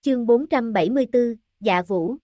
Chương 474, Dạ Vũ.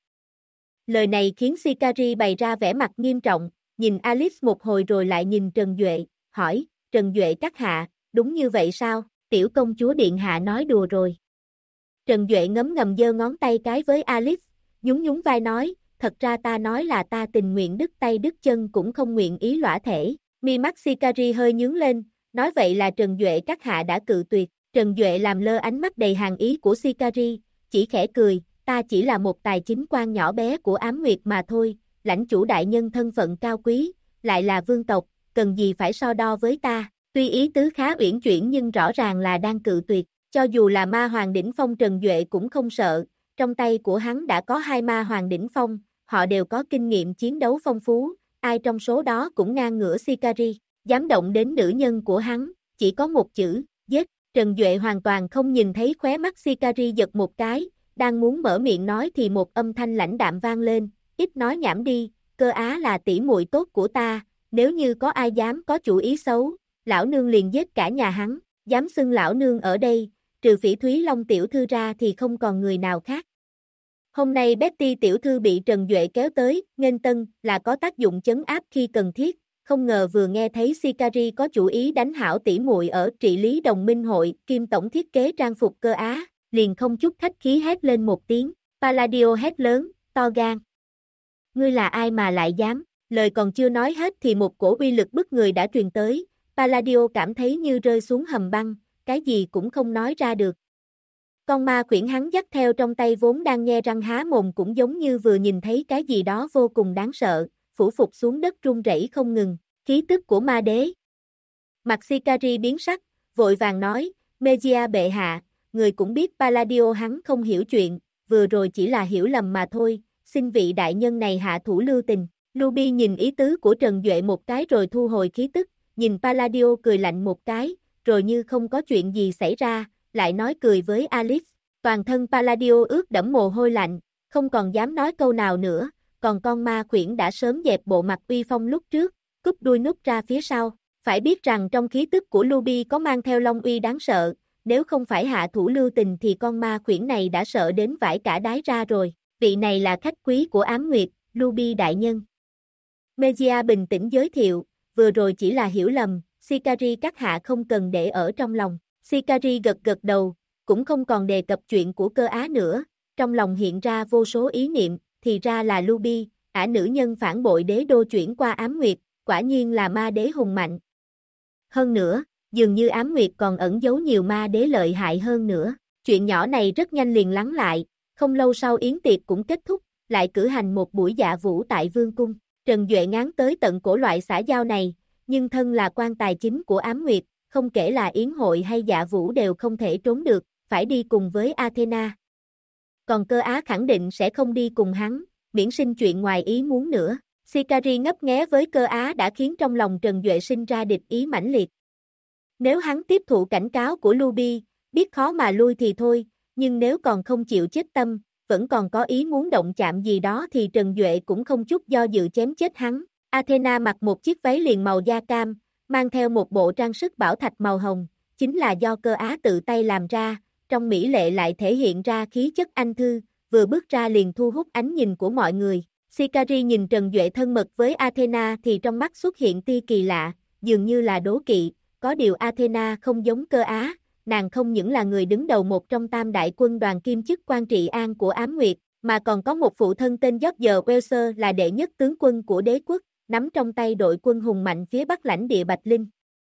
Lời này khiến Sikari bày ra vẻ mặt nghiêm trọng, nhìn Alice một hồi rồi lại nhìn Trần Duệ, hỏi, Trần Duệ các hạ, đúng như vậy sao, tiểu công chúa điện hạ nói đùa rồi. Trần Duệ ngấm ngầm giơ ngón tay cái với Alice, nhún nhún vai nói, thật ra ta nói là ta tình nguyện đứt tay đứt chân cũng không nguyện ý lõa thể. Mi mắt Sikari hơi nhướng lên, nói vậy là Trần Duệ các hạ đã cự tuyệt. Trần Duệ làm lơ ánh mắt đầy hàn ý của Sikari, chỉ khẽ cười, ta chỉ là một tài chính quan nhỏ bé của Ám Nguyệt mà thôi, lãnh chủ đại nhân thân phận cao quý, lại là vương tộc, cần gì phải so đo với ta. Tuy ý tứ khá uyển chuyển nhưng rõ ràng là đang cự tuyệt, cho dù là ma hoàng đỉnh phong Trần Duệ cũng không sợ, trong tay của hắn đã có 2 ma hoàng đỉnh phong, họ đều có kinh nghiệm chiến đấu phong phú, ai trong số đó cũng ngang ngửa Sikari, dám động đến nữ nhân của hắn, chỉ có một chữ, giết. Trần Duệ hoàn toàn không nhìn thấy khóe mắt Sikari giật một cái, đang muốn mở miệng nói thì một âm thanh lãnh đạm vang lên, ít nói nhảm đi, Cơ Á là tỷ muội tốt của ta, nếu như có ai dám có chủ ý xấu, lão nương liền giết cả nhà hắn, dám xưng lão nương ở đây, trừ Phỉ Thúy Long tiểu thư ra thì không còn người nào khác. Hôm nay Betty tiểu thư bị Trần Duệ kéo tới, nghênh tân, là có tác dụng chấn áp khi cần thiết, không ngờ vừa nghe thấy Sikari có chủ ý đánh hảo tỷ muội ở trị lý đồng minh hội, kim tổng thiết kế trang phục Cơ Á, liền không chút khách khí hét lên một tiếng, Palladio hét lớn, to gan. Ngươi là ai mà lại dám, lời còn chưa nói hết thì một cổ uy lực bức người đã truyền tới, Palladio cảm thấy như rơi xuống hầm băng, cái gì cũng không nói ra được. Con ma khuyển hắn dắt theo trong tay vốn đang nhe răng há mồm cũng giống như vừa nhìn thấy cái gì đó vô cùng đáng sợ, phủ phục xuống đất run rẩy không ngừng, khí tức của ma đế. Mặt Sikari biến sắc, vội vàng nói, Mejia bệ hạ, người cũng biết Palladio hắn không hiểu chuyện, vừa rồi chỉ là hiểu lầm mà thôi, xin vị đại nhân này hạ thủ lưu tình. Ruby nhìn ý tứ của Trần Duệ một cái rồi thu hồi khí tức, nhìn Palladio cười lạnh một cái, rồi như không có chuyện gì xảy ra, lại nói cười với Alice, toàn thân Palladio ướt đẫm mồ hôi lạnh, không còn dám nói câu nào nữa, còn con ma khuyển đã sớm dẹp bộ mặt uy phong lúc trước, cúp đuôi nút ra phía sau, phải biết rằng trong khí tức của Ruby có mang theo long uy đáng sợ, nếu không phải hạ thủ lưu tình thì con ma khuyển này đã sợ đến vãi cả đái ra rồi, vị này là khách quý của Ám Nguyệt, Ruby đại nhân. Mejia bình tĩnh giới thiệu, vừa rồi chỉ là hiểu lầm, Sikari các hạ không cần để ở trong lòng. Sikari gật gật đầu, cũng không còn đề cập chuyện của Cơ Á nữa, trong lòng hiện ra vô số ý niệm, thì ra là Ruby, ả nữ nhân phản bội đế đô chuyển qua Ám Nguyệt, quả nhiên là ma đế hùng mạnh. Hơn nữa, dường như Ám Nguyệt còn ẩn giấu nhiều ma đế lợi hại hơn nữa, chuyện nhỏ này rất nhanh liền lắng lại, không lâu sau yến tiệc cũng kết thúc, lại cử hành một buổi dạ vũ tại Vương Cung, Trần Duệ ngán tới tận cổ loại xã giao này, nhưng thân là quan tài chính của Ám Nguyệt, không kể là yến hội hay dạ vũ đều không thể trốn được, phải đi cùng với Athena. Còn Cơ Á khẳng định sẽ không đi cùng hắn, miễn sinh chuyện ngoài ý muốn nữa. Sikari ngấp nghé với Cơ Á đã khiến trong lòng Trần Duệ sinh ra địch ý mãnh liệt. Nếu hắn tiếp thụ cảnh cáo của Ruby, biết khó mà lui thì thôi, nhưng nếu còn không chịu chết tâm, vẫn còn có ý muốn động chạm gì đó thì Trần Duệ cũng không chút do dự chém chết hắn. Athena mặc một chiếc váy liền màu da cam, mang theo một bộ trang sức bảo thạch màu hồng, chính là do Cơ Á tự tay làm ra, trong mỹ lệ lại thể hiện ra khí chất anh thư, vừa bước ra liền thu hút ánh nhìn của mọi người. Sikari nhìn Trần Duệ thân mật với Athena thì trong mắt xuất hiện tia kỳ lạ, dường như là đố kỵ, có điều Athena không giống Cơ Á, nàng không những là người đứng đầu một trong tam đại quân đoàn kiêm chức quan trị an của Ám Nguyệt, mà còn có một phụ thân tên George Welser là đệ nhất tướng quân của đế quốc, nắm trong tay đội quân hùng mạnh phía bắc lãnh địa Bạch Linh.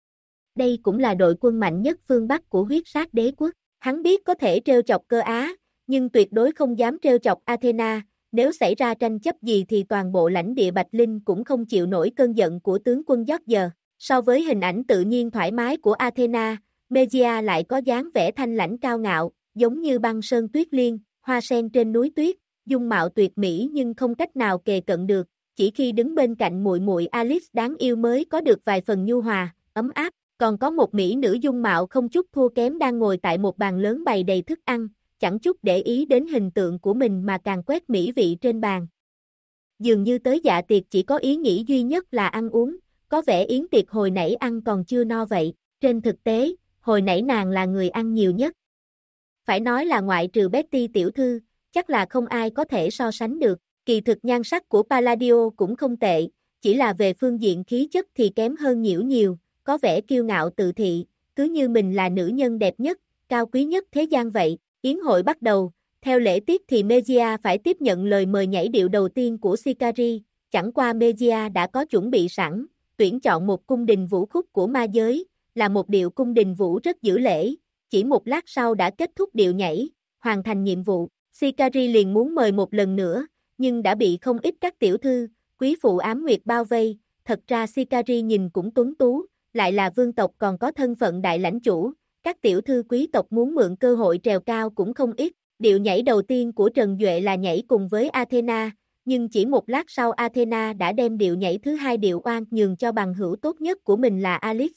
Đây cũng là đội quân mạnh nhất phương Bắc của huyết sát đế quốc, hắn biết có thể trêu chọc Cơ Á, nhưng tuyệt đối không dám trêu chọc Athena, nếu xảy ra tranh chấp gì thì toàn bộ lãnh địa Bạch Linh cũng không chịu nổi cơn giận của tướng quân George. So với hình ảnh tự nhiên thoải mái của Athena, Mejia lại có dáng vẻ thanh lãnh cao ngạo, giống như băng sơn tuyết liên, hoa sen trên núi tuyết, dung mạo tuyệt mỹ nhưng không cách nào kề cận được, chỉ khi đứng bên cạnh muội muội Alice đáng yêu mới có được vài phần nhu hòa, ấm áp, còn có một mỹ nữ dung mạo không chút thua kém đang ngồi tại một bàn lớn bày đầy thức ăn, chẳng chút để ý đến hình tượng của mình mà càng quét mỹ vị trên bàn. Dường như tới dạ tiệc chỉ có ý nghĩ duy nhất là ăn uống, có vẻ yến tiệc hồi nãy ăn còn chưa no vậy, trên thực tế, hồi nãy nàng là người ăn nhiều nhất. phải nói là ngoại trừ Betty tiểu thư, chắc là không ai có thể so sánh được. Kỳ thực nhan sắc của Palladio cũng không tệ, chỉ là về phương diện khí chất thì kém hơn Nhiễu nhiều, có vẻ kiêu ngạo tự thị, cứ như mình là nữ nhân đẹp nhất, cao quý nhất thế gian vậy. Yến hội bắt đầu, theo lễ tiết thì Mejia phải tiếp nhận lời mời nhảy điệu đầu tiên của Shikari, chẳng qua Mejia đã có chuẩn bị sẵn, tuyển chọn một cung đình vũ khúc của ma giới, là một điệu cung đình vũ rất giữ lễ, chỉ một lát sau đã kết thúc điệu nhảy, hoàn thành nhiệm vụ. Shikari liền muốn mời một lần nữa, nhưng đã bị không ít các tiểu thư, quý phụ ám nguyệt bao vây, thật ra Shikari nhìn cũng tuấn tú, lại là vương tộc còn có thân phận đại lãnh chủ, các tiểu thư quý tộc muốn mượn cơ hội trèo cao cũng không ít. Điệu nhảy đầu tiên của Trần Duệ là nhảy cùng với Athena, nhưng chỉ một lát sau Athena đã đem điệu nhảy thứ hai điệu oan nhường cho bằng hữu tốt nhất của mình là Alice.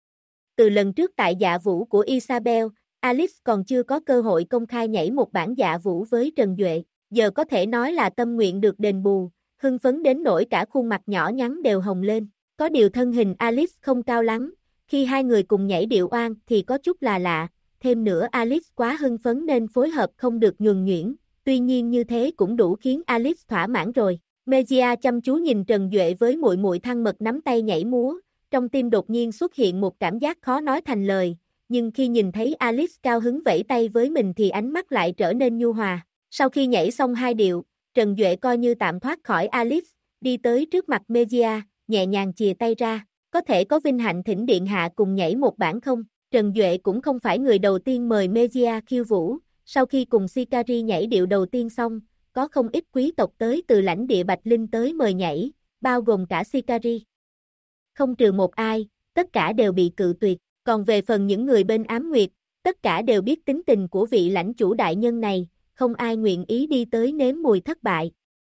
Từ lần trước tại dạ vũ của Isabel, Alice còn chưa có cơ hội công khai nhảy một bản dạ vũ với Trần Duệ, giờ có thể nói là tâm nguyện được đền bù, hưng phấn đến nỗi cả khuôn mặt nhỏ nhắn đều hồng lên. Có điều thân hình Alice không cao lắm, khi hai người cùng nhảy điệu oan thì có chút là lạ, thêm nữa Alice quá hưng phấn nên phối hợp không được nhuần nhuyễn, tuy nhiên như thế cũng đủ khiến Alice thỏa mãn rồi. Mejia chăm chú nhìn Trần Duệ với muội muội thân mật nắm tay nhảy múa, trong tim đột nhiên xuất hiện một cảm giác khó nói thành lời, nhưng khi nhìn thấy Alice cao hứng vẫy tay với mình thì ánh mắt lại trở nên nhu hòa. Sau khi nhảy xong hai điệu, Trần Duệ coi như tạm thoát khỏi Alice, đi tới trước mặt Mejia, nhẹ nhàng chìa tay ra, có thể có vinh hạnh thỉnh điện hạ cùng nhảy một bản không? Trần Duệ cũng không phải người đầu tiên mời Mejia khiêu vũ, sau khi cùng Shikari nhảy điệu đầu tiên xong, có không ít quý tộc tới từ lãnh địa Bạch Linh tới mời nhảy, bao gồm cả Shikari. Không trừ một ai, tất cả đều bị cự tuyệt, còn về phần những người bên ám nguyệt, tất cả đều biết tính tình của vị lãnh chủ đại nhân này, không ai nguyện ý đi tới nếm mùi thất bại.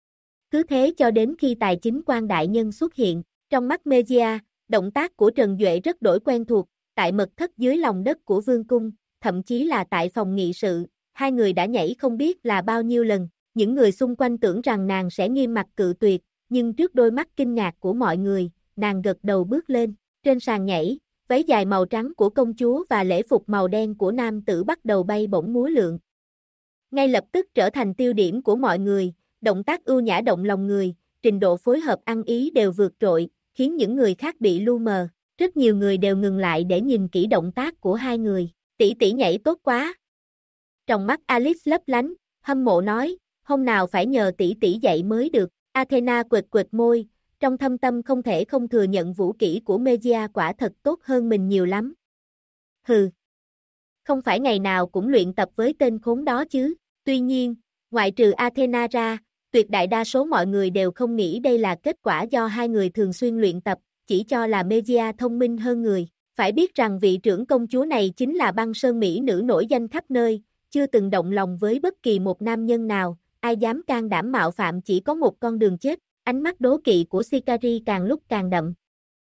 Cứ thế cho đến khi tài chính quan đại nhân xuất hiện, trong mắt Mejia, động tác của Trần Duệ rất đổi quen thuộc, tại mật thất dưới lòng đất của vương cung, thậm chí là tại phòng nghị sự, hai người đã nhảy không biết là bao nhiêu lần, những người xung quanh tưởng rằng nàng sẽ nghiêm mặt cự tuyệt, nhưng trước đôi mắt kinh ngạc của mọi người, nàng gật đầu bước lên, trên sàn nhảy, váy dài màu trắng của công chúa và lễ phục màu đen của nam tử bắt đầu bay bổng múa lượn. Ngay lập tức trở thành tiêu điểm của mọi người, động tác ưu nhã động lòng người, trình độ phối hợp ăn ý đều vượt trội, khiến những người khác bị lu mờ. Rất nhiều người đều ngừng lại để nhìn kỹ động tác của hai người. Tỷ tỷ nhảy tốt quá. Trong mắt Alice lấp lánh, hâm mộ nói, hôm nào phải nhờ tỷ tỷ dạy mới được. Athena quệt quệt môi, trong thâm tâm không thể không thừa nhận vũ kỹ của Mejia quả thật tốt hơn mình nhiều lắm. Hừ. Không phải ngày nào cũng luyện tập với tên khốn đó chứ. Tuy nhiên, ngoại trừ Athena ra, tuyệt đại đa số mọi người đều không nghĩ đây là kết quả do hai người thường xuyên luyện tập, chỉ cho là Mejia thông minh hơn người. Phải biết rằng vị trưởng công chúa này chính là băng sơn mỹ nữ nổi danh khắp nơi, chưa từng động lòng với bất kỳ một nam nhân nào, ai dám can đảm mạo phạm chỉ có một con đường chết. Ánh mắt đố kỵ của Shikari càng lúc càng đậm.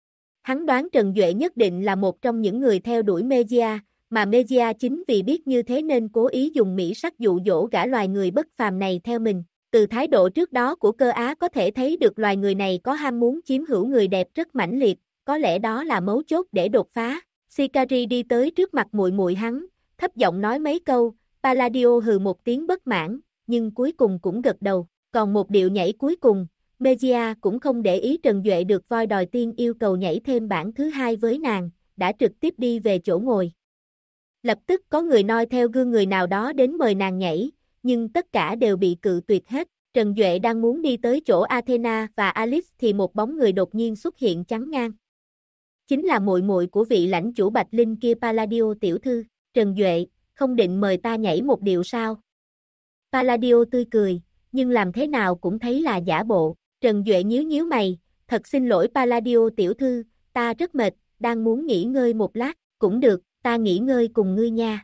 Hắn đoán Trần Duệ nhất định là một trong những người theo đuổi Mejia, mà Mejia chính vì biết như thế nên cố ý dùng mỹ sắc dụ dỗ gã loài người bất phàm này theo mình. Từ thái độ trước đó của Cơ Á có thể thấy được loài người này có ham muốn chiếm hữu người đẹp rất mãnh liệt, có lẽ đó là mấu chốt để đột phá. Shikari đi tới trước mặt muội muội hắn, thấp giọng nói mấy câu, Palladio hừ một tiếng bất mãn, nhưng cuối cùng cũng gật đầu. Còn một điệu nhảy cuối cùng, Mejia cũng không để ý Trần Duệ được voi đòi tiên yêu cầu nhảy thêm bản thứ hai với nàng, đã trực tiếp đi về chỗ ngồi. Lập tức có người noi theo gương người nào đó đến mời nàng nhảy, nhưng tất cả đều bị cự tuyệt hết. Trần Duệ đang muốn đi tới chỗ Athena và Alice thì một bóng người đột nhiên xuất hiện chắn ngang. Chính là muội muội của vị lãnh chủ Bạch Linh kia Palladio tiểu thư. Trần Duệ, không định mời ta nhảy một điệu sao? Palladio tươi cười, nhưng làm thế nào cũng thấy là giả bộ. Trần Duệ nhíu nhíu mày, thật xin lỗi Palladio tiểu thư, ta rất mệt, đang muốn nghỉ ngơi một lát, cũng được, ta nghỉ ngơi cùng ngươi nha.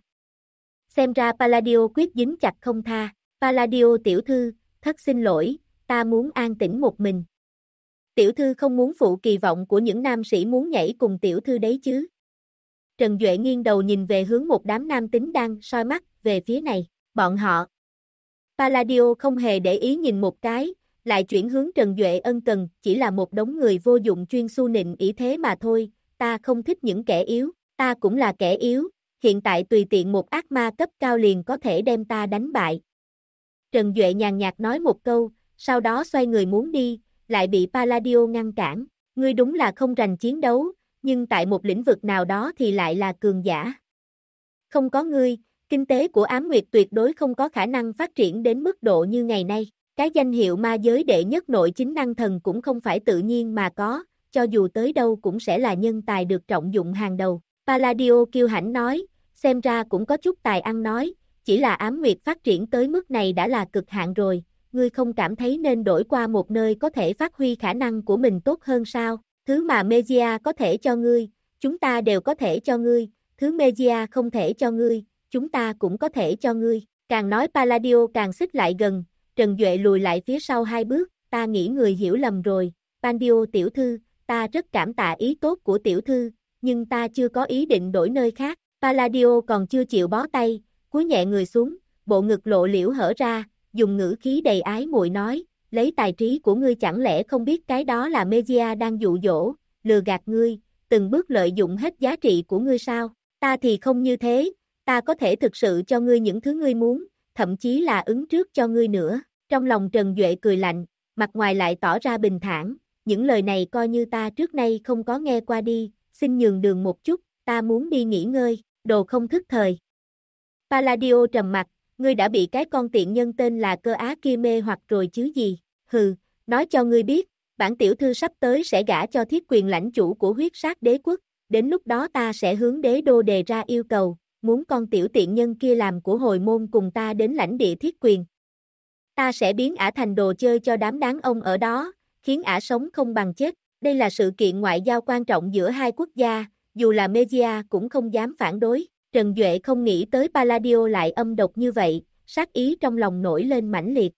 Xem ra Palladio quyết dính chặt không tha, Palladio tiểu thư, thất xin lỗi, ta muốn an tĩnh một mình. Tiểu thư không muốn phụ kỳ vọng của những nam sĩ muốn nhảy cùng tiểu thư đấy chứ. Trần Duệ nghiêng đầu nhìn về hướng một đám nam tính đang soi mắt về phía này, bọn họ. Palladio không hề để ý nhìn một cái, lại chuyển hướng Trần Duệ ân cần, chỉ là một đống người vô dụng chuyên su nịnh ỷ thế mà thôi, ta không thích những kẻ yếu, ta cũng là kẻ yếu, hiện tại tùy tiện một ác ma cấp cao liền có thể đem ta đánh bại. Trần Duệ nhàn nhạt nói một câu, sau đó xoay người muốn đi, lại bị Palladio ngăn cản. Ngươi đúng là không rành chiến đấu, nhưng tại một lĩnh vực nào đó thì lại là cường giả. Không có ngươi, kinh tế của Ám Nguyệt tuyệt đối không có khả năng phát triển đến mức độ như ngày nay. Cái danh hiệu ma giới đệ nhất nội chính năng thần cũng không phải tự nhiên mà có, cho dù tới đâu cũng sẽ là nhân tài được trọng dụng hàng đầu. Palladio kiêu hãnh nói, xem ra cũng có chút tài ăn nói, chỉ là Ám Nguyệt phát triển tới mức này đã là cực hạn rồi, ngươi không cảm thấy nên đổi qua một nơi có thể phát huy khả năng của mình tốt hơn sao? Thứ mà Megia có thể cho ngươi, chúng ta đều có thể cho ngươi, thứ Megia không thể cho ngươi, chúng ta cũng có thể cho ngươi. Càng nói Palladio càng xích lại gần, Trần Duệ lùi lại phía sau 2 bước, ta nghĩ người hiểu lầm rồi, Pandio tiểu thư, ta rất cảm tạ ý tốt của tiểu thư, nhưng ta chưa có ý định đổi nơi khác. Palladio còn chưa chịu bó tay, cúi nhẹ người xuống, bộ ngực lộ liễu hở ra, dùng ngữ khí đầy ái muội nói, lấy tài trí của ngươi chẳng lẽ không biết cái đó là Megia đang dụ dỗ, lừa gạt ngươi, từng bước lợi dụng hết giá trị của ngươi sao? Ta thì không như thế, ta có thể thực sự cho ngươi những thứ ngươi muốn, thậm chí là ứng trước cho ngươi nữa. Trong lòng Trần Duệ cười lạnh, mặt ngoài lại tỏ ra bình thản, những lời này coi như ta trước nay không có nghe qua đi, xin nhường đường một chút, ta muốn đi nghỉ ngơi, đồ không thức thời. Palladio trầm mặt, ngươi đã bị cái con tiện nhân tên là Cơ Á kia mê hoặc rồi chứ gì, hừ, nói cho ngươi biết, bản tiểu thư sắp tới sẽ gả cho thiết quyền lãnh chủ của huyết sát đế quốc, đến lúc đó ta sẽ hướng đế đô đề ra yêu cầu, muốn con tiểu tiện nhân kia làm của hồi môn cùng ta đến lãnh địa thiết quyền. Ta sẽ biến ả thành đồ chơi cho đám đàn ông ở đó, khiến ả sống không bằng chết. Đây là sự kiện ngoại giao quan trọng giữa hai quốc gia, dù là Megia cũng không dám phản đối. Trần Duệ không nghĩ tới Palladio lại âm độc như vậy, sát ý trong lòng nổi lên mãnh liệt.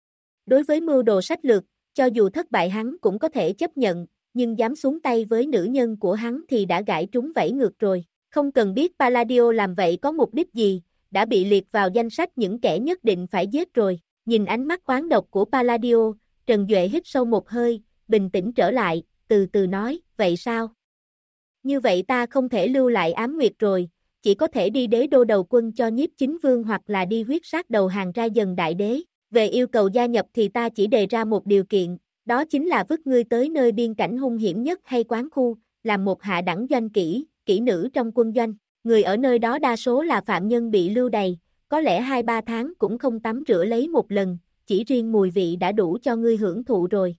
Đối với mưu đồ sách lược, cho dù thất bại hắn cũng có thể chấp nhận, nhưng dám xuống tay với nữ nhân của hắn thì đã gãi trúng vẫy ngược rồi. Không cần biết Palladio làm vậy có mục đích gì, đã bị liệt vào danh sách những kẻ nhất định phải giết rồi. Nhìn ánh mắt oán độc của Palladio, Trần Duệ hít sâu một hơi, bình tĩnh trở lại, từ từ nói, vậy sao? Như vậy ta không thể lưu lại Ám Nguyệt rồi, chỉ có thể đi đế đô đầu quân cho Nhiếp Chính Vương hoặc là đi huyết sát đầu hàng ra dần đại đế. Về yêu cầu gia nhập thì ta chỉ đề ra một điều kiện, đó chính là vứt ngươi tới nơi biên cảnh hung hiểm nhất hay quán khu, làm một hạ đẳng doanh kỹ nữ trong quân doanh. Người ở nơi đó đa số là phạm nhân bị lưu đày, có lẽ 2-3 tháng cũng không tắm rửa lấy một lần, chỉ riêng mùi vị đã đủ cho ngươi hưởng thụ rồi.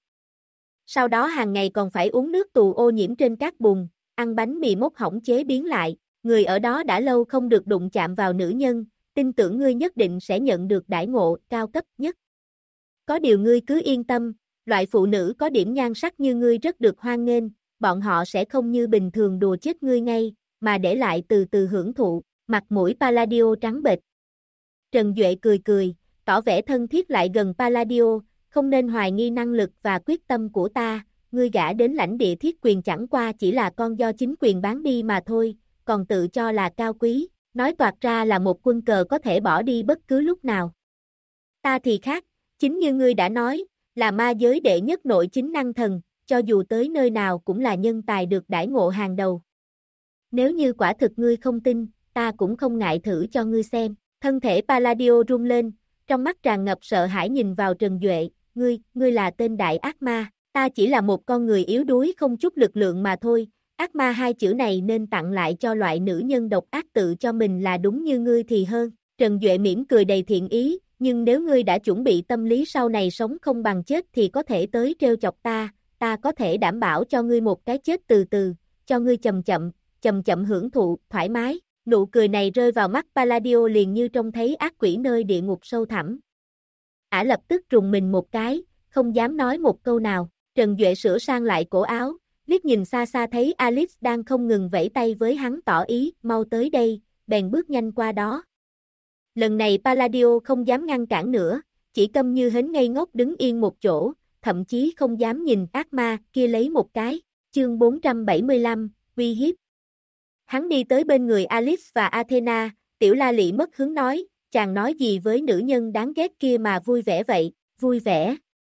Sau đó hàng ngày còn phải uống nước tù ô nhiễm trên các bùn, ăn bánh mì mốc hỏng chế biến lại, người ở đó đã lâu không được đụng chạm vào nữ nhân, tin tưởng ngươi nhất định sẽ nhận được đãi ngộ cao cấp nhất. Có điều ngươi cứ yên tâm, loại phụ nữ có điểm nhan sắc như ngươi rất được hoan nghênh, bọn họ sẽ không như bình thường đùa chết ngươi ngay, mà để lại từ từ hưởng thụ. Mặt mũi Palladio trắng bệch. Trần Duệ cười cười, tỏ vẻ thân thiết lại gần Palladio, không nên hoài nghi năng lực và quyết tâm của ta, ngươi gả đến lãnh địa thiết quyền chẳng qua chỉ là con do chính quyền bán đi mà thôi, còn tự cho là cao quý, nói toạc ra là một quân cờ có thể bỏ đi bất cứ lúc nào. Ta thì khác, chính như ngươi đã nói, là ma giới đệ nhất nội chính năng thần, cho dù tới nơi nào cũng là nhân tài được đãi ngộ hàng đầu. Nếu như quả thực ngươi không tin, ta cũng không ngại thử cho ngươi xem. Thân thể Palladio rung lên, trong mắt tràn ngập sợ hãi nhìn vào Trần Duệ, ngươi là tên đại ác ma, ta chỉ là một con người yếu đuối không chút lực lượng mà thôi, ác ma hai chữ này nên tặng lại cho loại nữ nhân độc ác tự cho mình là đúng như ngươi thì hơn. Trần Duệ mỉm cười đầy thiện ý, nhưng nếu ngươi đã chuẩn bị tâm lý sau này sống không bằng chết thì có thể tới trêu chọc ta có thể đảm bảo cho ngươi một cái chết từ từ, cho ngươi chậm chậm hưởng thụ, thoải mái. Nụ cười này rơi vào mắt Palladio liền như trông thấy ác quỷ nơi địa ngục sâu thẳm. Ả lập tức rùng mình một cái, không dám nói một câu nào. Trần Duệ sửa sang lại cổ áo, liếc nhìn xa xa thấy Alice đang không ngừng vẫy tay với hắn tỏ ý, mau tới đây, bèn bước nhanh qua đó. Lần này Palladio không dám ngăn cản nữa, chỉ câm như hến ngây ngốc đứng yên một chỗ, thậm chí không dám nhìn ác ma kia lấy một cái. Chương 475, uy hiếp. Hắn đi tới bên người Alice và Athena, Tiểu La Lị mất hứng nói, chàng nói gì với nữ nhân đáng ghét kia mà vui vẻ vậy, vui vẻ.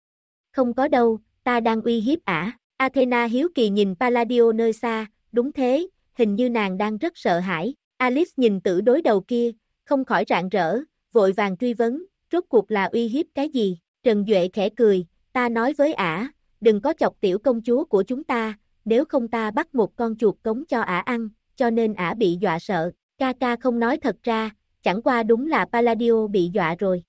Không có đâu, ta đang uy hiếp ả. Athena hiếu kỳ nhìn Palladio nơi xa, đúng thế, hình như nàng đang rất sợ hãi. Alice nhìn tử đối đầu kia, không khỏi rạng rỡ, vội vàng truy vấn, rốt cuộc là uy hiếp cái gì? Trần Duệ khẽ cười, ta nói với ả, đừng có chọc tiểu công chúa của chúng ta, nếu không ta bắt một con chuột cống cho ả ăn, cho nên ả bị dọa sợ. Ca ca không nói thật ra, chẳng qua đúng là Palladio bị dọa rồi.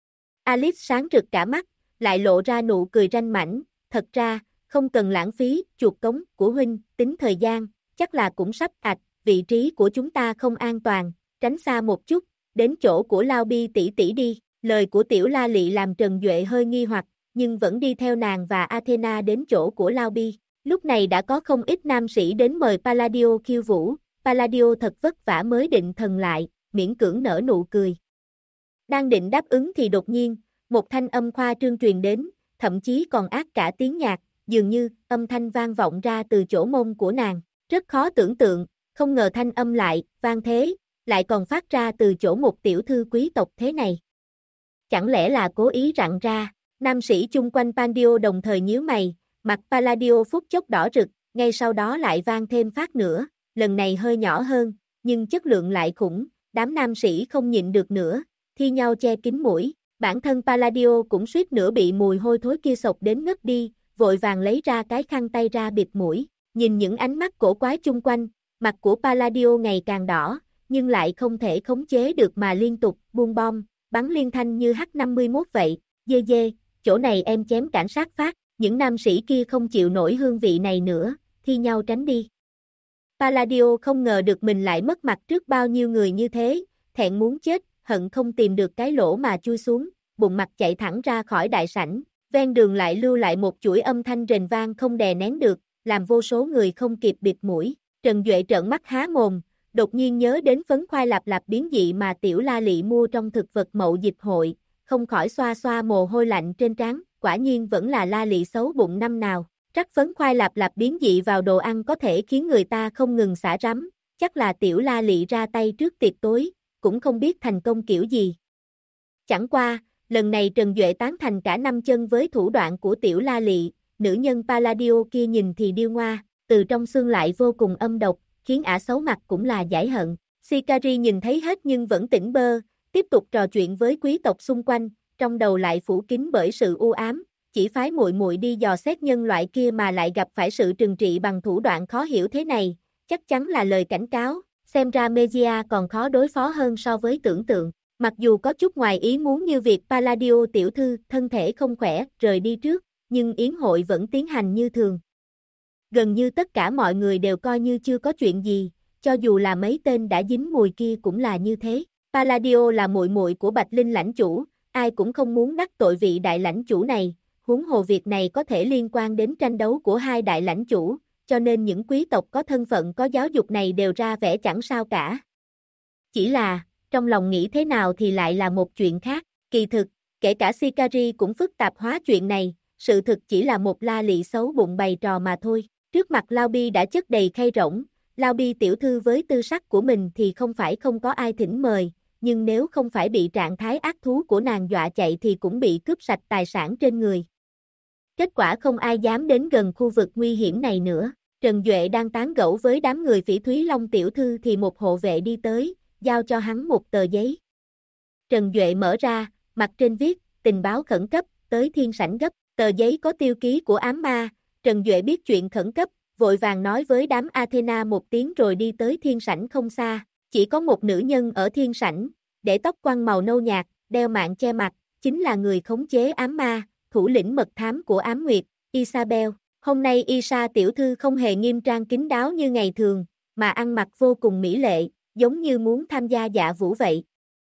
Alice sáng rực cả mắt, lại lộ ra nụ cười ranh mãnh, thật ra, không cần lãng phí, chuột cống của huynh, tính thời gian, chắc là cũng sắp vị trí của chúng ta không an toàn, tránh xa một chút, đến chỗ của Lao Bi tỷ tỷ đi. Lời của Tiểu La Lị làm Trần Duệ hơi nghi hoặc, nhưng vẫn đi theo nàng và Athena đến chỗ của Lao Bi. Lúc này đã có không ít nam sĩ đến mời Palladio khiêu vũ, Palladio thật vất vả mới định thần lại, miễn cưỡng nở nụ cười. Đang định đáp ứng thì đột nhiên, một thanh âm khoa trương truyền đến, thậm chí còn ác cả tiếng nhạc, dường như âm thanh vang vọng ra từ chỗ mông của nàng. Rất khó tưởng tượng, không ngờ thanh âm lại, vang thế, lại còn phát ra từ chỗ một tiểu thư quý tộc thế này. Chẳng lẽ là cố ý rặn ra, nam sĩ chung quanh Pandio đồng thời nhíu mày, mặt Palladio phút chốc đỏ rực, ngay sau đó lại vang thêm phát nữa, lần này hơi nhỏ hơn, nhưng chất lượng lại khủng, đám nam sĩ không nhịn được nữa, thi nhau che kín mũi, bản thân Palladio cũng suýt nữa bị mùi hôi thối kia sộc đến ngất đi, vội vàng lấy ra cái khăn tay ra bịt mũi, nhìn những ánh mắt cổ quái chung quanh, mặt của Palladio ngày càng đỏ, nhưng lại không thể khống chế được mà liên tục buông bom, bắn liên thanh như H51 vậy, dê dê, chỗ này em chém cảnh sát phát, những nam sĩ kia không chịu nổi hương vị này nữa, thi nhau tránh đi. Palladio không ngờ được mình lại mất mặt trước bao nhiêu người như thế, thẹn muốn chết, hận không tìm được cái lỗ mà chui xuống, bụng mặt chạy thẳng ra khỏi đại sảnh, ven đường lại lưu lại một chuỗi âm thanh rền vang không đè nén được, làm vô số người không kịp bịt mũi. Trần Duệ trợn mắt há mồm, đột nhiên nhớ đến phấn khoai lạp lạp biến dị mà Tiểu La Lị mua trong thực vật mậu dịch hội, không khỏi xoa xoa mồ hôi lạnh trên trán, quả nhiên vẫn là La Lị xấu bụng năm nào. Rắc phấn khoai lạp lạp biến dị vào đồ ăn có thể khiến người ta không ngừng xả rắm, chắc là Tiểu La Lị ra tay trước tiệc tối, cũng không biết thành công kiểu gì. Chẳng qua, lần này Trần Duệ tán thành cả năm chân với thủ đoạn của Tiểu La Lị, nữ nhân Palladio kia nhìn thì điêu ngoa, từ trong xương lại vô cùng âm độc, khiến ả xấu mặt cũng là giải hận. Sicari nhìn thấy hết nhưng vẫn tỉnh bơ, tiếp tục trò chuyện với quý tộc xung quanh, trong đầu lại phủ kín bởi sự u ám, chỉ phái muội muội đi dò xét nhân loại kia mà lại gặp phải sự trừng trị bằng thủ đoạn khó hiểu thế này, chắc chắn là lời cảnh cáo, xem ra Megia còn khó đối phó hơn so với tưởng tượng. Mặc dù có chút ngoài ý muốn như việc Palladio tiểu thư thân thể không khỏe rời đi trước, nhưng yến hội vẫn tiến hành như thường. Gần như tất cả mọi người đều coi như chưa có chuyện gì, cho dù là mấy tên đã dính mùi kia cũng là như thế. Palladio là muội muội của Bạch Linh lãnh chủ, ai cũng không muốn đắc tội vị đại lãnh chủ này, huống hồ việc này có thể liên quan đến tranh đấu của hai đại lãnh chủ, cho nên những quý tộc có thân phận có giáo dục này đều ra vẻ chẳng sao cả. Chỉ là, trong lòng nghĩ thế nào thì lại là một chuyện khác, kỳ thực, kể cả Sicari cũng phức tạp hóa chuyện này, sự thực chỉ là một La Lị xấu bụng bày trò mà thôi. Trước mặt Lao Bi đã chất đầy khay rỗng, Lao Bi tiểu thư với tư sắc của mình thì không phải không có ai thỉnh mời, nhưng nếu không phải bị trạng thái ác thú của nàng dọa chạy thì cũng bị cướp sạch tài sản trên người. Kết quả không ai dám đến gần khu vực nguy hiểm này nữa. Trần Duệ đang tán gẫu với đám người Phỉ Thúy Long tiểu thư thì một hộ vệ đi tới, giao cho hắn một tờ giấy. Trần Duệ mở ra, mặt trên viết, tình báo khẩn cấp, tới thiên sảnh gấp, tờ giấy có tiêu ký của ám ma. Trần Duệ biết chuyện khẩn cấp, vội vàng nói với đám Athena một tiếng rồi đi tới thiên sảnh không xa, chỉ có một nữ nhân ở thiên sảnh, để tóc quăn màu nâu nhạt, đeo mạng che mặt, chính là người khống chế ám ma, thủ lĩnh mật thám của ám nguyệt, Isabel. Hôm nay Isa tiểu thư không hề nghiêm trang kín đáo như ngày thường, mà ăn mặc vô cùng mỹ lệ, giống như muốn tham gia dạ vũ vậy.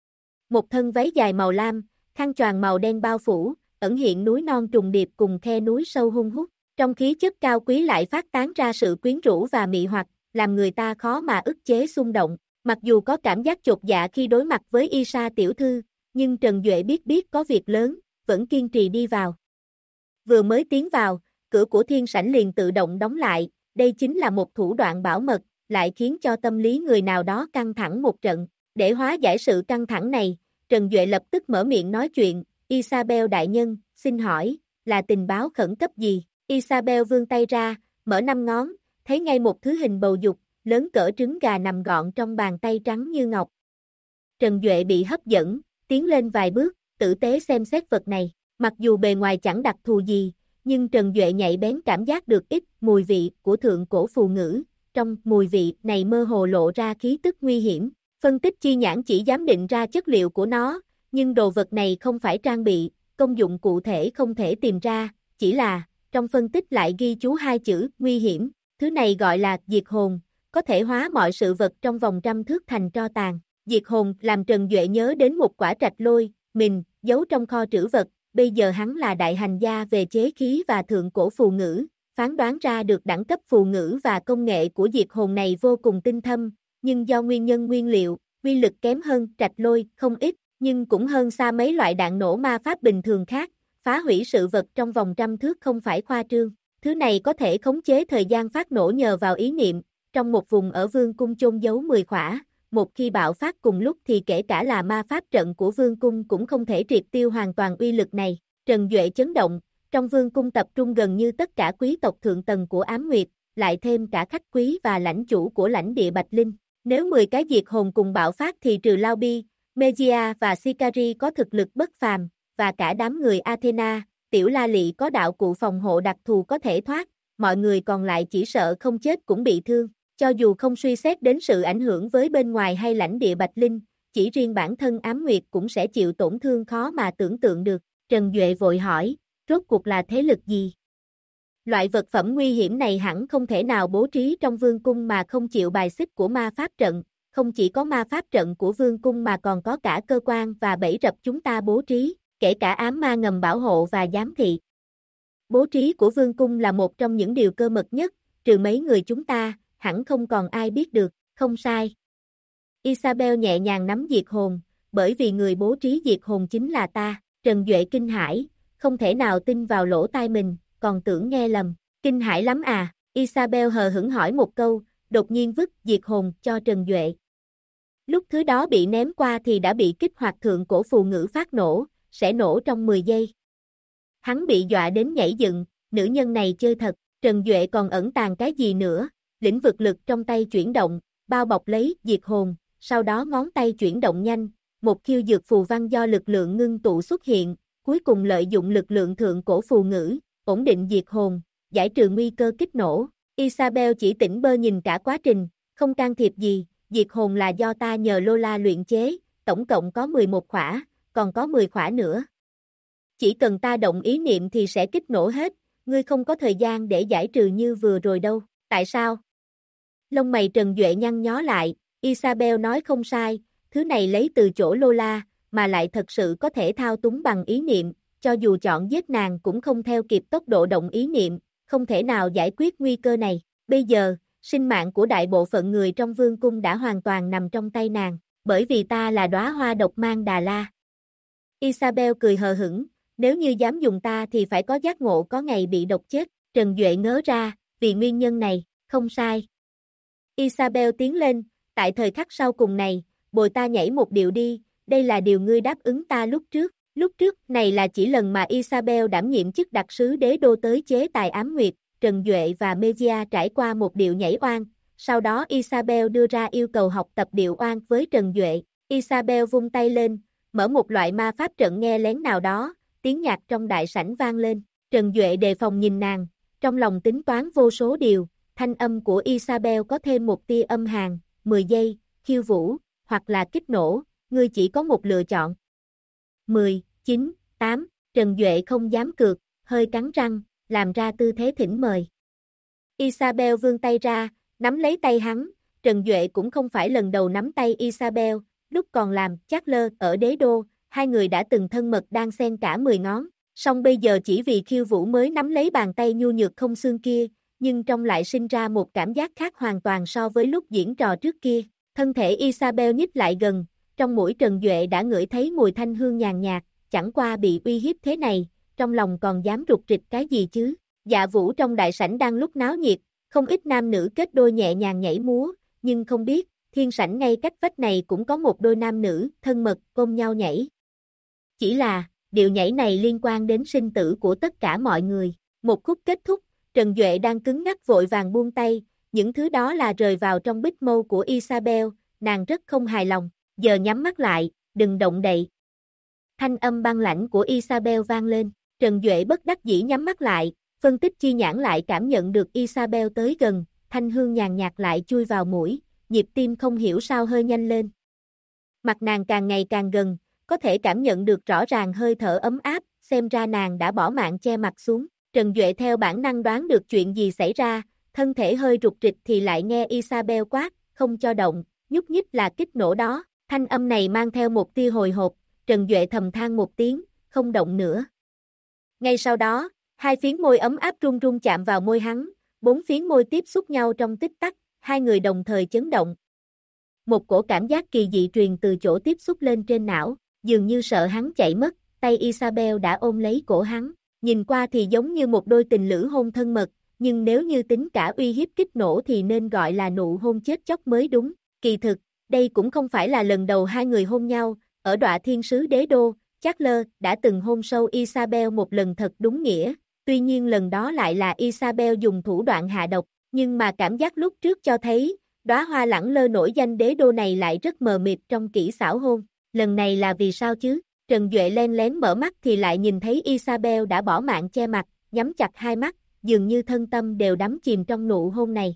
Một thân váy dài màu lam, khăn choàng màu đen bao phủ, ẩn hiện núi non trùng điệp cùng khe núi sâu hun hút. Trong khí chất cao quý lại phát tán ra sự quyến rũ và mị hoặc, làm người ta khó mà ức chế xung động. Mặc dù có cảm giác chột dạ khi đối mặt với Isa tiểu thư, nhưng Trần Duệ biết có việc lớn, vẫn kiên trì đi vào. Vừa mới tiến vào, cửa của thiên sảnh liền tự động đóng lại, đây chính là một thủ đoạn bảo mật, lại khiến cho tâm lý người nào đó căng thẳng một trận. Để hóa giải sự căng thẳng này, Trần Duệ lập tức mở miệng nói chuyện, Isabel đại nhân, xin hỏi, là tình báo khẩn cấp gì? Isabel vươn tay ra, mở 5 ngón, thấy ngay một thứ hình bầu dục, lớn cỡ trứng gà nằm gọn trong bàn tay trắng như ngọc. Trần Duệ bị hấp dẫn, tiến lên vài bước, tử tế xem xét vật này. Mặc dù bề ngoài chẳng đặc thù gì, nhưng Trần Duệ nhạy bén cảm giác được ít mùi vị của thượng cổ phù ngữ. Trong mùi vị này mơ hồ lộ ra khí tức nguy hiểm. Phân tích chi nhãn chỉ dám định ra chất liệu của nó, nhưng đồ vật này không phải trang bị, công dụng cụ thể không thể tìm ra, chỉ là, trong phân tích lại ghi chú hai chữ, nguy hiểm. Thứ này gọi là diệt hồn, có thể hóa mọi sự vật trong vòng 100 thước thành tro tàn. Diệt hồn làm Trần Duệ nhớ đến một quả trạch lôi, mình, giấu trong kho trữ vật, bây giờ hắn là đại hành gia về chế khí và thượng cổ phù ngữ, phán đoán ra được đẳng cấp phù ngữ và công nghệ của diệt hồn này vô cùng tinh thâm, nhưng do nguyên nhân nguyên liệu, uy lực kém hơn trạch lôi không ít, nhưng cũng hơn xa mấy loại đạn nổ ma pháp bình thường khác, phá hủy sự vật trong vòng 100 thước không phải khoa trương. Thứ này có thể khống chế thời gian phát nổ nhờ vào ý niệm, trong một vùng ở vương cung chôn giấu 10 khỏa, một khi bạo phát cùng lúc thì kể cả là ma pháp trận của vương cung cũng không thể triệt tiêu hoàn toàn uy lực này. Trần Duệ chấn động, trong vương cung tập trung gần như tất cả quý tộc thượng tầng của Ám Nguyệt, lại thêm cả khách quý và lãnh chủ của lãnh địa Bạch Linh. Nếu 10 cái diệt hồn cùng bạo phát thì trừ Laubi, Megia và Sicari có thực lực bất phàm, và cả đám người Athena, Tiểu La Lị có đạo cụ phòng hộ đặc thù có thể thoát, mọi người còn lại chỉ sợ không chết cũng bị thương. Cho dù không suy xét đến sự ảnh hưởng với bên ngoài hay lãnh địa Bạch Linh, chỉ riêng bản thân Ám Nguyệt cũng sẽ chịu tổn thương khó mà tưởng tượng được. Trần Duệ vội hỏi, rốt cuộc là thế lực gì? Loại vật phẩm nguy hiểm này hẳn không thể nào bố trí trong vương cung mà không chịu bài xích của ma pháp trận, không chỉ có ma pháp trận của vương cung mà còn có cả cơ quan và bẫy rập chúng ta bố trí, kể cả ám ma ngầm bảo hộ và giám thị. Bố trí của vương cung là một trong những điều cơ mật nhất, trừ mấy người chúng ta, hẳn không còn ai biết được, không sai. Isabel nhẹ nhàng nắm diệt hồn, bởi vì người bố trí diệt hồn chính là ta. Trần Duệ kinh hãi, không thể nào tin vào lỗ tai mình, còn tưởng nghe lầm. Kinh hãi lắm à? Isabel hờ hững hỏi một câu, đột nhiên vứt diệt hồn cho Trần Duệ. Lúc thứ đó bị ném qua thì đã bị kích hoạt thượng cổ phù ngữ phát nổ, sẽ nổ trong 10 giây. Hắn bị dọa đến nhảy dựng, nữ nhân này chơi thật. Trần Duệ còn ẩn tàng cái gì nữa? Lĩnh vực lực trong tay chuyển động, bao bọc lấy diệt hồn, sau đó ngón tay chuyển động nhanh, một khiêu dược phù văn do lực lượng ngưng tụ xuất hiện, cuối cùng lợi dụng lực lượng thượng cổ phù ngữ, ổn định diệt hồn, giải trừ nguy cơ kích nổ. Isabel chỉ tỉnh bơ nhìn cả quá trình, không can thiệp gì, diệt hồn là do ta nhờ Lola luyện chế, tổng cộng có 11 khỏa, còn có 10 khỏa nữa. Chỉ cần ta động ý niệm thì sẽ kích nổ hết, ngươi không có thời gian để giải trừ như vừa rồi đâu. Tại sao? Lông mày Trần Duệ nhăn nhó lại, Isabel nói không sai, thứ này lấy từ chỗ Lola, mà lại thật sự có thể thao túng bằng ý niệm, cho dù chọn giết nàng cũng không theo kịp tốc độ động ý niệm, không thể nào giải quyết nguy cơ này. Bây giờ, sinh mạng của đại bộ phận người trong vương cung đã hoàn toàn nằm trong tay nàng, bởi vì ta là đóa hoa độc mang Đà La. Isabel cười hờ hững, nếu như dám dùng ta thì phải có giác ngộ có ngày bị độc chết. Trần Duệ ngớ ra, vì nguyên nhân này, không sai. Isabel tiến lên, tại thời khắc sau cùng này, bồi ta nhảy một điệu đi, đây là điều ngươi đáp ứng ta lúc trước. Lúc trước này là chỉ lần mà Isabel đảm nhiệm chức đặc sứ đế đô tới chế tài ám nguyệt, Trần Duệ và Megia trải qua một điệu nhảy oan, sau đó Isabel đưa ra yêu cầu học tập điệu oan với Trần Duệ. Isabel vung tay lên, mở một loại ma pháp trận nghe lén nào đó, tiếng nhạc trong đại sảnh vang lên. Trần Duệ đề phòng nhìn nàng, trong lòng tính toán vô số điều, thanh âm của Isabel có thêm một tia âm hàn, 10 giây, khiêu vũ, hoặc là kích nổ, ngươi chỉ có một lựa chọn. 10, 9, 8, Trần Duệ không dám cược, hơi cắn răng, làm ra tư thế thỉnh mời. Isabel vươn tay ra, nắm lấy tay hắn, Trần Duệ cũng không phải lần đầu nắm tay Isabel, lúc còn làm Chatler ở đế đô, hai người đã từng thân mật đan xen cả 10 ngón, song bây giờ chỉ vì khiêu vũ mới nắm lấy bàn tay nhu nhược không xương kia, nhưng trong lại sinh ra một cảm giác khác hoàn toàn so với lúc diễn trò trước kia. Thân thể Isabel nhích lại gần, trong mũi Trần Duệ đã ngửi thấy mùi thanh hương nhàn nhạt, chẳng qua bị uy hiếp thế này, trong lòng còn dám rụt rịch cái gì chứ. Dạ vũ trong đại sảnh đang lúc náo nhiệt, không ít nam nữ kết đôi nhẹ nhàng nhảy múa, nhưng không biết, thiên sảnh ngay cách vách này cũng có một đôi nam nữ, thân mật, ôm nhau nhảy. Chỉ là, điệu nhảy này liên quan đến sinh tử của tất cả mọi người. Một khúc kết thúc, Trần Duệ đang cứng ngắc vội vàng buông tay, những thứ đó là rời vào trong bích mâu của Isabel, nàng rất không hài lòng, giờ nhắm mắt lại, đừng động đậy. Thanh âm băng lãnh của Isabel vang lên, Trần Duệ bất đắc dĩ nhắm mắt lại, phân tích chi nhãn lại cảm nhận được Isabel tới gần, thanh hương nhàn nhạt lại chui vào mũi, nhịp tim không hiểu sao hơi nhanh lên. Mặt nàng càng ngày càng gần, có thể cảm nhận được rõ ràng hơi thở ấm áp, xem ra nàng đã bỏ mạng che mặt xuống. Trần Duệ theo bản năng đoán được chuyện gì xảy ra, thân thể hơi rụt rịch thì lại nghe Isabel quát, không cho động, nhúc nhích là kích nổ đó. Thanh âm này mang theo một tia hồi hộp, Trần Duệ thầm than một tiếng, không động nữa. Ngay sau đó, hai phiến môi ấm áp run run chạm vào môi hắn, bốn phiến môi tiếp xúc nhau trong tích tắc, hai người đồng thời chấn động. Một cổ cảm giác kỳ dị truyền từ chỗ tiếp xúc lên trên não, dường như sợ hắn chạy mất, tay Isabel đã ôm lấy cổ hắn, nhìn qua thì giống như một đôi tình lữ hôn thân mật, nhưng nếu như tính cả uy hiếp kích nổ thì nên gọi là nụ hôn chết chóc mới đúng. Kỳ thực, đây cũng không phải là lần đầu hai người hôn nhau, ở Đọa Thiên Sứ Đế Đô, Charles đã từng hôn sâu Isabel một lần thật đúng nghĩa, tuy nhiên lần đó lại là Isabel dùng thủ đoạn hạ độc, nhưng mà cảm giác lúc trước cho thấy, đóa hoa lẳng lơ nổi danh đế đô này lại rất mờ mịt trong kỹ xảo hôn, lần này là vì sao chứ? Trần Duệ len lén mở mắt thì lại nhìn thấy Isabel đã bỏ mạng che mặt, nhắm chặt hai mắt, dường như thân tâm đều đắm chìm trong nụ hôn này.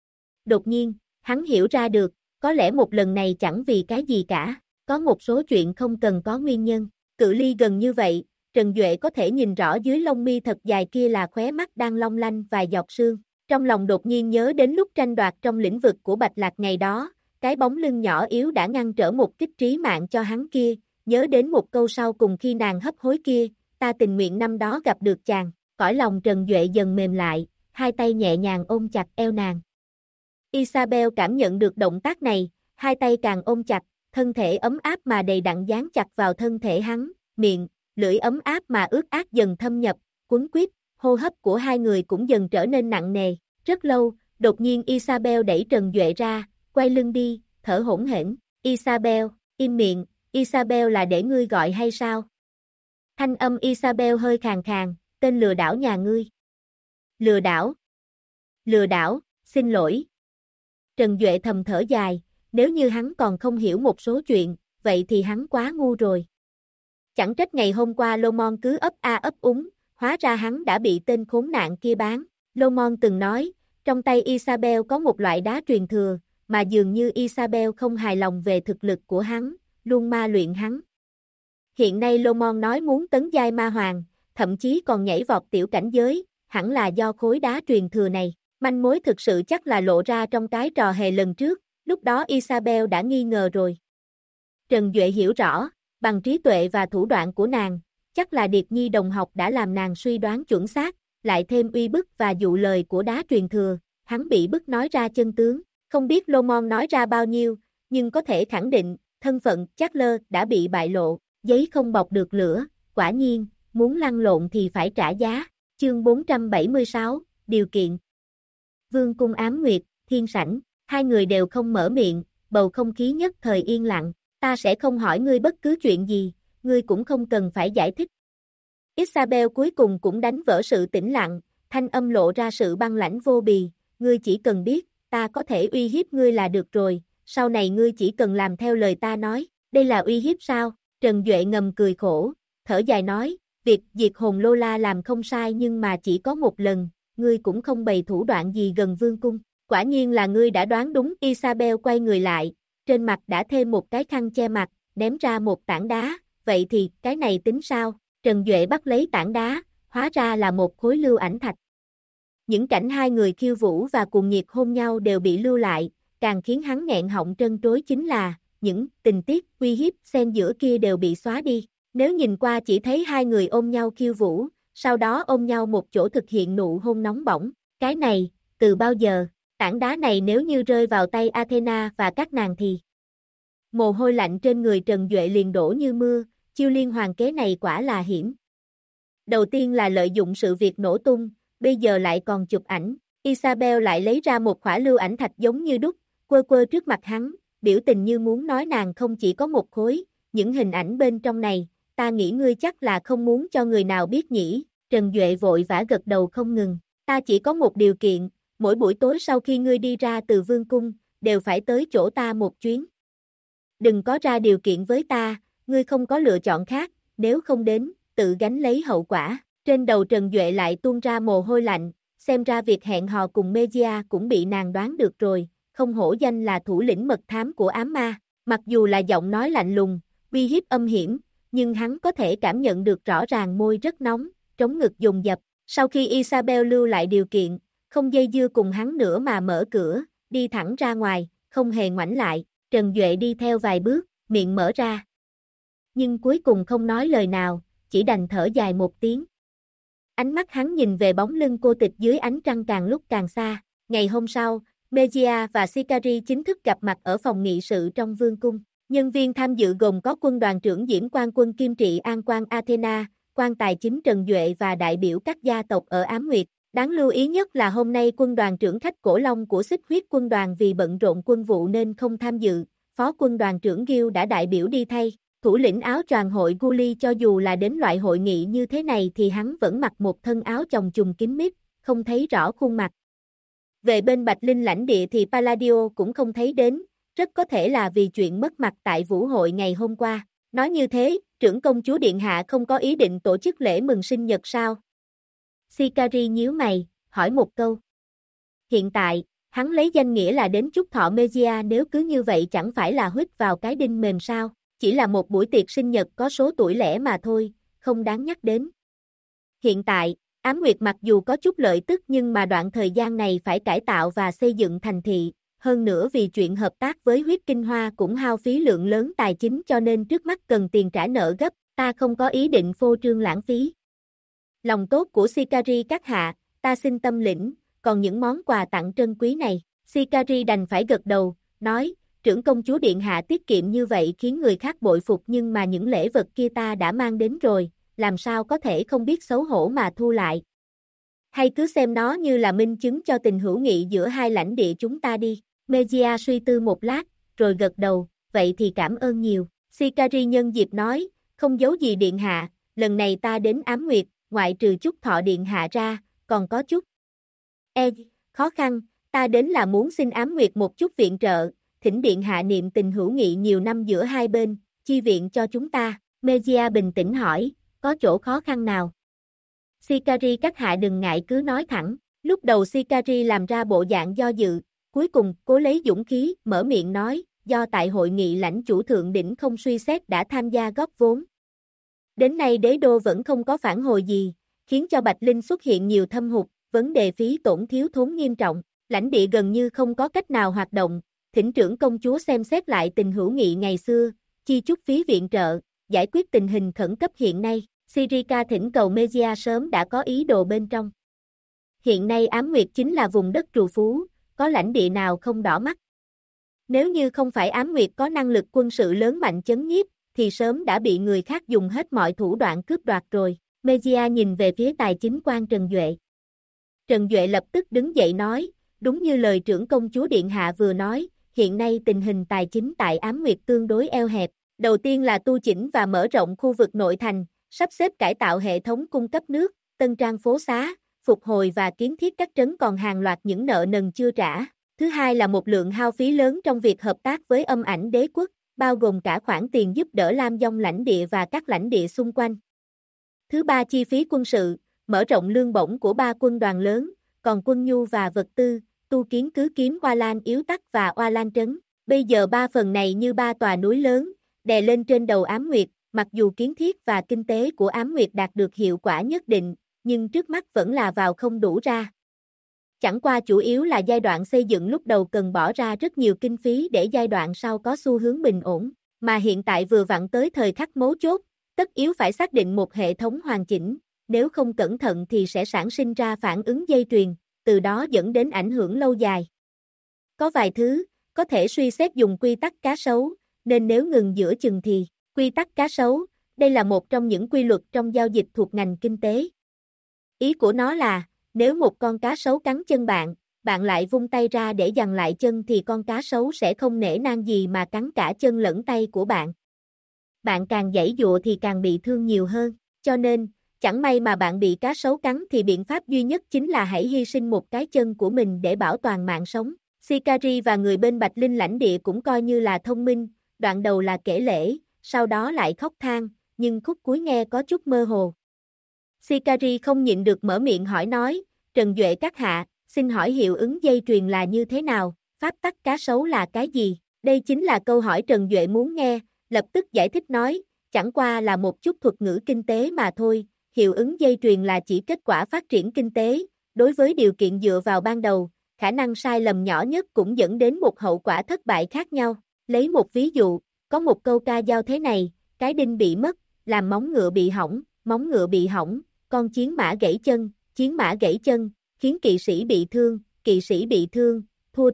Đột nhiên, hắn hiểu ra được, có lẽ một lần này chẳng vì cái gì cả, có một số chuyện không cần có nguyên nhân, cự ly gần như vậy, Trần Duệ có thể nhìn rõ dưới lông mi thật dài kia là khóe mắt đang long lanh vài giọt sương. Trong lòng đột nhiên nhớ đến lúc tranh đoạt trong lĩnh vực của Bạch Lạc ngày đó, cái bóng lưng nhỏ yếu đã ngăn trở một kích trí mạng cho hắn kia, nhớ đến một câu sau cùng khi nàng hấp hối kia, ta tình nguyện năm đó gặp được chàng, cõi lòng Trần Duệ dần mềm lại, hai tay nhẹ nhàng ôm chặt eo nàng. Isabel cảm nhận được động tác này, hai tay càng ôm chặt, thân thể ấm áp mà đầy đặn dán chặt vào thân thể hắn, miệng, lưỡi ấm áp mà ướt át dần thâm nhập, quấn quýt. Hô hấp của hai người cũng dần trở nên nặng nề, rất lâu, đột nhiên Isabel đẩy Trần Duệ ra, quay lưng đi, thở hổn hển, Isabel, im miệng, Isabel là để ngươi gọi hay sao? Thanh âm Isabel hơi khàn khàn, tên lừa đảo nhà ngươi. Lừa đảo? Lừa đảo, xin lỗi. Trần Duệ thầm thở dài, nếu như hắn còn không hiểu một số chuyện, vậy thì hắn quá ngu rồi. Chẳng trách ngày hôm qua Lô Mon cứ ấp a ấp úng, hóa ra hắn đã bị tên khốn nạn kia bán. Lô Mon từng nói, trong tay Isabel có một loại đá truyền thừa, mà dường như Isabel không hài lòng về thực lực của hắn, luôn ma luyện hắn. Hiện nay Lô Mon nói muốn tấn giai ma hoàng, thậm chí còn nhảy vọt tiểu cảnh giới, hẳn là do khối đá truyền thừa này. Manh mối thực sự chắc là lộ ra trong cái trò hề lần trước, lúc đó Isabel đã nghi ngờ rồi. Trần Duệ hiểu rõ, bằng trí tuệ và thủ đoạn của nàng, chắc là Điệt Nhi đồng học đã làm nàng suy đoán chuẩn xác, lại thêm uy bức và dụ lời của đá truyền thừa, hắn bị bức nói ra chân tướng, không biết Lô Mon nói ra bao nhiêu, nhưng có thể khẳng định, thân phận Charles đã bị bại lộ, giấy không bọc được lửa, quả nhiên, muốn lăn lộn thì phải trả giá. Chương 476, điều kiện. Vương cung Ám Nguyệt, Thiên Sảnh, hai người đều không mở miệng, bầu không khí nhất thời yên lặng, ta sẽ không hỏi ngươi bất cứ chuyện gì, ngươi cũng không cần phải giải thích. Isabel cuối cùng cũng đánh vỡ sự tĩnh lặng, thanh âm lộ ra sự băng lãnh vô bì, ngươi chỉ cần biết, ta có thể uy hiếp ngươi là được rồi, sau này ngươi chỉ cần làm theo lời ta nói, đây là uy hiếp sao? Trần Duệ ngầm cười khổ, thở dài nói, việc diệt hồn Lola làm không sai nhưng mà chỉ có một lần, ngươi cũng không bày thủ đoạn gì gần vương cung, quả nhiên là ngươi đã đoán đúng. Isabel quay người lại, trên mặt đã thêm một cái khăn che mặt, ném ra một tảng đá, vậy thì cái này tính sao? Trần Duệ bắt lấy tảng đá, hóa ra là một khối lưu ảnh thạch. Những cảnh hai người khiêu vũ và cuồng nhiệt hôn nhau đều bị lưu lại, càng khiến hắn nghẹn họng trân trối chính là, những tình tiết uy hiếp xen giữa kia đều bị xóa đi. Nếu nhìn qua chỉ thấy hai người ôm nhau khiêu vũ, sau đó ôm nhau một chỗ thực hiện nụ hôn nóng bỏng. Cái này, từ bao giờ, tảng đá này nếu như rơi vào tay Athena và các nàng thì... Mồ hôi lạnh trên người Trần Duệ liền đổ như mưa, chiêu liên hoàn kế này quả là hiểm. Đầu tiên là lợi dụng sự việc nổ tung, bây giờ lại còn chụp ảnh. Isabel lại lấy ra một khỏa lưu ảnh thạch giống như đúc, quơ quơ trước mặt hắn, biểu tình như muốn nói nàng không chỉ có một khối, những hình ảnh bên trong này, ta nghĩ ngươi chắc là không muốn cho người nào biết nhỉ. Trần Duệ vội vã gật đầu không ngừng, ta chỉ có một điều kiện, mỗi buổi tối sau khi ngươi đi ra từ vương cung, đều phải tới chỗ ta một chuyến. Đừng có ra điều kiện với ta, ngươi không có lựa chọn khác, nếu không đến, tự gánh lấy hậu quả. Trên đầu Trần Duệ lại tuôn ra mồ hôi lạnh, xem ra việc hẹn hò cùng Megia cũng bị nàng đoán được rồi, không hổ danh là thủ lĩnh mật thám của ám ma. Mặc dù là giọng nói lạnh lùng, uy hiếp âm hiểm, nhưng hắn có thể cảm nhận được rõ ràng môi rất nóng, trống ngực dồn dập. Sau khi Isabel lưu lại điều kiện, không dây dưa cùng hắn nữa mà mở cửa, đi thẳng ra ngoài, không hề ngoảnh lại. Trần Duệ đi theo vài bước, miệng mở ra. Nhưng cuối cùng không nói lời nào, chỉ đành thở dài một tiếng. Ánh mắt hắn nhìn về bóng lưng cô tịch dưới ánh trăng càng lúc càng xa. Ngày hôm sau, Megia và Sicari chính thức gặp mặt ở phòng nghị sự trong vương cung. Nhân viên tham dự gồm có quân đoàn trưởng Diễm Quan quân Kim Trị An Quan Athena, quan tài chính Trần Duệ và đại biểu các gia tộc ở Ám Nguyệt. Đáng lưu ý nhất là hôm nay quân đoàn trưởng Khách Cổ Long của Xích Huyết quân đoàn vì bận rộn quân vụ nên không tham dự, phó quân đoàn trưởng Gil đã đại biểu đi thay. Thủ lĩnh áo choàng hội Guli cho dù là đến loại hội nghị như thế này thì hắn vẫn mặc một thân áo chồng chùng kín mít, không thấy rõ khuôn mặt. Về bên Bạch Linh lãnh địa thì Palladio cũng không thấy đến, rất có thể là vì chuyện mất mặt tại vũ hội ngày hôm qua. Nói như thế, trưởng công chúa Điện Hạ không có ý định tổ chức lễ mừng sinh nhật sao? Sicari nhíu mày, hỏi một câu. Hiện tại, hắn lấy danh nghĩa là đến chúc thọ Megia, nếu cứ như vậy chẳng phải là huýt vào cái đinh mềm sao? Chỉ là một buổi tiệc sinh nhật có số tuổi lẻ mà thôi, không đáng nhắc đến. Hiện tại, Ám Nguyệt mặc dù có chút lợi tức nhưng mà đoạn thời gian này phải cải tạo và xây dựng thành thị, hơn nữa vì chuyện hợp tác với Huyết Kinh Hoa cũng hao phí lượng lớn tài chính cho nên trước mắt cần tiền trả nợ gấp, ta không có ý định phô trương lãng phí. Lòng tốt của Sicari các hạ, ta xin tâm lĩnh, còn những món quà tặng trân quý này, Sicari đành phải gật đầu, nói, trưởng công chúa Điện Hạ tiết kiệm như vậy khiến người khác bội phục nhưng mà những lễ vật kia ta đã mang đến rồi, làm sao có thể không biết xấu hổ mà thu lại. Hay cứ xem nó như là minh chứng cho tình hữu nghị giữa hai lãnh địa chúng ta đi. Megia suy tư một lát, rồi gật đầu, vậy thì cảm ơn nhiều. Sicari nhân dịp nói, không giấu gì Điện Hạ, lần này ta đến Ám Nguyệt, ngoại trừ chúc thọ Điện Hạ ra, còn có chút khó khăn, ta đến là muốn xin Ám Nguyệt một chút viện trợ, thỉnh Điện Hạ niệm tình hữu nghị nhiều năm giữa hai bên, chi viện cho chúng ta. Megia bình tĩnh hỏi, có chỗ khó khăn nào? Sicari các hạ đừng ngại cứ nói thẳng. Lúc đầu Sicari làm ra bộ dạng do dự, cuối cùng cố lấy dũng khí, mở miệng nói, do tại hội nghị lãnh chủ thượng đỉnh không suy xét đã tham gia góp vốn. Đến nay đế đô vẫn không có phản hồi gì, khiến cho Bạch Linh xuất hiện nhiều thâm hụt, vấn đề phí tổn thiếu thốn nghiêm trọng, lãnh địa gần như không có cách nào hoạt động, thỉnh trưởng công chúa xem xét lại tình hữu nghị ngày xưa, chi chút phí viện trợ, giải quyết tình hình khẩn cấp hiện nay. Sirica thỉnh cầu Megia sớm đã có ý đồ bên trong. Hiện nay Ám Nguyệt chính là vùng đất trù phú, có lãnh địa nào không đỏ mắt. Nếu như không phải Ám Nguyệt có năng lực quân sự lớn mạnh chấn nhiếp, thì sớm đã bị người khác dùng hết mọi thủ đoạn cướp đoạt rồi. Megia nhìn về phía tài chính quan Trần Duệ. Trần Duệ lập tức đứng dậy nói, đúng như lời trưởng công chúa Điện Hạ vừa nói, hiện nay tình hình tài chính tại Ám Nguyệt tương đối eo hẹp. Đầu tiên là tu chỉnh và mở rộng khu vực nội thành, sắp xếp cải tạo hệ thống cung cấp nước, tân trang phố xá, phục hồi và kiến thiết các trấn còn hàng loạt những nợ nần chưa trả. Thứ hai là một lượng hao phí lớn trong việc hợp tác với Âm Ảnh Đế quốc, bao gồm cả khoản tiền giúp đỡ Lam Dông lãnh địa và các lãnh địa xung quanh. Thứ ba chi phí quân sự, mở rộng lương bổng của 3 quân đoàn lớn, còn quân nhu và vật tư, tu kiến cứ kiếm Hoa Lan Yếu Tắc và Hoa Lan Trấn. Bây giờ 3 phần này như 3 tòa núi lớn, đè lên trên đầu Ám Nguyệt. Mặc dù kiến thiết và kinh tế của Ám Nguyệt đạt được hiệu quả nhất định, nhưng trước mắt vẫn là vào không đủ ra. Chẳng qua chủ yếu là giai đoạn xây dựng lúc đầu cần bỏ ra rất nhiều kinh phí để giai đoạn sau có xu hướng bình ổn, mà hiện tại vừa vặn tới thời khắc mấu chốt, tất yếu phải xác định một hệ thống hoàn chỉnh, nếu không cẩn thận thì sẽ sản sinh ra phản ứng dây chuyền, từ đó dẫn đến ảnh hưởng lâu dài. Có vài thứ, có thể suy xét dùng quy tắc cá sấu, nên nếu ngừng giữa chừng thì quy tắc cá sấu, đây là một trong những quy luật trong giao dịch thuộc ngành kinh tế. Ý của nó là, nếu một con cá sấu cắn chân bạn, bạn lại vung tay ra để giằng lại chân thì con cá sấu sẽ không nể nang gì mà cắn cả chân lẫn tay của bạn. Bạn càng giãy giụa thì càng bị thương nhiều hơn, cho nên, Chẳng may mà bạn bị cá sấu cắn thì biện pháp duy nhất chính là hãy hy sinh một cái chân của mình để bảo toàn mạng sống. Sikari và người bên Bạch Linh lãnh địa cũng coi như là thông minh, đoạn đầu là kể lể, sau đó lại khóc than, nhưng khúc cuối nghe có chút mơ hồ. Sikari không nhịn được mở miệng hỏi nói, Trần Duệ các hạ, xin hỏi hiệu ứng dây chuyền là như thế nào, pháp tắc cá sấu là cái gì? Đây chính là câu hỏi Trần Duệ muốn nghe, lập tức giải thích nói, chẳng qua là một chút thuật ngữ kinh tế mà thôi, hiệu ứng dây chuyền là chỉ kết quả phát triển kinh tế, đối với điều kiện dựa vào ban đầu, khả năng sai lầm nhỏ nhất cũng dẫn đến một hậu quả thất bại khác nhau. Lấy một ví dụ, có một câu ca dao thế này, cái đinh bị mất, làm móng ngựa bị hỏng, con chiến mã gãy chân, khiến kỵ sĩ bị thương, thua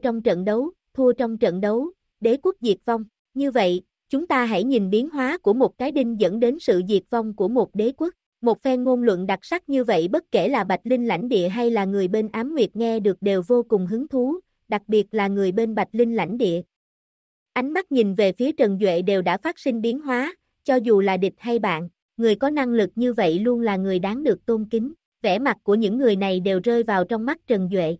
trong trận đấu, đế quốc diệt vong. Như vậy, chúng ta hãy nhìn biến hóa của một cái đinh dẫn đến sự diệt vong của một đế quốc. Một phen ngôn luận đặc sắc như vậy bất kể là Bạch Linh lãnh địa hay là người bên Ám Nguyệt nghe được đều vô cùng hứng thú, đặc biệt là người bên Bạch Linh lãnh địa. Ánh mắt nhìn về phía Trần Duệ đều đã phát sinh biến hóa, cho dù là địch hay bạn, người có năng lực như vậy luôn là người đáng được tôn kính. Vẻ mặt của những người này đều rơi vào trong mắt Trần Duệ.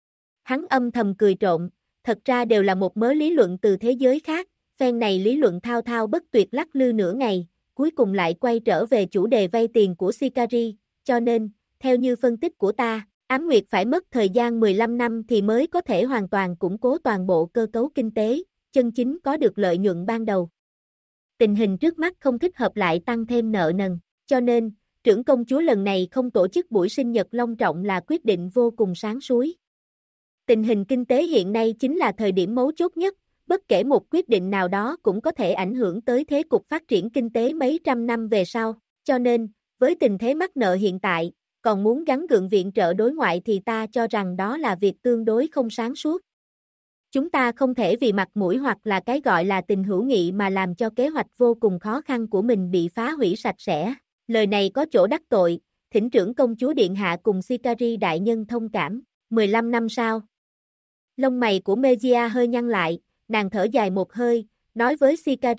Hắn âm thầm cười trộm, thật ra đều là một mớ lý luận từ thế giới khác, phen này lý luận thao thao bất tuyệt lắc lư nửa ngày, cuối cùng lại quay trở về chủ đề vay tiền của Sikari, cho nên, theo như phân tích của ta, Ám Nguyệt phải mất thời gian 15 năm thì mới có thể hoàn toàn củng cố toàn bộ cơ cấu kinh tế, chân chính có được lợi nhuận ban đầu. Tình hình trước mắt không thích hợp lại tăng thêm nợ nần, cho nên, trưởng công chúa lần này không tổ chức buổi sinh nhật long trọng là quyết định vô cùng sáng suối. Tình hình kinh tế hiện nay chính là thời điểm mấu chốt nhất, bất kể một quyết định nào đó cũng có thể ảnh hưởng tới thế cục phát triển kinh tế mấy trăm năm về sau, cho nên, với tình thế mắc nợ hiện tại, còn muốn gắng gượng viện trợ đối ngoại thì ta cho rằng đó là việc tương đối không sáng suốt. Chúng ta không thể vì mặt mũi hoặc là cái gọi là tình hữu nghị mà làm cho kế hoạch vô cùng khó khăn của mình bị phá hủy sạch sẽ. Lời này có chỗ đắc tội, thỉnh trưởng công chúa Điện Hạ cùng Sikari đại nhân thông cảm. 15 năm sau. Lông mày của Mejia hơi nhăn lại, nàng thở dài một hơi, nói với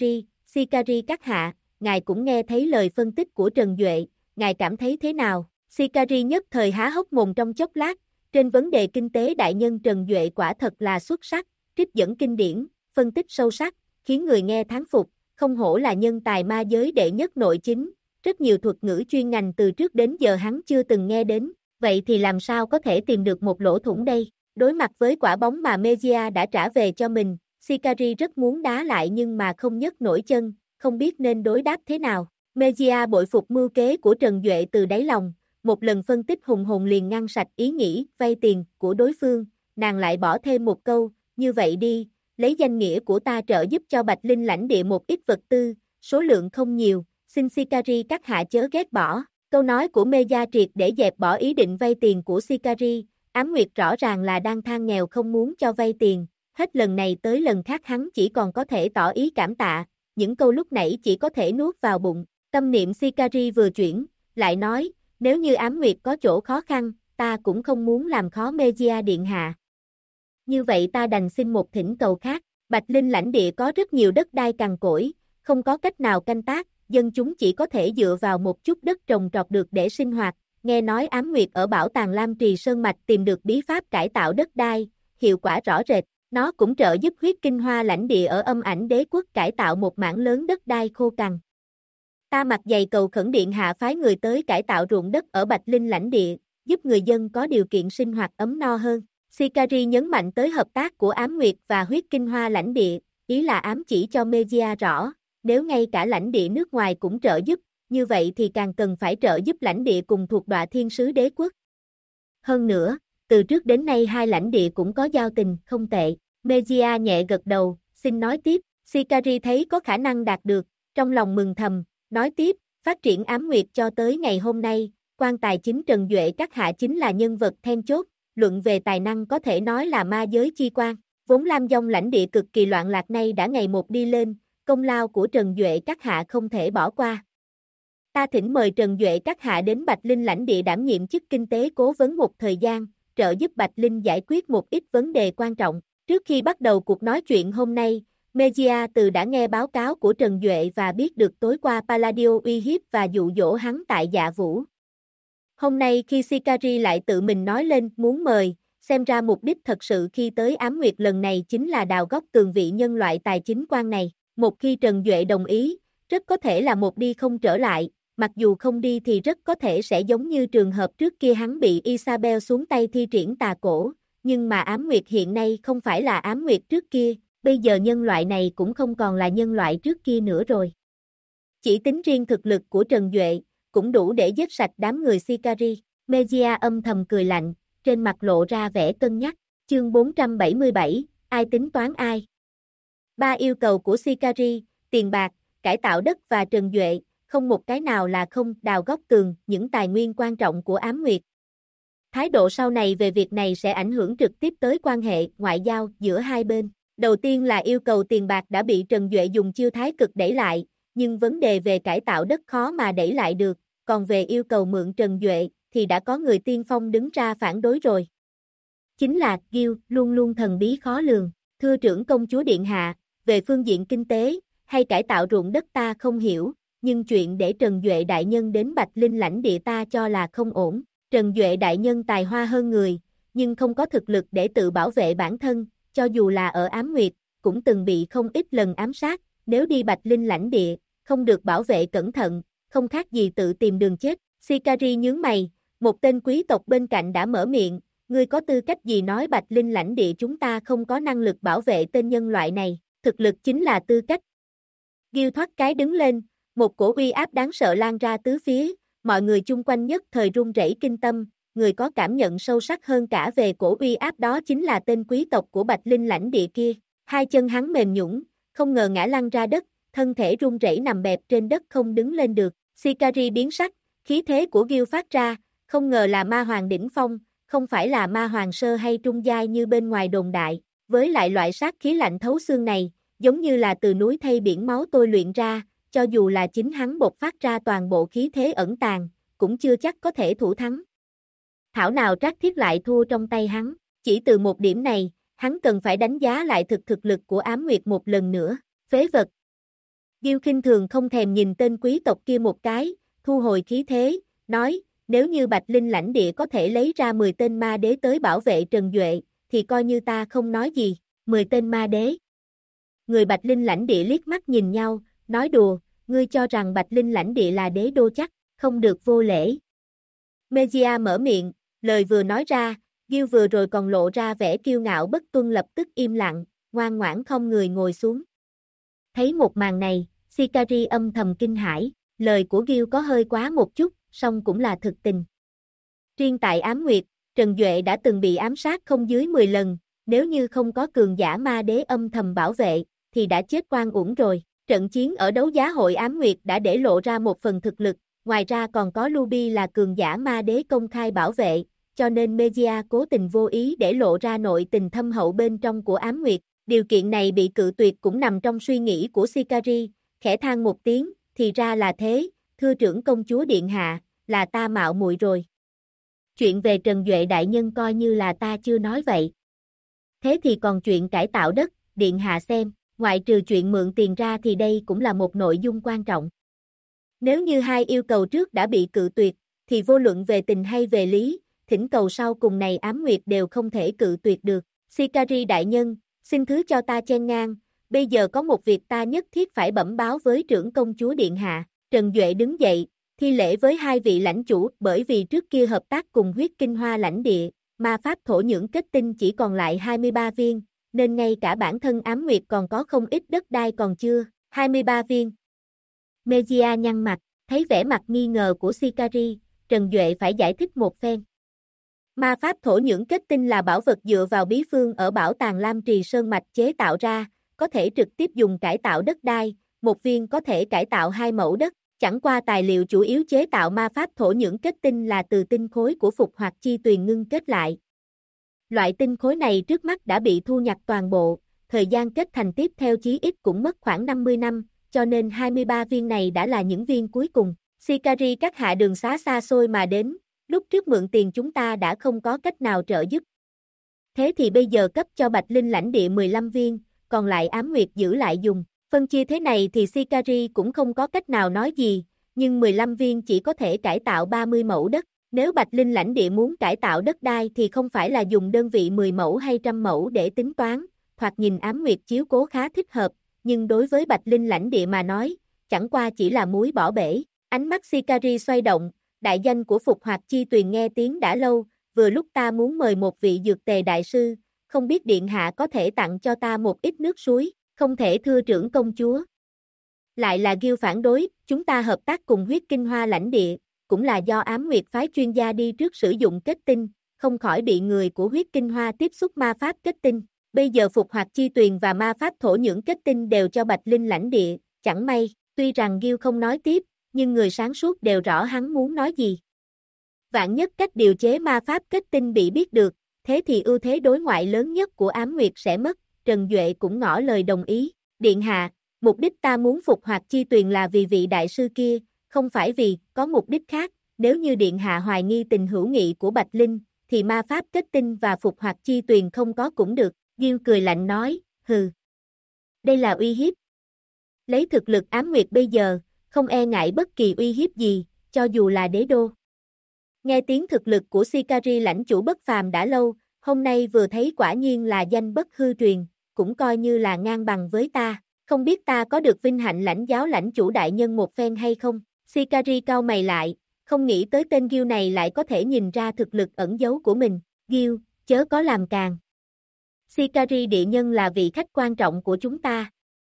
Sikari các hạ, ngài cũng nghe thấy lời phân tích của Trần Duệ, ngài cảm thấy thế nào? Sikari nhất thời há hốc mồm trong chốc lát, trên vấn đề kinh tế đại nhân Trần Duệ quả thật là xuất sắc, trích dẫn kinh điển, phân tích sâu sắc, khiến người nghe thán phục, không hổ là nhân tài ma giới đệ nhất nội chính, rất nhiều thuật ngữ chuyên ngành từ trước đến giờ hắn chưa từng nghe đến, vậy thì làm sao có thể tìm được một lỗ thủng đây? Đối mặt với quả bóng mà Mejia đã trả về cho mình, Sikari rất muốn đá lại nhưng mà không nhấc nổi chân, không biết nên đối đáp thế nào. Mejia bội phục mưu kế của Trần Duệ từ đáy lòng, một lần phân tích hùng hồn liền ngăn sạch ý nghĩ vay tiền của đối phương, nàng lại bỏ thêm một câu, như vậy đi, lấy danh nghĩa của ta trợ giúp cho Bạch Linh lãnh địa một ít vật tư, số lượng không nhiều, xin Sikari các hạ chớ ghét bỏ. Câu nói của Mejia triệt để dẹp bỏ ý định vay tiền của Sikari, Ám Nguyệt rõ ràng là đang than nghèo không muốn cho vay tiền, hết lần này tới lần khác hắn chỉ còn có thể tỏ ý cảm tạ, những câu lúc nãy chỉ có thể nuốt vào bụng, tâm niệm Sikari vừa chuyển, lại nói, nếu như Ám Nguyệt có chỗ khó khăn, ta cũng không muốn làm khó Mejia điện hạ. Như vậy ta đành xin một thỉnh cầu khác, Bạch Linh lãnh địa có rất nhiều đất đai cằn cỗi, không có cách nào canh tác, dân chúng chỉ có thể dựa vào một chút đất trồng trọt được để sinh hoạt. Nghe nói Ám Nguyệt ở bảo tàng Lam Trì Sơn Mạch tìm được bí pháp cải tạo đất đai, hiệu quả rõ rệt, nó cũng trợ giúp Huyết Kinh Hoa lãnh địa ở Âm Ảnh Đế quốc cải tạo một mảng lớn đất đai khô cằn. Ta mặt dày cầu khẩn điện hạ phái người tới cải tạo ruộng đất ở Bạch Linh lãnh địa, giúp người dân có điều kiện sinh hoạt ấm no hơn. Sikari nhấn mạnh tới hợp tác của Ám Nguyệt và Huyết Kinh Hoa lãnh địa, ý là ám chỉ cho Mejia rõ, nếu ngay cả lãnh địa nước ngoài cũng trợ giúp, như vậy thì càng cần phải trợ giúp lãnh địa cùng thuộc Đoạ Thiên Sứ Đế quốc. Hơn nữa, từ trước đến nay hai lãnh địa cũng có giao tình không tệ. Mejia nhẹ gật đầu, xin nói tiếp. Sikari thấy có khả năng đạt được, trong lòng mừng thầm, nói tiếp, phát triển Ám Nguyệt cho tới ngày hôm nay, quan tài chính Trần Duệ các hạ chính là nhân vật then chốt, luận về tài năng có thể nói là ma giới chi quan. Vốn Lam Dông lãnh địa cực kỳ loạn lạc nay đã ngày một đi lên, công lao của Trần Duệ các hạ không thể bỏ qua. Ta thỉnh mời Trần Duệ các hạ đến Bạch Linh lãnh địa đảm nhiệm chức kinh tế cố vấn một thời gian, trợ giúp Bạch Linh giải quyết một ít vấn đề quan trọng. Trước khi bắt đầu cuộc nói chuyện hôm nay, Mejia từ đã nghe báo cáo của Trần Duệ và biết được tối qua Palladio uy hiếp và dụ dỗ hắn tại Dạ Vũ. Hôm nay khi Sikari lại tự mình nói lên muốn mời, xem ra mục đích thật sự khi tới Ám Nguyệt lần này chính là đào góc tường vị nhân loại tài chính quan này. Một khi Trần Duệ đồng ý, rất có thể là một đi không trở lại, mặc dù không đi thì rất có thể sẽ giống như trường hợp trước kia hắn bị Isabel xuống tay thi triển tà cổ, nhưng mà Ám Nguyệt hiện nay không phải là Ám Nguyệt trước kia, bây giờ nhân loại này cũng không còn là nhân loại trước kia nữa rồi. Chỉ tính riêng thực lực của Trần Duệ, cũng đủ để giết sạch đám người Sikari. Mejia âm thầm cười lạnh, trên mặt lộ ra vẻ cân nhắc. Chương 477, ai tính toán ai? Ba yêu cầu của Sikari, tiền bạc, cải tạo đất và Trần Duệ, không một cái nào là không đào góc tường, những tài nguyên quan trọng của Ám Nguyệt. Thái độ sau này về việc này sẽ ảnh hưởng trực tiếp tới quan hệ ngoại giao giữa hai bên. Đầu tiên là yêu cầu tiền bạc đã bị Trần Duệ dùng chiêu thái cực đẩy lại, nhưng vấn đề về cải tạo đất khó mà đẩy lại được, còn về yêu cầu mượn Trần Duệ, thì đã có người tiên phong đứng ra phản đối rồi. Chính là Gil, luôn luôn thần bí khó lường. Thưa trưởng công chúa Điện Hạ, về phương diện kinh tế, hay cải tạo ruộng đất ta không hiểu, nhưng chuyện để Trần Duệ đại nhân đến Bạch Linh lãnh địa ta cho là không ổn. Trần Duệ đại nhân tài hoa hơn người, nhưng không có thực lực để tự bảo vệ bản thân, cho dù là ở Ám Nguyệt, cũng từng bị không ít lần ám sát, nếu đi Bạch Linh lãnh địa, không được bảo vệ cẩn thận, không khác gì tự tìm đường chết. Sikari nhướng mày, một tên quý tộc bên cạnh đã mở miệng, ngươi có tư cách gì nói Bạch Linh lãnh địa chúng ta không có năng lực bảo vệ tên nhân loại này, thực lực chính là tư cách. Gil thoát cái đứng lên, một cổ uy áp đáng sợ lan ra tứ phía, mọi người chung quanh nhất thời run rẩy kinh tâm, người có cảm nhận sâu sắc hơn cả về cổ uy áp đó chính là tên quý tộc của Bạch Linh lãnh địa kia. Hai chân hắn mềm nhũn, không ngờ ngã lăn ra đất, thân thể run rẩy nằm bẹp trên đất không đứng lên được. Sikari biến sắc, khí thế của Gil phát ra, không ngờ là ma hoàng đỉnh phong, không phải là ma hoàng sơ hay trung giai như bên ngoài đồn đại, với lại loại sát khí lạnh thấu xương này, giống như là từ núi thây biển máu tôi luyện ra, cho dù là chính hắn bộc phát ra toàn bộ khí thế ẩn tàng, cũng chưa chắc có thể thủ thắng. Thảo nào Trác Thiết lại thua trong tay hắn, chỉ từ một điểm này, hắn cần phải đánh giá lại thực lực của Ám Nguyệt một lần nữa, phế vật. Gil khinh thường không thèm nhìn tên quý tộc kia một cái, thu hồi khí thế, nói, nếu như Bạch Linh lãnh địa có thể lấy ra 10 tên ma đế tới bảo vệ Trần Duệ, thì coi như ta không nói gì, 10 tên ma đế. Người Bạch Linh lãnh địa liếc mắt nhìn nhau, nói đùa, ngươi cho rằng Bạch Linh lãnh địa là đế đô chắc, không được vô lễ. Mejia mở miệng, lời vừa nói ra, Gil vừa rồi còn lộ ra vẻ kiêu ngạo bất tuân lập tức im lặng, ngoan ngoãn không người ngồi xuống. Thấy một màn này, Sikari âm thầm kinh hãi, lời của Gil có hơi quá một chút, song cũng là thực tình. Riêng tại Ám Nguyệt, Trần Duệ đã từng bị ám sát không dưới 10 lần, nếu như không có cường giả ma đế âm thầm bảo vệ, thì đã chết oan uổng rồi. Trận chiến ở đấu giá hội Ám Nguyệt đã để lộ ra một phần thực lực, ngoài ra còn có Luby là cường giả ma đế công khai bảo vệ, cho nên Mejia cố tình vô ý để lộ ra nội tình thâm hậu bên trong của Ám Nguyệt. Điều kiện này bị cự tuyệt cũng nằm trong suy nghĩ của Sikari, khẽ than một tiếng, thì ra là thế, thưa trưởng công chúa Điện Hạ, là ta mạo muội rồi. Chuyện về Trần Duệ đại nhân coi như là ta chưa nói vậy. Thế thì còn chuyện cải tạo đất, Điện Hạ xem, ngoại trừ chuyện mượn tiền ra thì đây cũng là một nội dung quan trọng. Nếu như hai yêu cầu trước đã bị cự tuyệt, thì vô luận về tình hay về lý, thỉnh cầu sau cùng này Ám Nguyệt đều không thể cự tuyệt được. Sikari đại nhân, xin thứ cho ta chen ngang, bây giờ có một việc ta nhất thiết phải bẩm báo với trưởng công chúa Điện Hạ. Trần Duệ đứng dậy, thi lễ với hai vị lãnh chủ, bởi vì trước kia hợp tác cùng huyết kinh hoa lãnh địa, ma pháp thổ nhưỡng kết tinh chỉ còn lại 23 viên, nên ngay cả bản thân Ám Nguyệt còn có không ít đất đai còn chưa, 23 viên. Mejia nhăn mặt, thấy vẻ mặt nghi ngờ của Sikari, Trần Duệ phải giải thích một phen. Ma pháp thổ nhưỡng kết tinh là bảo vật dựa vào bí phương ở bảo tàng Lam Trì Sơn Mạch chế tạo ra, có thể trực tiếp dùng cải tạo đất đai, một viên có thể cải tạo 2 mẫu đất, chẳng qua tài liệu chủ yếu chế tạo ma pháp thổ nhưỡng kết tinh là từ tinh khối của phục hoặc chi tuyền ngưng kết lại. Loại tinh khối này trước mắt đã bị thu nhặt toàn bộ, thời gian kết thành tiếp theo chí ít cũng mất khoảng 50 năm, cho nên 23 viên này đã là những viên cuối cùng. Sikari các hạ đường xá xa xôi mà đến, lúc trước mượn tiền chúng ta đã không có cách nào trợ giúp. Thế thì bây giờ cấp cho Bạch Linh lãnh địa 15 viên, còn lại Ám Nguyệt giữ lại dùng. Phân chia thế này thì Sikari cũng không có cách nào nói gì, nhưng 15 viên chỉ có thể cải tạo 30 mẫu đất. Nếu Bạch Linh lãnh địa muốn cải tạo đất đai thì không phải là dùng đơn vị 10 mẫu hay trăm mẫu để tính toán, thoạt nhìn Ám Nguyệt chiếu cố khá thích hợp, nhưng đối với Bạch Linh lãnh địa mà nói, chẳng qua chỉ là muối bỏ bể. Ánh mắt Sikari xoay động, đại danh của Phục Hoạt Chi Tuyền nghe tiếng đã lâu, vừa lúc ta muốn mời một vị dược tề đại sư, không biết điện hạ có thể tặng cho ta một ít nước suối, không thể thưa trưởng công chúa. Lại là Gil phản đối, chúng ta hợp tác cùng huyết kinh hoa lãnh địa, cũng là do Ám Nguyệt phái chuyên gia đi trước sử dụng kết tinh, không khỏi bị người của huyết kinh hoa tiếp xúc ma pháp kết tinh. Bây giờ Phục Hoạt Chi Tuyền và ma pháp thổ nhưỡng kết tinh đều cho Bạch Linh lãnh địa, chẳng may, tuy rằng Gil không nói tiếp, nhưng người sáng suốt đều rõ hắn muốn nói gì. Vạn nhất cách điều chế ma pháp kết tinh bị biết được, thế thì ưu thế đối ngoại lớn nhất của Ám Nguyệt sẽ mất, Trần Duệ cũng ngỏ lời đồng ý. Điện hạ, mục đích ta muốn Phục Hoạt Chi Tuyền là vì vị đại sư kia, không phải vì có mục đích khác, nếu như điện hạ hoài nghi tình hữu nghị của Bạch Linh, thì ma pháp kết tinh và Phục Hoạt Chi Tuyền không có cũng được. Gil cười lạnh nói, hừ. Đây là uy hiếp. Lấy thực lực Ám Nguyệt bây giờ, không e ngại bất kỳ uy hiếp gì, cho dù là đế đô. Nghe tiếng thực lực của Sikari lãnh chủ bất phàm đã lâu, hôm nay vừa thấy quả nhiên là danh bất hư truyền, cũng coi như là ngang bằng với ta, không biết ta có được vinh hạnh lãnh giáo lãnh chủ đại nhân một phen hay không? Sikari cau mày lại, không nghĩ tới tên Gil này lại có thể nhìn ra thực lực ẩn giấu của mình. Gil, chớ có làm càng. Sikari địa nhân là vị khách quan trọng của chúng ta.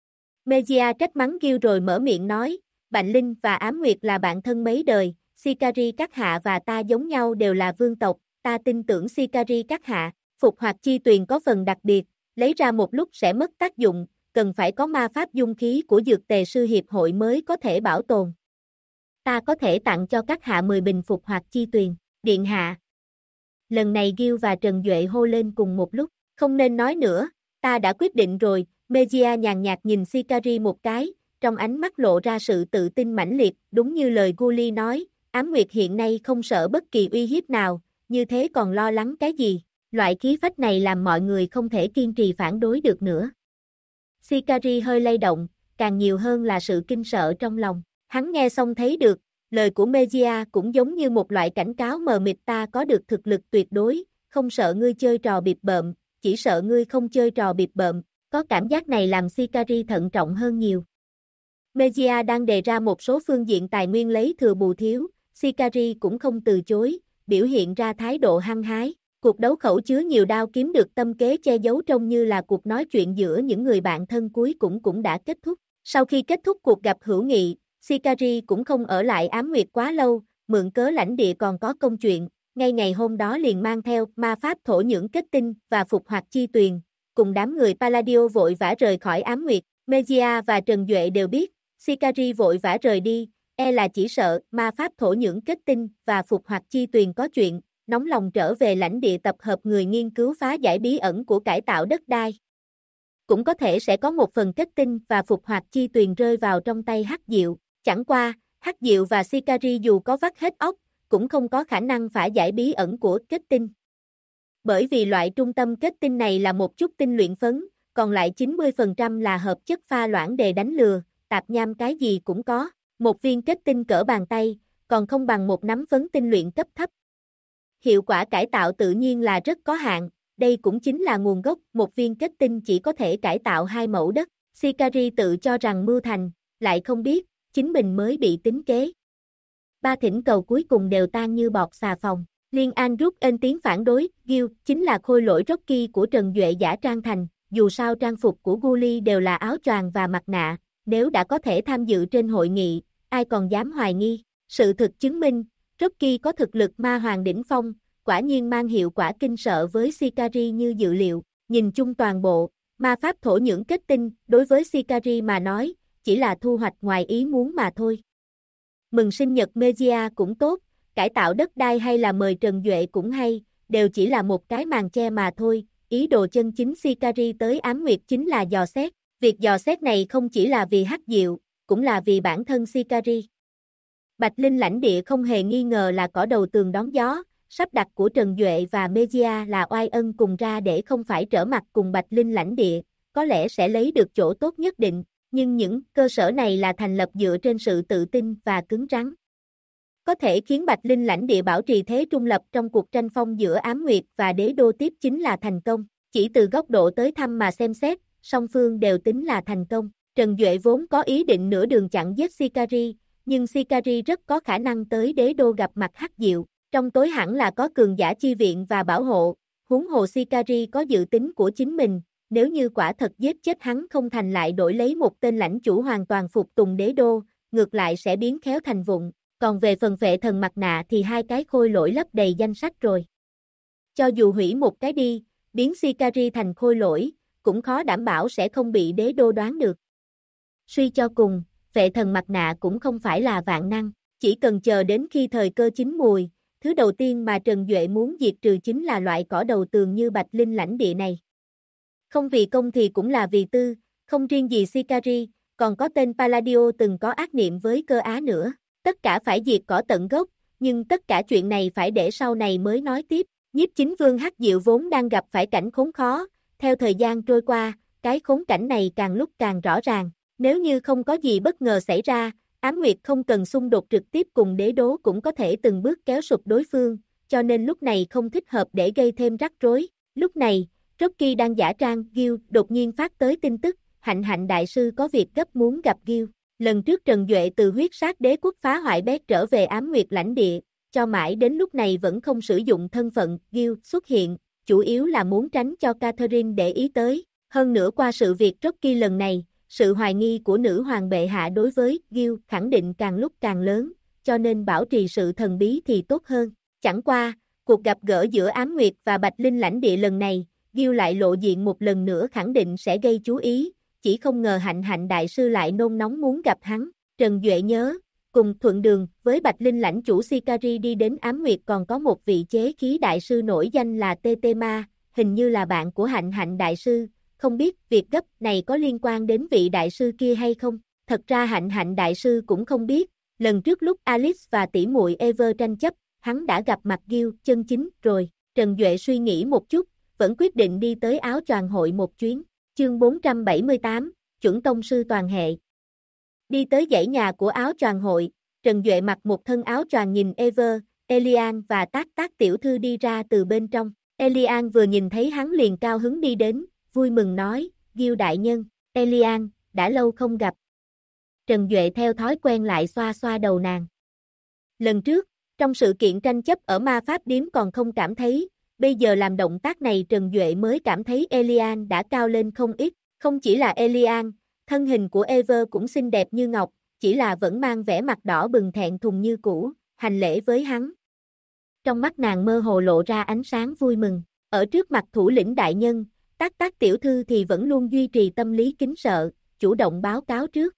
Mejia trách mắng Gil rồi mở miệng nói, Bạch Linh và Ám Nguyệt là bạn thân mấy đời, Sikari các hạ và ta giống nhau đều là vương tộc, ta tin tưởng Sikari các hạ, Phục Hoạt Chi Tuyền có phần đặc biệt, lấy ra một lúc sẽ mất tác dụng, cần phải có ma pháp dung khí của Dược Tề Sư Hiệp hội mới có thể bảo tồn. Ta có thể tặng cho các hạ 10 bình Phục Hoạt Chi Tuyền, điện hạ. Lần này Gil và Trần Duệ hô lên cùng một lúc, không nên nói nữa, ta đã quyết định rồi. Mejia nhàn nhạt nhìn Sikari một cái, trong ánh mắt lộ ra sự tự tin mãnh liệt, đúng như lời Guli nói, Ám Nguyệt hiện nay không sợ bất kỳ uy hiếp nào, như thế còn lo lắng cái gì, loại khí phách này làm mọi người không thể kiên trì phản đối được nữa. Sikari hơi lay động, càng nhiều hơn là sự kinh sợ trong lòng, hắn nghe xong thấy được, lời của Mejia cũng giống như một loại cảnh cáo mờ mịt, ta có được thực lực tuyệt đối, không sợ ngươi chơi trò bịp bợm, chỉ sợ ngươi không chơi trò bịp bợm. Có cảm giác này làm Sikari thận trọng hơn nhiều. Mejia đang đề ra một số phương diện tài nguyên lấy thừa bù thiếu, Sikari cũng không từ chối, biểu hiện ra thái độ hăng hái. Cuộc đấu khẩu chứa nhiều đao kiếm được tâm kế che giấu trông như là cuộc nói chuyện giữa những người bạn thân cuối cũng đã kết thúc. Sau khi kết thúc cuộc gặp hữu nghị, Sikari cũng không ở lại Ám Nguyệt quá lâu, mượn cớ lãnh địa còn có công chuyện, ngay ngày hôm đó liền mang theo ma pháp thổ nhưỡng kết tinh và Phục Hoạt Chi Tuyền. Cùng đám người Palladio vội vã rời khỏi Ám Nguyệt, Mejia và Trần Duệ đều biết, Sikari vội vã rời đi, e là chỉ sợ ma pháp thổ nhưỡng kết tinh và Phục Hoạt Chi Tuyền có chuyện, nóng lòng trở về lãnh địa tập hợp người nghiên cứu phá giải bí ẩn của cải tạo đất đai. Cũng có thể sẽ có một phần kết tinh và Phục Hoạt Chi Tuyền rơi vào trong tay Hắc Diệu, chẳng qua, Hắc Diệu và Sikari dù có vắt hết óc, cũng không có khả năng phá giải bí ẩn của kết tinh. Bởi vì loại trung tâm kết tinh này là một chút tinh luyện phấn, còn lại 90% là hợp chất pha loãng để đánh lừa, tạp nham cái gì cũng có, một viên kết tinh cỡ bàn tay, còn không bằng một nắm phấn tinh luyện cấp thấp. Hiệu quả cải tạo tự nhiên là rất có hạn, đây cũng chính là nguồn gốc, một viên kết tinh chỉ có thể cải tạo 2 mẫu đất, Sikari tự cho rằng mưu thành, lại không biết, chính mình mới bị tính kế. 3 thỉnh cầu cuối cùng đều tan như bọt xà phòng. Liên An rút ên tiếng phản đối, Gil chính là khôi lỗi Rocky của Trần Duệ giả trang thành, dù sao trang phục của Guli đều là áo choàng và mặt nạ, nếu đã có thể tham dự trên hội nghị, ai còn dám hoài nghi. Sự thực chứng minh, Rocky có thực lực ma hoàng đỉnh phong, quả nhiên mang hiệu quả kinh sợ với Sikari như dự liệu, nhìn chung toàn bộ, ma pháp thổ nhưỡng kết tinh, đối với Sikari mà nói, chỉ là thu hoạch ngoài ý muốn mà thôi. Mừng sinh nhật Mejia cũng tốt, cải tạo đất đai hay là mời Trần Duệ cũng hay, đều chỉ là một cái màn che mà thôi, ý đồ chân chính Sikari tới Ám Nguyệt chính là dò xét, việc dò xét này không chỉ là vì Hắc Diệu, cũng là vì bản thân Sikari. Bạch Linh lãnh địa không hề nghi ngờ là cỏ đầu tường đón gió, sắp đặt của Trần Duệ và Mejia là oai ân cùng ra để không phải trở mặt cùng Bạch Linh lãnh địa, có lẽ sẽ lấy được chỗ tốt nhất định, nhưng những cơ sở này là thành lập dựa trên sự tự tin và cứng rắn. có thể khiến Bạch Linh lãnh địa bảo trì thế trung lập trong cuộc tranh phong giữa Ám Nguyệt và Đế Đô tiếp chính là thành công. Chỉ từ góc độ tới thăm mà xem xét, song phương đều tính là thành công. Trần Duệ vốn có ý định nửa đường chặn giết Sikari, nhưng Sikari rất có khả năng tới Đế Đô gặp mặt Hắc Diệu. Trong tối hẳn là có cường giả chi viện và bảo hộ, huống hồ Sikari có dự tính của chính mình, nếu như quả thật giết chết hắn không thành lại đổi lấy một tên lãnh chủ hoàn toàn phục tùng Đế Đô, ngược lại sẽ biến khéo thành vụng. Còn về phần Phệ Thần mặt nạ thì hai cái khôi lỗi lấp đầy danh sách rồi. Cho dù hủy một cái đi, biến Sikari thành khôi lỗi, cũng khó đảm bảo sẽ không bị Đế Đô đoán được. Suy cho cùng, Phệ Thần mặt nạ cũng không phải là vạn năng, chỉ cần chờ đến khi thời cơ chín mùi, thứ đầu tiên mà Trần Duệ muốn diệt trừ chính là loại cỏ đầu tường như Bạch Linh lãnh địa này. Không vì công thì cũng là vì tư, không riêng gì Sikari, còn có tên Palladio từng có ác niệm với Cơ Á nữa. Tất cả phải diệt cỏ tận gốc, nhưng tất cả chuyện này phải để sau này mới nói tiếp. Nhiếp Chính Vương Hắc Diệu vốn đang gặp phải cảnh khốn khó, theo thời gian trôi qua, cái khốn cảnh này càng lúc càng rõ ràng. Nếu như không có gì bất ngờ xảy ra, Ám Nguyệt không cần xung đột trực tiếp cùng Đế Đô cũng có thể từng bước kéo sụp đối phương, cho nên lúc này không thích hợp để gây thêm rắc rối. Lúc này, Rocky đang giả trang Gil đột nhiên phát tới tin tức, Hạnh Hạnh đại sư có việc gấp muốn gặp Gil. Lần trước Trần Duệ từ huyết sát đế quốc phá hoại bét trở về Ám Nguyệt lãnh địa, cho mãi đến lúc này vẫn không sử dụng thân phận Gil xuất hiện, chủ yếu là muốn tránh cho Catherine để ý tới. Hơn nữa qua sự việc Rocky lần này, sự hoài nghi của nữ hoàng bệ hạ đối với Gil khẳng định càng lúc càng lớn, cho nên bảo trì sự thần bí thì tốt hơn. Chẳng qua, cuộc gặp gỡ giữa Ám Nguyệt và Bạch Linh lãnh địa lần này, Gil lại lộ diện một lần nữa khẳng định sẽ gây chú ý, chỉ không ngờ Hạnh Hạnh đại sư lại nôn nóng muốn gặp hắn. Trần Duệ nhớ, cùng thuận đường với Bạch Linh lãnh chủ Sikari đi đến Ám Nguyệt còn có một vị chế khí đại sư nổi danh là Tetema, hình như là bạn của Hạnh Hạnh đại sư, không biết việc gấp này có liên quan đến vị đại sư kia hay không. Thật ra Hạnh Hạnh đại sư cũng không biết, lần trước lúc Alice và tỷ muội Ever tranh chấp, hắn đã gặp mặt Gil chân chính rồi. Trần Duệ suy nghĩ một chút, vẫn quyết định đi tới áo choàng hội một chuyến. Chương 478, chuẩn tông sư toàn hệ. Đi tới dãy nhà của áo choàng hội, Trần Duệ mặc một thân áo choàng nhìn Ever, Elian và Tác Tác tiểu thư đi ra từ bên trong. Elian vừa nhìn thấy hắn liền cao hứng đi đến, vui mừng nói, Gil đại nhân, Elian, đã lâu không gặp. Trần Duệ theo thói quen lại xoa xoa đầu nàng. Lần trước, trong sự kiện tranh chấp ở ma pháp điếm còn không cảm thấy, bây giờ làm động tác này Trần Duệ mới cảm thấy Elian đã cao lên không ít, không chỉ là Elian, thân hình của Ever cũng xinh đẹp như ngọc, chỉ là vẫn mang vẻ mặt đỏ bừng thẹn thùng như cũ, hành lễ với hắn. Trong mắt nàng mơ hồ lộ ra ánh sáng vui mừng, ở trước mặt thủ lĩnh đại nhân, Tác Tác tiểu thư thì vẫn luôn duy trì tâm lý kính sợ, chủ động báo cáo trước.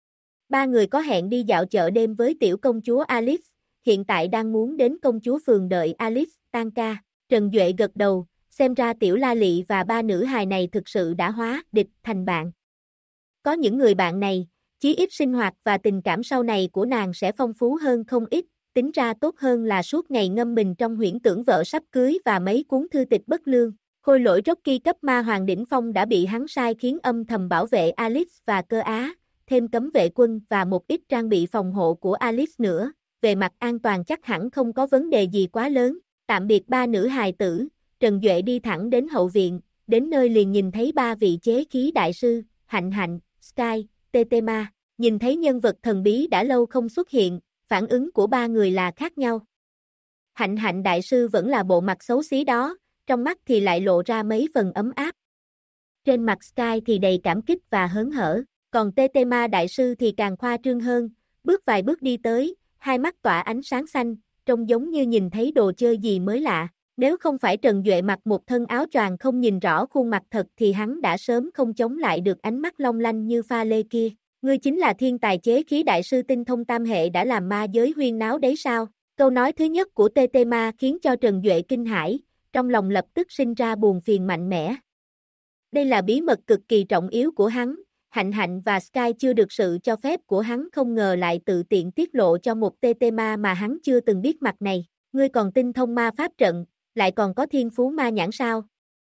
Ba người có hẹn đi dạo chợ đêm với tiểu công chúa Alice, hiện tại đang muốn đến công chúa phường đợi Alice tan ca. Trần Duệ gật đầu, xem ra tiểu La Lị và ba nữ hài này thực sự đã hóa địch thành bạn. Có những người bạn này, chí ít sinh hoạt và tình cảm sau này của nàng sẽ phong phú hơn không ít, tính ra tốt hơn là suốt ngày ngâm mình trong huyễn tưởng vợ sắp cưới và mấy cuốn thư tịch bất lương. Khôi lỗi Rocky cấp ma hoàng đỉnh phong đã bị hắn sai khiến âm thầm bảo vệ Alice và Cơ Á, thêm cấm vệ quân và một ít trang bị phòng hộ của Alice nữa, về mặt an toàn chắc hẳn không có vấn đề gì quá lớn. Tạm biệt ba nữ hài tử, Trần Duệ đi thẳng đến hậu viện, đến nơi liền nhìn thấy ba vị chế khí đại sư, Hạnh Hạnh, Sky, Tetema. Nhìn thấy nhân vật thần bí đã lâu không xuất hiện, phản ứng của ba người là khác nhau. Hạnh Hạnh đại sư vẫn là bộ mặt xấu xí đó, trong mắt thì lại lộ ra mấy phần ấm áp. Trên mặt Sky thì đầy cảm kích và hớn hở, còn Tetema đại sư thì càng khoa trương hơn, bước vài bước đi tới, hai mắt tỏa ánh sáng xanh, trông giống như nhìn thấy đồ chơi gì mới lạ. Nếu không phải Trần Duệ mặc một thân áo choàng không nhìn rõ khuôn mặt thật thì hắn đã sớm không chống lại được ánh mắt long lanh như pha lê kia. Ngươi chính là thiên tài chế khí đại sư tinh thông tam hệ đã làm ma giới huyên náo đấy sao? Câu nói thứ nhất của Tetema khiến cho Trần Duệ kinh hãi, trong lòng lập tức sinh ra buồn phiền mạnh mẽ. Đây là bí mật cực kỳ trọng yếu của hắn, Hạnh Hạnh và Sky chưa được sự cho phép của hắn không ngờ lại tự tiện tiết lộ cho một Tetema mà hắn chưa từng biết mặt này. Ngươi còn tinh thông ma pháp trận, lại còn có thiên phú ma nhãn sao?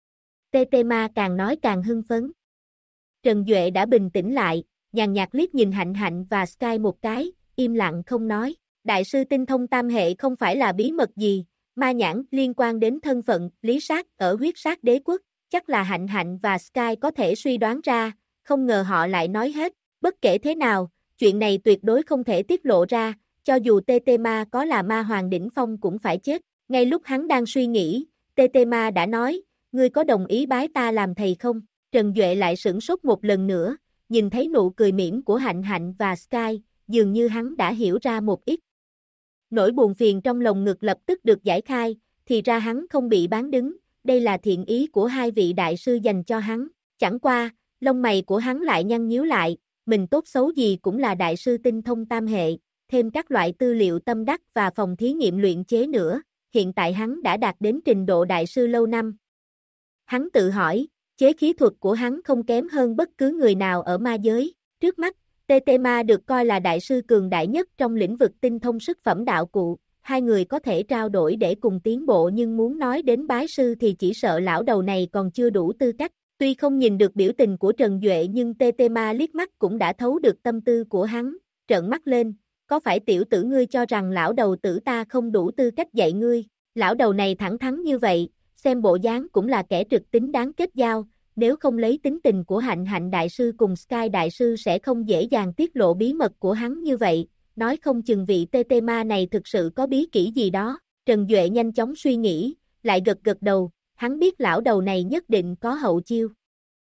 Tetema càng nói càng hưng phấn. Trần Duệ đã bình tĩnh lại, nhàn nhạt liếc nhìn Hạnh Hạnh và Sky một cái, im lặng không nói. Đại sư tinh thông tam hệ không phải là bí mật gì, ma nhãn liên quan đến thân phận, lý sát ở huyết sát đế quốc, chắc là Hạnh Hạnh và Sky có thể suy đoán ra, không ngờ họ lại nói hết, bất kể thế nào, chuyện này tuyệt đối không thể tiết lộ ra, cho dù TT Ma có là ma hoàng đỉnh phong cũng phải chết, ngay lúc hắn đang suy nghĩ, TT Ma đã nói, ngươi có đồng ý bái ta làm thầy không? Trần Duệ lại sửng sốt một lần nữa, nhìn thấy nụ cười mỉm của Hạnh Hạnh và Sky, dường như hắn đã hiểu ra một ít. Nỗi buồn phiền trong lồng ngực lập tức được giải khai, thì ra hắn không bị bán đứng, đây là thiện ý của hai vị đại sư dành cho hắn, chẳng qua, lông mày của hắn lại nhăn nhíu lại, mình tốt xấu gì cũng là đại sư tinh thông tam hệ, thêm các loại tư liệu tâm đắc và phòng thí nghiệm luyện chế nữa, hiện tại hắn đã đạt đến trình độ đại sư lâu năm. Hắn tự hỏi, chế khí thuật của hắn không kém hơn bất cứ người nào ở ma giới, trước mắt, TT Ma được coi là đại sư cường đại nhất trong lĩnh vực tinh thông sức phẩm đạo cụ, hai người có thể trao đổi để cùng tiến bộ nhưng muốn nói đến bái sư thì chỉ sợ lão đầu này còn chưa đủ tư cách. Tuy không nhìn được biểu tình của Trần Duệ nhưng TT Ma liếc mắt cũng đã thấu được tâm tư của hắn, trợn mắt lên, có phải tiểu tử ngươi cho rằng lão đầu tử ta không đủ tư cách dạy ngươi, lão đầu này thẳng thắn như vậy, xem bộ dáng cũng là kẻ trực tính đáng kết giao, nếu không lấy tính tình của Hạnh Hạnh đại sư cùng Sky đại sư sẽ không dễ dàng tiết lộ bí mật của hắn như vậy, nói không chừng vị TT Ma này thực sự có bí kỹ gì đó, Trần Duệ nhanh chóng suy nghĩ, lại gật gật đầu, hắn biết lão đầu này nhất định có hậu chiêu.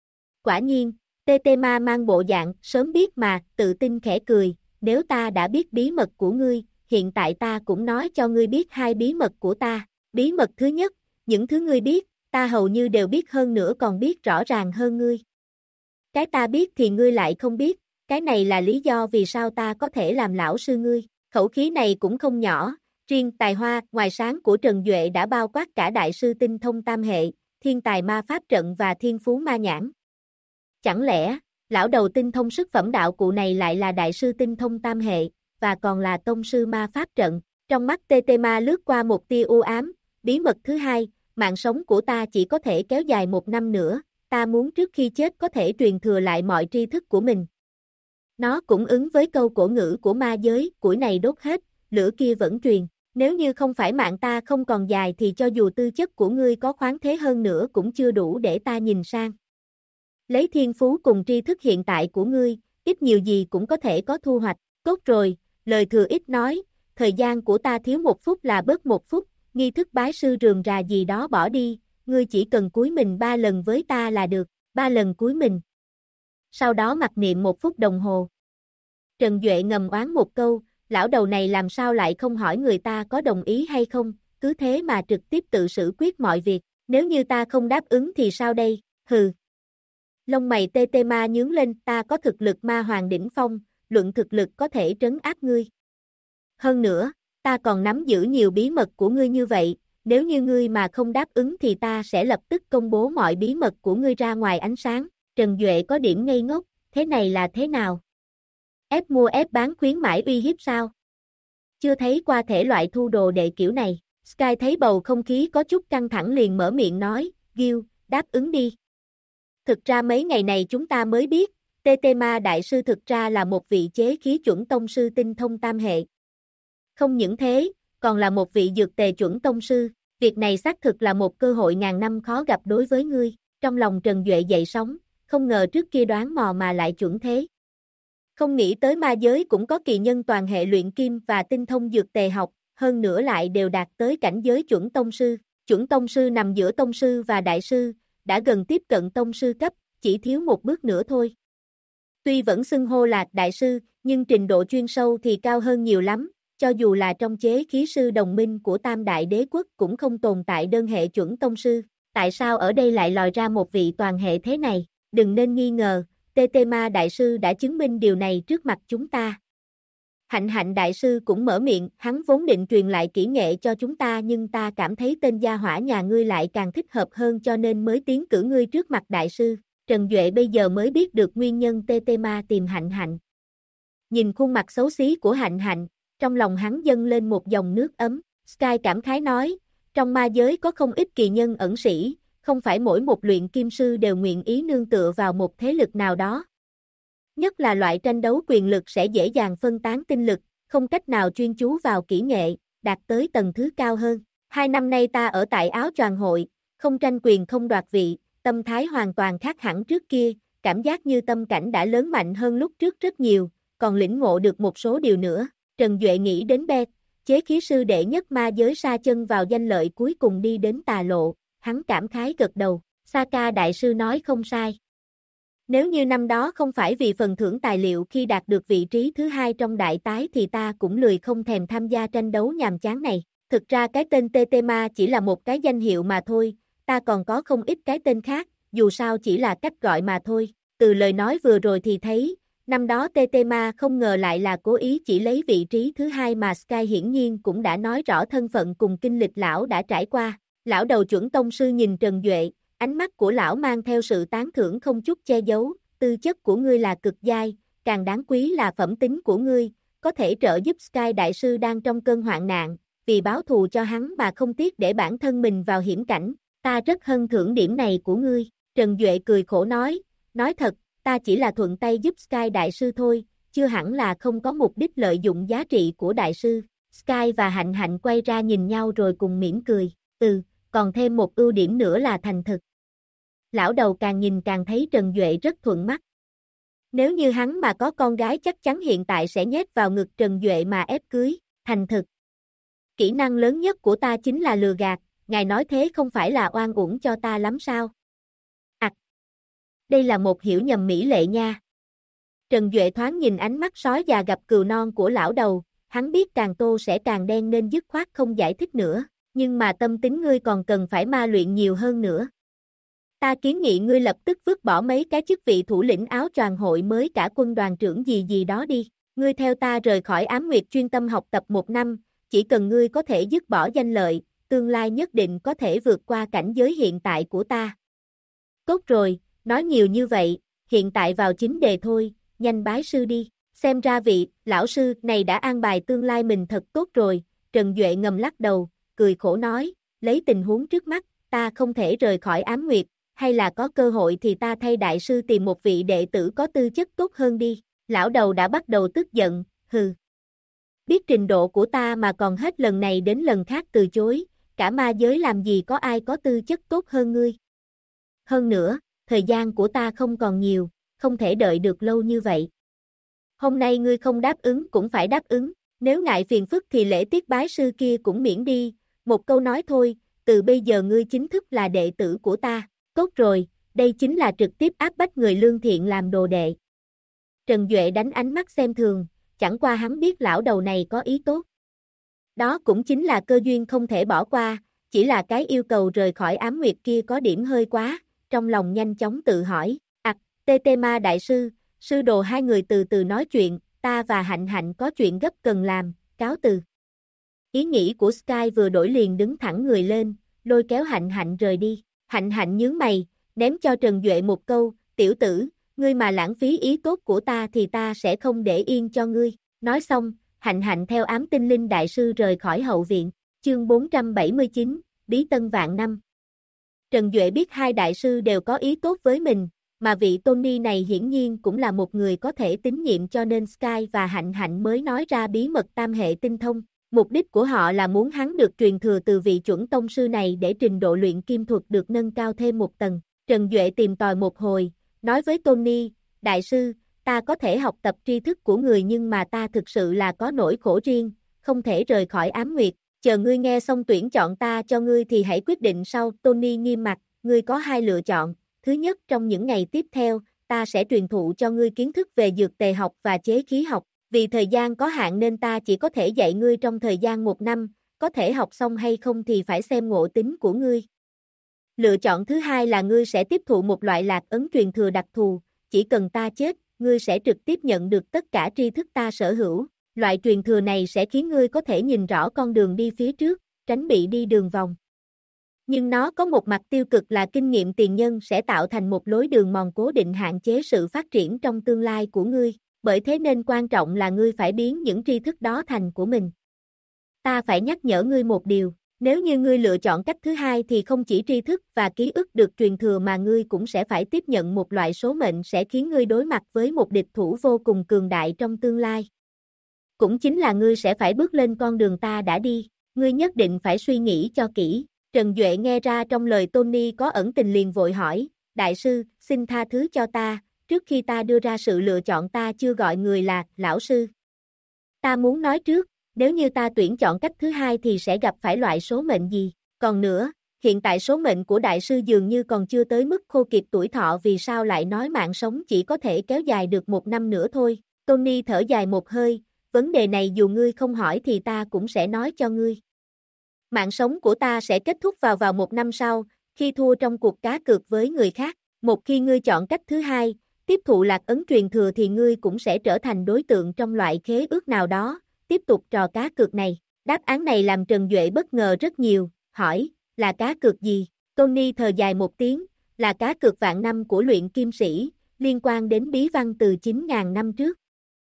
Quả nhiên, TT Ma mang bộ dạng, sớm biết mà, tự tin khẽ cười, nếu ta đã biết bí mật của ngươi, hiện tại ta cũng nói cho ngươi biết hai bí mật của ta, bí mật thứ nhất, những thứ ngươi biết, ta hầu như đều biết hơn nữa còn biết rõ ràng hơn ngươi. Cái ta biết thì ngươi lại không biết, cái này là lý do vì sao ta có thể làm lão sư ngươi, khẩu khí này cũng không nhỏ, riêng tài hoa, ngoài sáng của Trần Duệ đã bao quát cả đại sư tinh thông tam hệ, thiên tài ma pháp trận và thiên phú ma nhãn. Chẳng lẽ, lão đầu tinh thông sức phẩm đạo cụ này lại là đại sư tinh thông tam hệ, và còn là tông sư ma pháp trận, trong mắt TT Ma lướt qua một tia u ám, bí mật thứ hai, mạng sống của ta chỉ có thể kéo dài 1 năm nữa, ta muốn trước khi chết có thể truyền thừa lại mọi tri thức của mình. Nó cũng ứng với câu cổ ngữ của ma giới, củi này đốt hết, lửa kia vẫn truyền, nếu như không phải mạng ta không còn dài thì cho dù tư chất của ngươi có khoáng thế hơn nữa cũng chưa đủ để ta nhìn sang. Lấy thiên phú cùng tri thức hiện tại của ngươi, ít nhiều gì cũng có thể có thu hoạch, tốt rồi, lời thừa ít nói, thời gian của ta thiếu 1 phút là bớt 1 phút, nghi thức bái sư rườm rà gì đó bỏ đi, ngươi chỉ cần cúi mình 3 lần với ta là được, 3 lần cúi mình. Sau đó mặc niệm 1 phút đồng hồ. Trần Duệ ngầm oán một câu, lão đầu này làm sao lại không hỏi người ta có đồng ý hay không, cứ thế mà trực tiếp tự xử quyết mọi việc, nếu như ta không đáp ứng thì sao đây, hừ. Lông mày TT Ma nhướng lên, ta có thực lực ma hoàng đỉnh phong, luận thực lực có thể trấn áp ngươi. Hơn nữa, ta còn nắm giữ nhiều bí mật của ngươi như vậy, nếu như ngươi mà không đáp ứng thì ta sẽ lập tức công bố mọi bí mật của ngươi ra ngoài ánh sáng. Trần Duệ có điểm ngây ngốc, thế này là thế nào? Ép mua ép bán khuyến mãi uy hiếp sao? Chưa thấy qua thể loại thu đồ đệ kiểu này. Sky thấy bầu không khí có chút căng thẳng liền mở miệng nói, Gil, đáp ứng đi. Thực ra mấy ngày này chúng ta mới biết, TT Ma đại sư thực ra là một vị chế khí chuẩn tông sư tinh thông tam hệ. Không những thế, còn là một vị dược tề chuẩn tông sư, việc này xác thực là một cơ hội ngàn năm khó gặp đối với ngươi, trong lòng Trần Duệ dậy sóng, không ngờ trước kia đoán mò mà lại chuẩn thế. Không nghĩ tới ma giới cũng có kỳ nhân toàn hệ luyện kim và tinh thông dược tề học, hơn nữa lại đều đạt tới cảnh giới chuẩn tông sư nằm giữa tông sư và đại sư, đã gần tiếp cận tông sư cấp, chỉ thiếu một bước nữa thôi. Tuy vẫn xưng hô là đại sư, nhưng trình độ chuyên sâu thì cao hơn nhiều lắm, cho dù là trong chế khí sư đồng minh của Tam Đại Đế Quốc cũng không tồn tại đơn hệ chuẩn tông sư, tại sao ở đây lại lòi ra một vị toàn hệ thế này, đừng nên nghi ngờ, TT Ma đại sư đã chứng minh điều này trước mặt chúng ta. Hạnh Hạnh đại sư cũng mở miệng, hắn vốn định truyền lại kỹ nghệ cho chúng ta nhưng ta cảm thấy tên gia hỏa nhà ngươi lại càng thích hợp hơn cho nên mới tiến cử ngươi trước mặt đại sư. Trần Duệ bây giờ mới biết được nguyên nhân TT Ma tìm Hạnh Hạnh. Nhìn khuôn mặt xấu xí của Hạnh Hạnh, trong lòng hắn dâng lên một dòng nước ấm. Sky cảm khái nói, trong ma giới có không ít kỳ nhân ẩn sĩ, không phải mỗi một luyện kim sư đều nguyện ý nương tựa vào một thế lực nào đó. Nhất là loại tranh đấu quyền lực sẽ dễ dàng phân tán tinh lực, không cách nào chuyên chú vào kỹ nghệ, đạt tới tầng thứ cao hơn. 2 năm nay ta ở tại áo choàng hội, không tranh quyền không đoạt vị, tâm thái hoàn toàn khác hẳn trước kia, cảm giác như tâm cảnh đã lớn mạnh hơn lúc trước rất nhiều, còn lĩnh ngộ được một số điều nữa. Trần Duệ nghĩ đến Beth, chế khí sư đệ nhất ma giới sa chân vào danh lợi cuối cùng đi đến tà lộ, hắn cảm khái gật đầu, Saka đại sư nói không sai. Nếu như năm đó không phải vì phần thưởng tài liệu khi đạt được vị trí thứ 2 trong đại tái thì ta cũng lười không thèm tham gia tranh đấu nhàm chán này. Thực ra cái tên Tetema chỉ là một cái danh hiệu mà thôi, ta còn có không ít cái tên khác, dù sao chỉ là cách gọi mà thôi. Từ lời nói vừa rồi thì thấy, năm đó Tetema không ngờ lại là cố ý chỉ lấy vị trí thứ 2 mà Sky hiển nhiên cũng đã nói rõ thân phận cùng kinh lịch lão đã trải qua. Lão đầu chuẩn tông sư nhìn Trần Duệ, ánh mắt của lão mang theo sự tán thưởng không chút che giấu, tư chất của ngươi là cực giai, càng đáng quý là phẩm tính của ngươi, có thể trợ giúp Sky đại sư đang trong cơn hoạn nạn, vì báo thù cho hắn mà không tiếc để bản thân mình vào hiểm cảnh, ta rất hân thưởng điểm này của ngươi. Trần Duệ cười khổ nói thật, ta chỉ là thuận tay giúp Sky đại sư thôi, chưa hẳn là không có mục đích lợi dụng giá trị của đại sư. Sky và Hạnh Hạnh quay ra nhìn nhau rồi cùng mỉm cười, còn thêm một ưu điểm nữa là thành thực. Lão đầu càng nhìn càng thấy Trần Duệ rất thuận mắt. Nếu như hắn mà có con gái chắc chắn hiện tại sẽ nhét vào ngực Trần Duệ mà ép cưới, thành thực. Kỹ năng lớn nhất của ta chính là lừa gạt, ngài nói thế không phải là oan uổng cho ta lắm sao? Đây là một hiểu nhầm mỹ lệ nha. Trần Duệ thoáng nhìn ánh mắt sói già gặp cừu non của lão đầu, hắn biết càng tô sẽ càng đen nên dứt khoát không giải thích nữa, nhưng mà tâm tính ngươi còn cần phải ma luyện nhiều hơn nữa. Ta kiến nghị ngươi lập tức vứt bỏ mấy cái chức vị thủ lĩnh áo choàng hội mới cả quân đoàn trưởng gì đó đi, ngươi theo ta rời khỏi Ám Nguyệt chuyên tâm học tập 1 năm, chỉ cần ngươi có thể dứt bỏ danh lợi, tương lai nhất định có thể vượt qua cảnh giới hiện tại của ta. Tốt rồi, nói nhiều như vậy, hiện tại vào chính đề thôi, nhanh bái sư đi, xem ra vị lão sư này đã an bài tương lai mình thật tốt rồi. Trần Duệ ngầm lắc đầu, cười khổ nói, lấy tình huống trước mắt, ta không thể rời khỏi Ám Nguyệt, hay là có cơ hội thì ta thay đại sư tìm một vị đệ tử có tư chất tốt hơn đi. Lão đầu đã bắt đầu tức giận, hừ. Biết trình độ của ta mà còn hết lần này đến lần khác từ chối, cả ma giới làm gì có ai có tư chất tốt hơn ngươi. Hơn nữa, thời gian của ta không còn nhiều, không thể đợi được lâu như vậy. Hôm nay ngươi không đáp ứng cũng phải đáp ứng, nếu ngại phiền phức thì lễ tiết bái sư kia cũng miễn đi, một câu nói thôi, từ bây giờ ngươi chính thức là đệ tử của ta. Tốt rồi, đây chính là trực tiếp áp bách người lương thiện làm đồ đệ. Trần Duệ đánh ánh mắt xem thường, chẳng qua hắn biết lão đầu này có ý tốt. Đó cũng chính là cơ duyên không thể bỏ qua, chỉ là cái yêu cầu rời khỏi Ám Nguyệt kia có điểm hơi quá, trong lòng nhanh chóng tự hỏi, Tetema đại sư, sư đồ hai người từ từ nói chuyện, ta và Hạnh Hạnh có chuyện gấp cần làm, cáo từ. Ý nghĩ của Sky vừa đổi liền đứng thẳng người lên, lôi kéo Hạnh Hạnh rời đi. Hạnh Hạnh nhướng mày, ném cho Trần Duệ một câu, tiểu tử, ngươi mà lãng phí ý tốt của ta thì ta sẽ không để yên cho ngươi. Nói xong, Hạnh Hạnh theo ám tinh linh đại sư rời khỏi hậu viện. Chương 479, Bí Tân Vạn Năm. Trần Duệ biết hai đại sư đều có ý tốt với mình, mà vị Tony này hiển nhiên cũng là một người có thể tín nhiệm cho nên Sky và Hạnh Hạnh mới nói ra bí mật tam hệ tinh thông. Mục đích của họ là muốn hắn được truyền thừa từ vị chuẩn tông sư này để trình độ luyện kim thuật được nâng cao thêm một tầng. Trần Duệ tìm tòi một hồi, nói với Tony, đại sư, ta có thể học tập tri thức của người nhưng mà ta thực sự là có nỗi khổ riêng, không thể rời khỏi Ám Nguyệt, chờ ngươi nghe xong tuyển chọn ta cho ngươi thì hãy quyết định sau. Tony nghiêm mặt, ngươi có hai lựa chọn, thứ nhất trong những ngày tiếp theo, ta sẽ truyền thụ cho ngươi kiến thức về dược tề học và chế khí học. Vì thời gian có hạn nên ta chỉ có thể dạy ngươi trong thời gian 1 năm, có thể học xong hay không thì phải xem ngộ tính của ngươi. Lựa chọn thứ hai là ngươi sẽ tiếp thụ một loại lạc ấn truyền thừa đặc thù, chỉ cần ta chết, ngươi sẽ trực tiếp nhận được tất cả tri thức ta sở hữu. Loại truyền thừa này sẽ khiến ngươi có thể nhìn rõ con đường đi phía trước, tránh bị đi đường vòng. Nhưng nó có một mặt tiêu cực là kinh nghiệm tiền nhân sẽ tạo thành một lối đường mòn cố định hạn chế sự phát triển trong tương lai của ngươi. Bởi thế nên quan trọng là ngươi phải biến những tri thức đó thành của mình. Ta phải nhắc nhở ngươi một điều, nếu như ngươi lựa chọn cách thứ hai thì không chỉ tri thức và ký ức được truyền thừa mà ngươi cũng sẽ phải tiếp nhận một loại số mệnh sẽ khiến ngươi đối mặt với một địch thủ vô cùng cường đại trong tương lai. cũng chính là ngươi sẽ phải bước lên con đường ta đã đi, ngươi nhất định phải suy nghĩ cho kỹ. Trần Duệ nghe ra trong lời Tony có ẩn tình liền vội hỏi, đại sư, xin tha thứ cho ta, trước khi ta đưa ra sự lựa chọn ta chưa gọi người là lão sư. Ta muốn nói trước, nếu như ta tuyển chọn cách thứ hai thì sẽ gặp phải loại số mệnh gì, còn nữa, hiện tại số mệnh của đại sư dường như còn chưa tới mức khô kiệt tuổi thọ, vì sao lại nói mạng sống chỉ có thể kéo dài được 1 năm nữa thôi. Tony thở dài một hơi, vấn đề này dù ngươi không hỏi thì ta cũng sẽ nói cho ngươi. Mạng sống của ta sẽ kết thúc vào 1 năm sau, khi thua trong cuộc cá cược với người khác. Một khi ngươi chọn cách thứ hai, tiếp thụ lạc ấn truyền thừa thì ngươi cũng sẽ trở thành đối tượng trong loại khế ước nào đó, tiếp tục trò cá cược này. Đáp án này làm Trần Duệ bất ngờ rất nhiều, hỏi, là cá cược gì? Tony thở dài một tiếng, là cá cược vạn năm của luyện kim sĩ, liên quan đến bí văn từ 9.000 năm trước.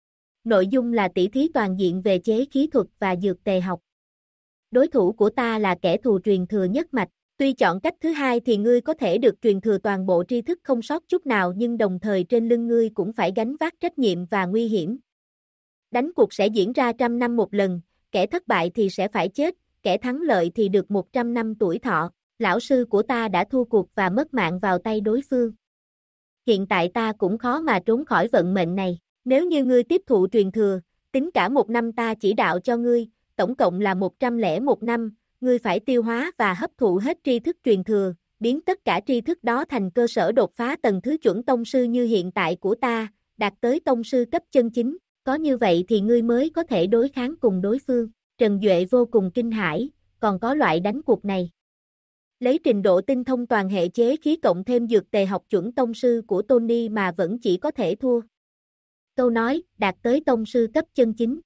Nội dung là tỉ thí toàn diện về chế khí thuật và dược tề học. Đối thủ của ta là kẻ thù truyền thừa nhất mạch. Tuy chọn cách thứ hai thì ngươi có thể được truyền thừa toàn bộ tri thức không sót chút nào, nhưng đồng thời trên lưng ngươi cũng phải gánh vác trách nhiệm và nguy hiểm. Đánh cuộc sẽ diễn ra 100 năm một lần, kẻ thất bại thì sẽ phải chết, kẻ thắng lợi thì được 100 năm tuổi thọ. Lão sư của ta đã thua cuộc và mất mạng vào tay đối phương. Hiện tại ta cũng khó mà trốn khỏi vận mệnh này. Nếu như ngươi tiếp thụ truyền thừa, tính cả 1 năm ta chỉ đạo cho ngươi, tổng cộng là 101 năm, ngươi phải tiêu hóa và hấp thụ hết tri thức truyền thừa, biến tất cả tri thức đó thành cơ sở đột phá tầng thứ chuẩn tông sư như hiện tại của ta, đạt tới tông sư cấp chân chính, có như vậy thì ngươi mới có thể đối kháng cùng đối phương. Trần Duệ vô cùng kinh hãi, còn có loại đánh cuộc này. Lấy trình độ tinh thông toàn hệ chế khí cộng thêm dược tề học chuẩn tông sư của Tony mà vẫn chỉ có thể thua. Câu nói, đạt tới tông sư cấp chân chính.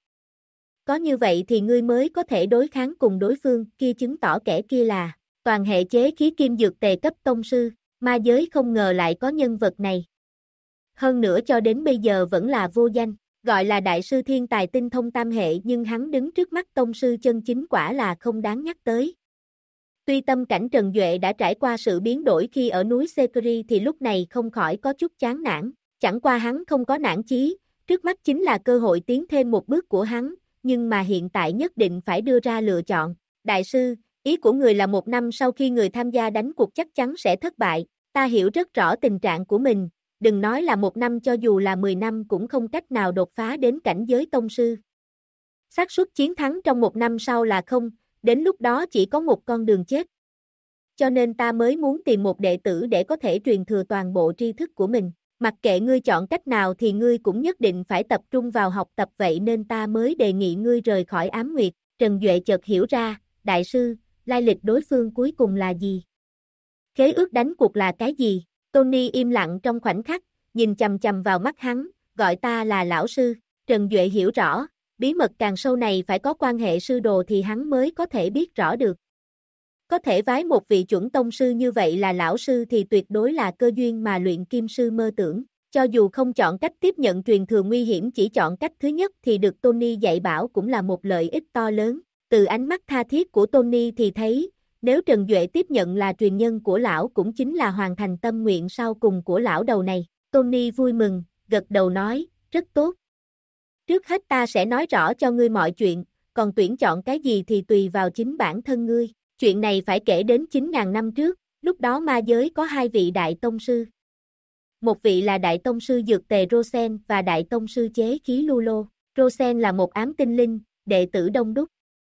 Có như vậy thì ngươi mới có thể đối kháng cùng đối phương, kia chứng tỏ kẻ kia là toàn hệ chế khí kim dược tề cấp tông sư, ma giới không ngờ lại có nhân vật này. Hơn nữa cho đến bây giờ vẫn là vô danh, gọi là đại sư thiên tài tinh thông tam hệ nhưng hắn đứng trước mắt tông sư chân chính quả là không đáng nhắc tới. Tuy tâm cảnh Trần Duệ đã trải qua sự biến đổi khi ở núi Sekiri thì lúc này không khỏi có chút chán nản, chẳng qua hắn không có nản chí, trước mắt chính là cơ hội tiến thêm một bước của hắn, nhưng mà hiện tại nhất định phải đưa ra lựa chọn. Đại sư, ý của người là 1 năm sau khi người tham gia đánh cuộc chắc chắn sẽ thất bại, ta hiểu rất rõ tình trạng của mình, đừng nói là 1 năm, cho dù là 10 năm cũng không cách nào đột phá đến cảnh giới tông sư. Xác suất chiến thắng trong 1 năm sau là không, đến lúc đó chỉ có một con đường chết. Cho nên ta mới muốn tìm một đệ tử để có thể truyền thừa toàn bộ tri thức của mình. Mặc kệ ngươi chọn cách nào thì ngươi cũng nhất định phải tập trung vào học tập, vậy nên ta mới đề nghị ngươi rời khỏi Ám Nguyệt. Trần Duệ chợt hiểu ra, đại sư, lai lịch đối phương cuối cùng là gì? Khế ước đánh cuộc là cái gì? Tony im lặng trong khoảnh khắc, nhìn chằm chằm vào mắt hắn, gọi ta là lão sư. Trần Duệ hiểu rõ, bí mật càng sâu này phải có quan hệ sư đồ thì hắn mới có thể biết rõ được. Có thể vái một vị chuẩn tông sư như vậy là lão sư thì tuyệt đối là cơ duyên mà luyện kim sư mơ tưởng. Cho dù không chọn cách tiếp nhận truyền thừa nguy hiểm, chỉ chọn cách thứ nhất thì được Tony dạy bảo cũng là một lợi ích to lớn. Từ ánh mắt tha thiết của Tony thì thấy, nếu Trần Duệ tiếp nhận là truyền nhân của lão cũng chính là hoàn thành tâm nguyện sau cùng của lão đầu này. Tony vui mừng, gật đầu nói, rất tốt. Trước hết ta sẽ nói rõ cho ngươi mọi chuyện, còn tuyển chọn cái gì thì tùy vào chính bản thân ngươi. Chuyện này phải kể đến 9.000 năm trước, lúc đó ma giới có 2 vị đại tông sư. Một vị là đại tông sư dược tề Rosen và đại tông sư chế khí Lulo. Rosen là một ám tinh linh, đệ tử đông đúc.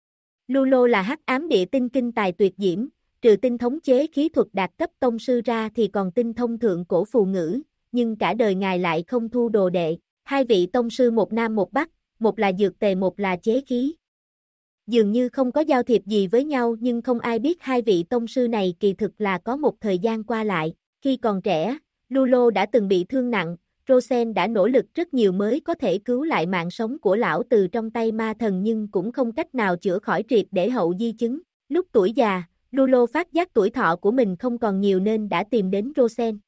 Lulo là hắc ám địa tinh kinh tài tuyệt diễm, trừ tinh thống chế khí thuật đạt cấp tông sư ra thì còn tinh thông thượng cổ phù ngữ, nhưng cả đời ngài lại không thu đồ đệ. 2 vị tông sư một nam một bắc, một là dược tề một là chế khí. Dường như không có giao thiệp gì với nhau, nhưng không ai biết 2 vị tông sư này kỳ thực là có một thời gian qua lại. Khi còn trẻ, Lulo đã từng bị thương nặng, Rosen đã nỗ lực rất nhiều mới có thể cứu lại mạng sống của lão từ trong tay ma thần, nhưng cũng không cách nào chữa khỏi triệt để hậu di chứng. Lúc tuổi già, Lulo phát giác tuổi thọ của mình không còn nhiều nên đã tìm đến Rosen.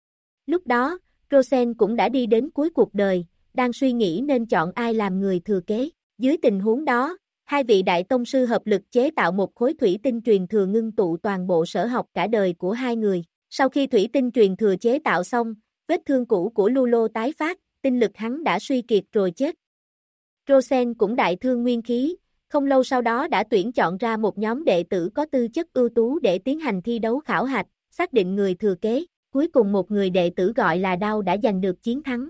Lúc đó, Rosen cũng đã đi đến cuối cuộc đời, đang suy nghĩ nên chọn ai làm người thừa kế. Dưới tình huống đó, 2 vị đại tông sư hợp lực chế tạo một khối thủy tinh truyền thừa ngưng tụ toàn bộ sở học cả đời của 2 người. Sau khi thủy tinh truyền thừa chế tạo xong, vết thương cũ của Lulo tái phát, tinh lực hắn đã suy kiệt rồi chết. Rosen cũng đại thương nguyên khí, không lâu sau đó đã tuyển chọn ra một nhóm đệ tử có tư chất ưu tú để tiến hành thi đấu khảo hạch, xác định người thừa kế. Cuối cùng một người đệ tử gọi là Đao đã giành được chiến thắng.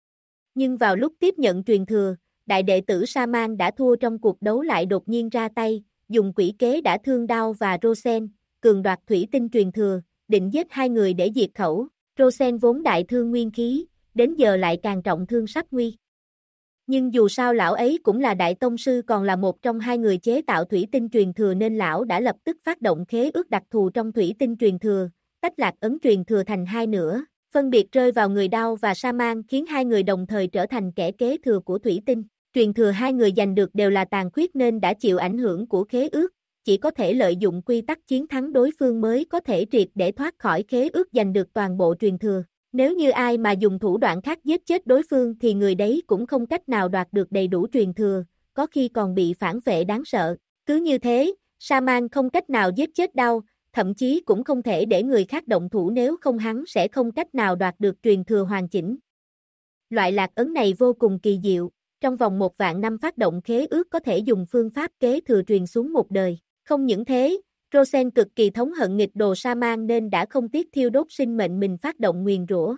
Nhưng vào lúc tiếp nhận truyền thừa, đại đệ tử Saman đã thua trong cuộc đấu lại đột nhiên ra tay, dùng quỷ kế đã thương Đao và Rosen, cường đoạt thủy tinh truyền thừa, định giết hai người để diệt khẩu. Rosen vốn đại thương nguyên khí, đến giờ lại càng trọng thương sắp nguy. Nhưng dù sao lão ấy cũng là đại tông sư còn là một trong hai người chế tạo thủy tinh truyền thừa nên lão đã lập tức phát động khế ước đặc thù trong thủy tinh truyền thừa, tách lạc ấn truyền thừa thành hai nửa, phân biệt rơi vào người Đao và Saman khiến hai người đồng thời trở thành kẻ kế thừa của thủy tinh. Truyền thừa hai người giành được đều là tàn khuyết nên đã chịu ảnh hưởng của khế ước, chỉ có thể lợi dụng quy tắc chiến thắng đối phương mới có thể triệt để thoát khỏi khế ước giành được toàn bộ truyền thừa. Nếu như ai mà dùng thủ đoạn khác giết chết đối phương thì người đấy cũng không cách nào đoạt được đầy đủ truyền thừa, có khi còn bị phản vệ đáng sợ. Cứ như thế, Saman không cách nào giết chết Đao, thậm chí cũng không thể để người khác động thủ nếu không hắn sẽ không cách nào đoạt được truyền thừa hoàn chỉnh. Loại lạc ấn này vô cùng kỳ diệu, trong vòng 1.000 năm phát động khế ước có thể dùng phương pháp kế thừa truyền xuống một đời. Không những thế, Rosen cực kỳ thống hận nghịch đồ Saman nên đã không tiếc thiêu đốt sinh mệnh mình phát động nguyền rủa.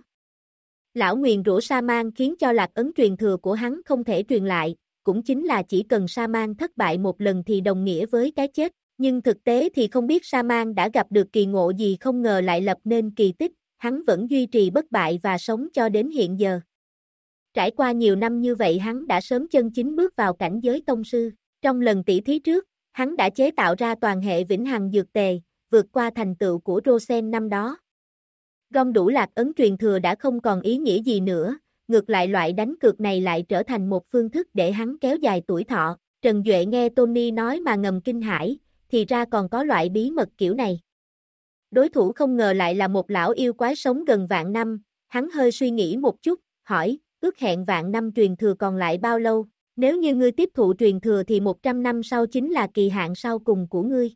Lão nguyền rủa Saman khiến cho lạc ấn truyền thừa của hắn không thể truyền lại, cũng chính là chỉ cần Saman thất bại một lần thì đồng nghĩa với cái chết. Nhưng thực tế thì không biết Saman đã gặp được kỳ ngộ gì không ngờ lại lập nên kỳ tích, hắn vẫn duy trì bất bại và sống cho đến hiện giờ. Trải qua nhiều năm như vậy hắn đã sớm chân chính bước vào cảnh giới tông sư. Trong lần tỷ thí trước, hắn đã chế tạo ra toàn hệ vĩnh hằng dược tề, vượt qua thành tựu của Rosen năm đó. Gom đủ lạc ấn truyền thừa đã không còn ý nghĩa gì nữa, ngược lại loại đánh cược này lại trở thành một phương thức để hắn kéo dài tuổi thọ. Trần Duệ nghe Tony nói mà ngầm kinh hãi, thì ra còn có loại bí mật kiểu này. Đối thủ không ngờ lại là một lão yêu quái sống gần vạn năm, hắn hơi suy nghĩ một chút, hỏi, ước hẹn vạn năm truyền thừa còn lại bao lâu? Nếu như ngươi tiếp thụ truyền thừa thì 100 năm sau chính là kỳ hạn sau cùng của ngươi.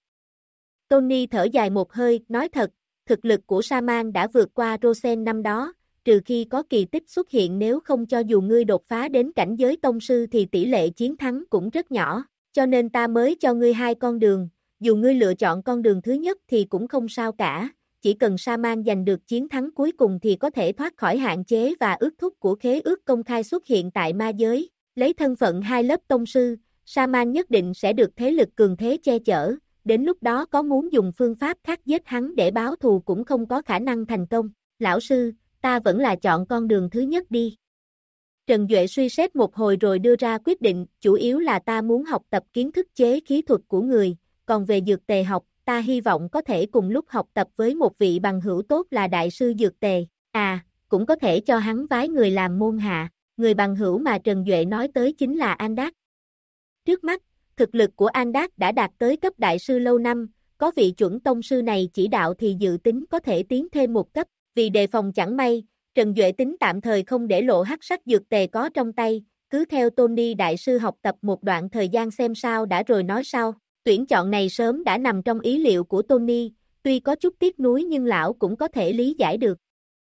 Tony thở dài một hơi, nói thật, thực lực của Saman đã vượt qua Rosen năm đó, trừ khi có kỳ tích xuất hiện nếu không cho dù ngươi đột phá đến cảnh giới tông sư thì tỷ lệ chiến thắng cũng rất nhỏ, cho nên ta mới cho ngươi hai con đường, dù ngươi lựa chọn con đường thứ nhất thì cũng không sao cả, chỉ cần Saman giành được chiến thắng cuối cùng thì có thể thoát khỏi hạn chế và ước thúc của khế ước công khai xuất hiện tại ma giới. Lấy thân phận hai lớp tông sư, Saman nhất định sẽ được thế lực cường thế che chở, đến lúc đó có muốn dùng phương pháp khác giết hắn để báo thù cũng không có khả năng thành công. Lão sư, ta vẫn là chọn con đường thứ nhất đi. Trần Duệ suy xét một hồi rồi đưa ra quyết định, chủ yếu là ta muốn học tập kiến thức chế khí thuật của người, còn về dược tề học, ta hy vọng có thể cùng lúc học tập với một vị bằng hữu tốt là đại sư dược tề, cũng có thể cho hắn vái người làm môn hạ. Người bằng hữu mà Trần Duệ nói tới chính là Andak. Trước mắt, thực lực của Andak đã đạt tới cấp đại sư lâu năm, có vị chuẩn tông sư này chỉ đạo thì dự tính có thể tiến thêm một cấp, vì đề phòng chẳng may, Trần Duệ tính tạm thời không để lộ hắc sắc dược tề có trong tay, cứ theo Tony đại sư học tập một đoạn thời gian xem sao đã rồi nói sau. Tuyển chọn này sớm đã nằm trong ý liệu của Tony, tuy có chút tiếc nuối nhưng lão cũng có thể lý giải được.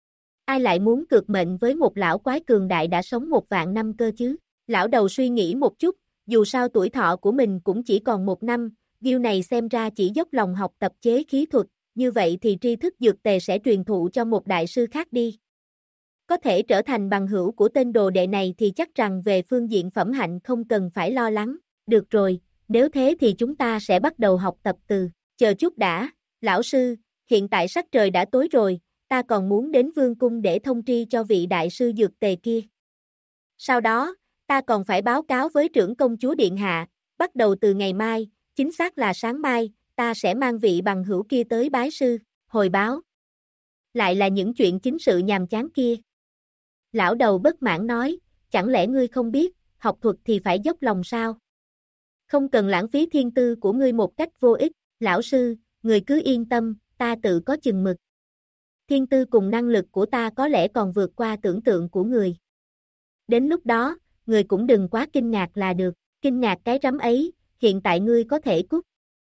Ai lại muốn cược mệnh với một lão quái cường đại đã sống 1.000 năm cơ chứ? Lão đầu suy nghĩ một chút, dù sao tuổi thọ của mình cũng chỉ còn 1 năm, Gil này xem ra chỉ dốc lòng học tập chế khí thuật, như vậy thì tri thức dược tề sẽ truyền thụ cho một đại sư khác đi. Có thể trở thành bằng hữu của tên đồ đệ này thì chắc rằng về phương diện phẩm hạnh không cần phải lo lắng. Được rồi, nếu thế thì chúng ta sẽ bắt đầu học tập từ. Chờ chút đã, lão sư, hiện tại sắc trời đã tối rồi, ta còn muốn đến vương cung để thông tri cho vị đại sư dược tề kia. Sau đó, ta còn phải báo cáo với trưởng công chúa điện hạ, bắt đầu từ ngày mai, chính xác là sáng mai, ta sẽ mang vị bằng hữu kia tới bái sư, hồi báo. Lại là những chuyện chính sự nhàm chán kia. Lão đầu bất mãn nói, chẳng lẽ ngươi không biết, học thuật thì phải dốc lòng sao? Không cần lãng phí thiên tư của ngươi một cách vô ích, lão sư, người cứ yên tâm, ta tự có chừng mực. Thiên tư cùng năng lực của ta có lẽ còn vượt qua tưởng tượng của người. Đến lúc đó, người cũng đừng quá kinh ngạc là được, kinh ngạc cái rắm ấy, hiện tại ngươi có thể cút.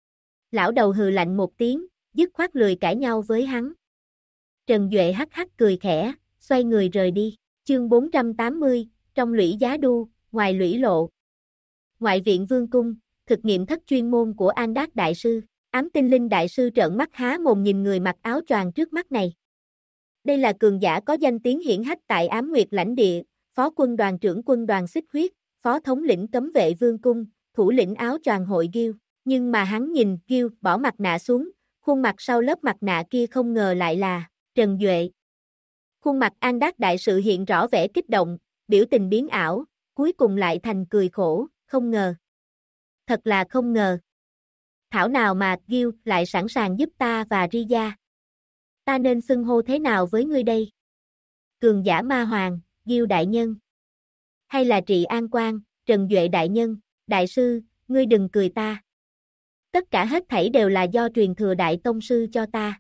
Lão đầu hừ lạnh một tiếng, dứt khoát lười cãi nhau với hắn. Trần Duệ hắc hắc cười khẽ, xoay người rời đi. Chương 480, trong lũy giá đu, ngoài lũy lộ. Ngoại viện vương cung, thực nghiệm thất chuyên môn của An Đát Đại Sư. Ám Tinh Linh Đại Sư trợn mắt há mồm nhìn người mặc áo choàng trước mắt này. Đây là cường giả có danh tiếng hiển hách tại Ám Nguyệt lãnh địa, phó quân đoàn trưởng quân đoàn xích huyết, phó thống lĩnh cấm vệ vương cung, thủ lĩnh áo choàng hội Guild. Nhưng mà hắn nhìn Guild bỏ mặt nạ xuống, khuôn mặt sau lớp mặt nạ kia không ngờ lại là Trần Duệ. Khuôn mặt An Đát Đại Sự hiện rõ vẻ kích động, biểu tình biến ảo, cuối cùng lại thành cười khổ, không ngờ. Thật là không ngờ. Thảo nào mà Guild lại sẵn sàng giúp ta và Riya. Ta nên xưng hô thế nào với ngươi đây? Cường giả ma hoàng, Guild đại nhân. Hay là Trị An Quan, Trần Duệ đại nhân, đại sư, ngươi đừng cười ta. Tất cả hết thảy đều là do truyền thừa đại tông sư cho ta.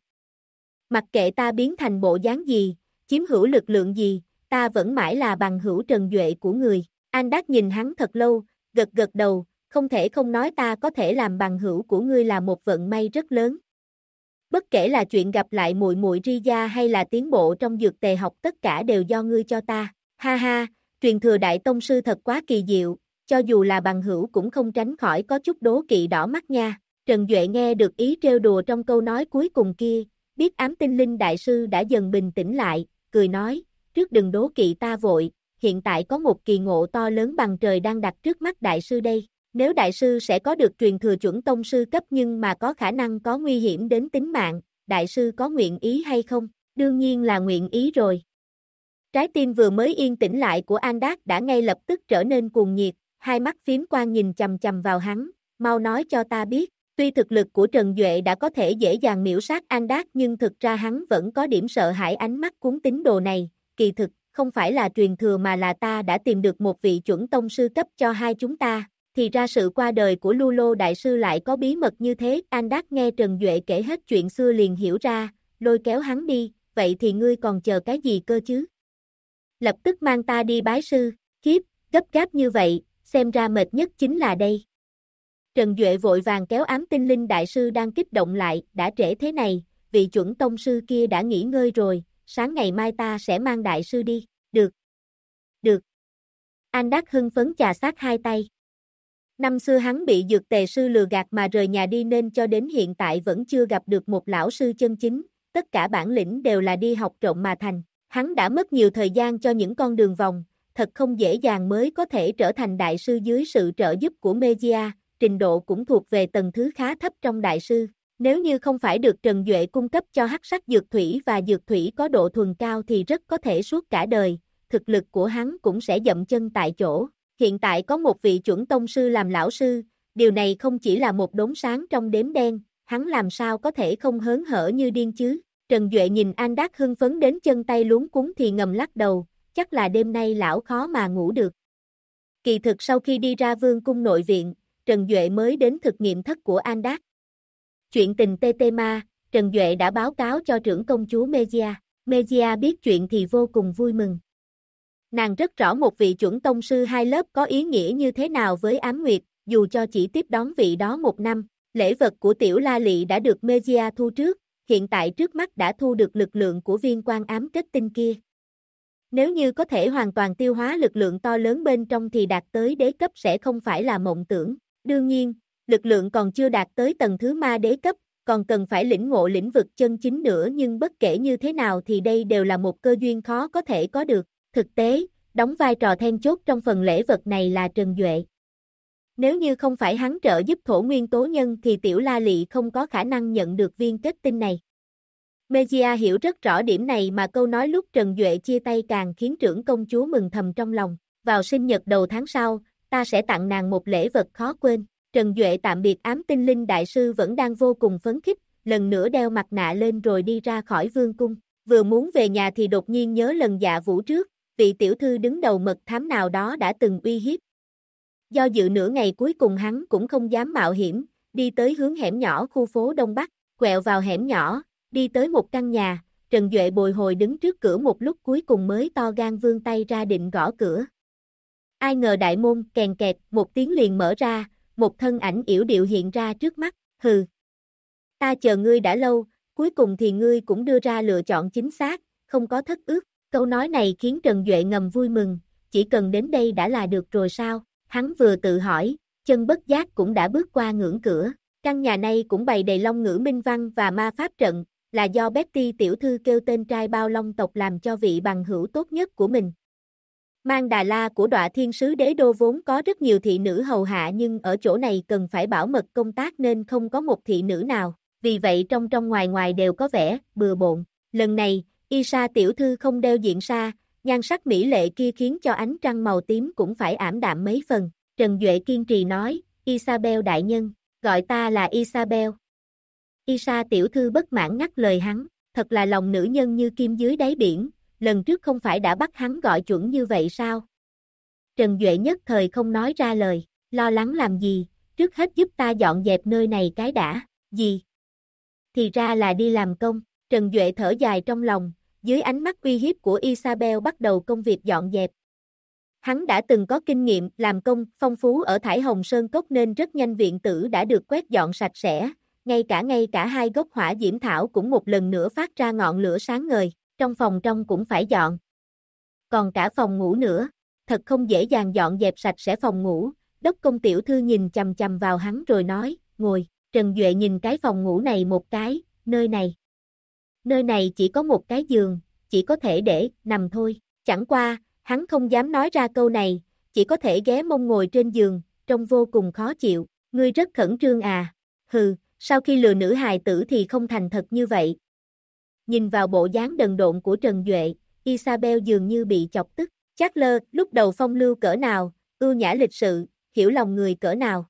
Mặc kệ ta biến thành bộ dáng gì, chiếm hữu lực lượng gì, ta vẫn mãi là bằng hữu Trần Duệ của người. An Đát nhìn hắn thật lâu, gật gật đầu, không thể không nói ta có thể làm bằng hữu của ngươi là một vận may rất lớn. Bất kể là chuyện gặp lại muội muội Riya hay là tiến bộ trong dược tề học tất cả đều do ngươi cho ta. Ha ha, truyền thừa đại tông sư thật quá kỳ diệu, cho dù là bằng hữu cũng không tránh khỏi có chút đố kỵ đỏ mắt nha. Trần Duệ nghe được ý trêu đùa trong câu nói cuối cùng kia, biết Ám Tinh Linh Đại Sư đã dần bình tĩnh lại, cười nói, trước đừng đố kỵ ta vội, hiện tại có một kỳ ngộ to lớn bằng trời đang đặt trước mắt Đại Sư đây. Nếu Đại Sư sẽ có được truyền thừa chuẩn tông sư cấp nhưng mà có khả năng có nguy hiểm đến tính mạng, Đại Sư có nguyện ý hay không? Đương nhiên là nguyện ý rồi. Trái tim vừa mới yên tĩnh lại của An Đát đã ngay lập tức trở nên cuồng nhiệt, hai mắt phím quang nhìn chầm chầm vào hắn, mau nói cho ta biết. Tuy thực lực của Trần Duệ đã có thể dễ dàng miễu sát An Đát nhưng thực ra hắn vẫn có điểm sợ hãi ánh mắt cuốn tín đồ này, kỳ thực, không phải là truyền thừa mà là ta đã tìm được một vị chuẩn tông sư cấp cho hai chúng ta, thì ra sự qua đời của Lulo Đại Sư lại có bí mật như thế. An Đát nghe Trần Duệ kể hết chuyện xưa liền hiểu ra, lôi kéo hắn đi, vậy thì ngươi còn chờ cái gì cơ chứ? Lập tức mang ta đi bái sư, kiếp, gấp gáp như vậy, xem ra mệt nhất chính là đây. Trần Duệ vội vàng kéo Ám Tinh Linh Đại Sư đang kích động lại, đã trễ thế này, vị chuẩn tông sư kia đã nghỉ ngơi rồi, sáng ngày mai ta sẽ mang Đại Sư đi, được. Được. An Đát hưng phấn chà sát hai tay. Năm xưa hắn bị dược tề sư lừa gạt mà rời nhà đi nên cho đến hiện tại vẫn chưa gặp được một lão sư chân chính, tất cả bản lĩnh đều là đi học trộm mà thành. Hắn đã mất nhiều thời gian cho những con đường vòng, thật không dễ dàng mới có thể trở thành đại sư dưới sự trợ giúp của Megia, trình độ cũng thuộc về tầng thứ khá thấp trong đại sư. Nếu như không phải được Trần Duệ cung cấp cho hắc sắc dược thủy và dược thủy có độ thuần cao thì rất có thể suốt cả đời, thực lực của hắn cũng sẽ dậm chân tại chỗ. Hiện tại có một vị chuẩn tông sư làm lão sư, điều này không chỉ là một đốm sáng trong đêm đen, hắn làm sao có thể không hớn hở như điên chứ. Trần Duệ nhìn An Đát hưng phấn đến chân tay luống cuống thì ngầm lắc đầu, chắc là đêm nay lão khó mà ngủ được. Kỳ thực sau khi đi ra vương cung nội viện, Trần Duệ mới đến thực nghiệm thất của An Đát. Chuyện tình Tetema, Trần Duệ đã báo cáo cho trưởng công chúa Megia. Megia biết chuyện thì vô cùng vui mừng. Nàng rất rõ một vị chuẩn tông sư hai lớp có ý nghĩa như thế nào với Ám Nguyệt, dù cho chỉ tiếp đón vị đó một năm. Lễ vật của tiểu La Lị đã được Megia thu trước, hiện tại trước mắt đã thu được lực lượng của viên quan ám kết tinh kia. Nếu như có thể hoàn toàn tiêu hóa lực lượng to lớn bên trong thì đạt tới đế cấp sẽ không phải là mộng tưởng. Đương nhiên, lực lượng còn chưa đạt tới tầng thứ ma đế cấp, còn cần phải lĩnh ngộ lĩnh vực chân chính nữa nhưng bất kể như thế nào thì đây đều là một cơ duyên khó có thể có được. Thực tế, đóng vai trò then chốt trong phần lễ vật này là Trần Duệ. Nếu như không phải hắn trợ giúp thổ nguyên tố nhân thì tiểu La Lị không có khả năng nhận được viên kết tinh này. Megia hiểu rất rõ điểm này mà câu nói lúc Trần Duệ chia tay càng khiến trưởng công chúa mừng thầm trong lòng. Vào sinh nhật đầu tháng sau, ta sẽ tặng nàng một lễ vật khó quên. Trần Duệ tạm biệt Ám Tinh Linh Đại Sư vẫn đang vô cùng phấn khích, lần nữa đeo mặt nạ lên rồi đi ra khỏi vương cung. Vừa muốn về nhà thì đột nhiên nhớ lần Dạ Vũ trước, vị tiểu thư đứng đầu mật thám nào đó đã từng uy hiếp. Do dự nửa ngày cuối cùng hắn cũng không dám mạo hiểm, đi tới hướng hẻm nhỏ khu phố Đông Bắc, quẹo vào hẻm nhỏ, đi tới một căn nhà, Trần Duệ bồi hồi đứng trước cửa một lúc cuối cùng mới to gan vươn tay ra định gõ cửa. Ai ngờ đại môn kèn kẹt, một tiếng liền mở ra, một thân ảnh yểu điệu hiện ra trước mắt, hừ. Ta chờ ngươi đã lâu, cuối cùng thì ngươi cũng đưa ra lựa chọn chính xác, không có thất ước. Câu nói này khiến Trần Duệ ngầm vui mừng, chỉ cần đến đây đã là được rồi sao? Hắn vừa tự hỏi, chân bất giác cũng đã bước qua ngưỡng cửa. Căn nhà này cũng bày đầy long ngữ minh văn và ma pháp trận, là do Betty tiểu thư kêu tên trai bao long tộc làm cho vị bằng hữu tốt nhất của mình. Mang Đà La của Đọa Thiên Sứ Đế Đô vốn có rất nhiều thị nữ hầu hạ nhưng ở chỗ này cần phải bảo mật công tác nên không có một thị nữ nào, vì vậy trong trong ngoài ngoài đều có vẻ bừa bộn. Lần này, Isa tiểu thư không đeo diện sa, nhan sắc mỹ lệ kia khiến cho ánh trăng màu tím cũng phải ảm đạm mấy phần. Trần Duệ kiên trì nói, Isabel đại nhân, gọi ta là Isabel. Isa tiểu thư bất mãn ngắt lời hắn, thật là lòng nữ nhân như kim dưới đáy biển, lần trước không phải đã bắt hắn gọi chuẩn như vậy sao? Trần Duệ nhất thời không nói ra lời, lo lắng làm gì, trước hết giúp ta dọn dẹp nơi này cái đã, gì? Thì ra là đi làm công, Trần Duệ thở dài trong lòng, dưới ánh mắt uy hiếp của Isabel bắt đầu công việc dọn dẹp. Hắn đã từng có kinh nghiệm làm công phong phú ở Thải Hồng Sơn Cốc nên rất nhanh viện tử đã được quét dọn sạch sẽ, ngay cả hai gốc hỏa diễm thảo cũng một lần nữa phát ra ngọn lửa sáng ngời, trong phòng trong cũng phải dọn. Còn cả phòng ngủ nữa, thật không dễ dàng dọn dẹp sạch sẽ phòng ngủ, Đốc công tiểu thư nhìn chằm chằm vào hắn rồi nói, ngồi, Trần Duệ nhìn cái phòng ngủ này một cái, nơi này chỉ có một cái giường, chỉ có thể để nằm thôi, chẳng qua, hắn không dám nói ra câu này, chỉ có thể ghé mông ngồi trên giường, trông vô cùng khó chịu, ngươi rất khẩn trương à, hừ, sau khi lừa nữ hài tử thì không thành thật như vậy. Nhìn vào bộ dáng đần độn của Trần Duệ, Isabel dường như bị chọc tức, Charles lúc đầu phong lưu cỡ nào, ưu nhã lịch sự, hiểu lòng người cỡ nào.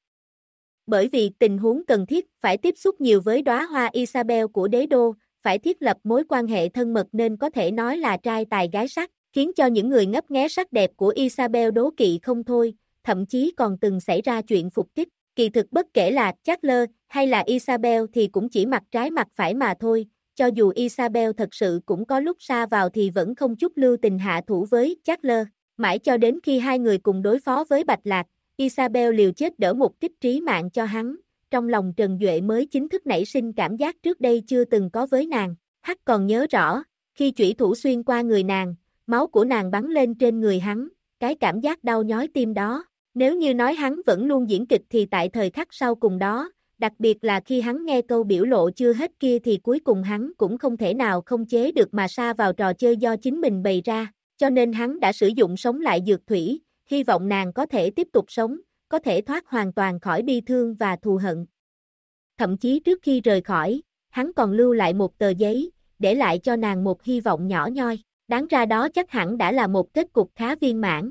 Bởi vì tình huống cần thiết phải tiếp xúc nhiều với đóa hoa Isabel của đế đô, phải thiết lập mối quan hệ thân mật nên có thể nói là trai tài gái sắc, khiến cho những người ngấp nghé sắc đẹp của Isabel đố kỵ không thôi, thậm chí còn từng xảy ra chuyện phục kích. Kỳ thực bất kể là Charles hay là Isabel thì cũng chỉ mặt trái mặt phải mà thôi, cho dù Isabel thật sự cũng có lúc sa vào thì vẫn không chút lưu tình hạ thủ với Charles, mãi cho đến khi hai người cùng đối phó với Bạch Lạc, Isabel liều chết đỡ một kích trí mạng cho hắn, trong lòng Trần Duệ mới chính thức nảy sinh cảm giác trước đây chưa từng có với nàng. Hắn còn nhớ rõ, khi chủy thủ xuyên qua người nàng, máu của nàng bắn lên trên người hắn, cái cảm giác đau nhói tim đó. Nếu như nói hắn vẫn luôn diễn kịch thì tại thời khắc sau cùng đó, đặc biệt là khi hắn nghe câu biểu lộ chưa hết kia thì cuối cùng hắn cũng không thể nào không chế được mà sa vào trò chơi do chính mình bày ra, cho nên hắn đã sử dụng sống lại dược thủy, hy vọng nàng có thể tiếp tục sống, có thể thoát hoàn toàn khỏi bi thương và thù hận. Thậm chí trước khi rời khỏi, hắn còn lưu lại một tờ giấy, để lại cho nàng một hy vọng nhỏ nhoi, đáng ra đó chắc hẳn đã là một kết cục khá viên mãn.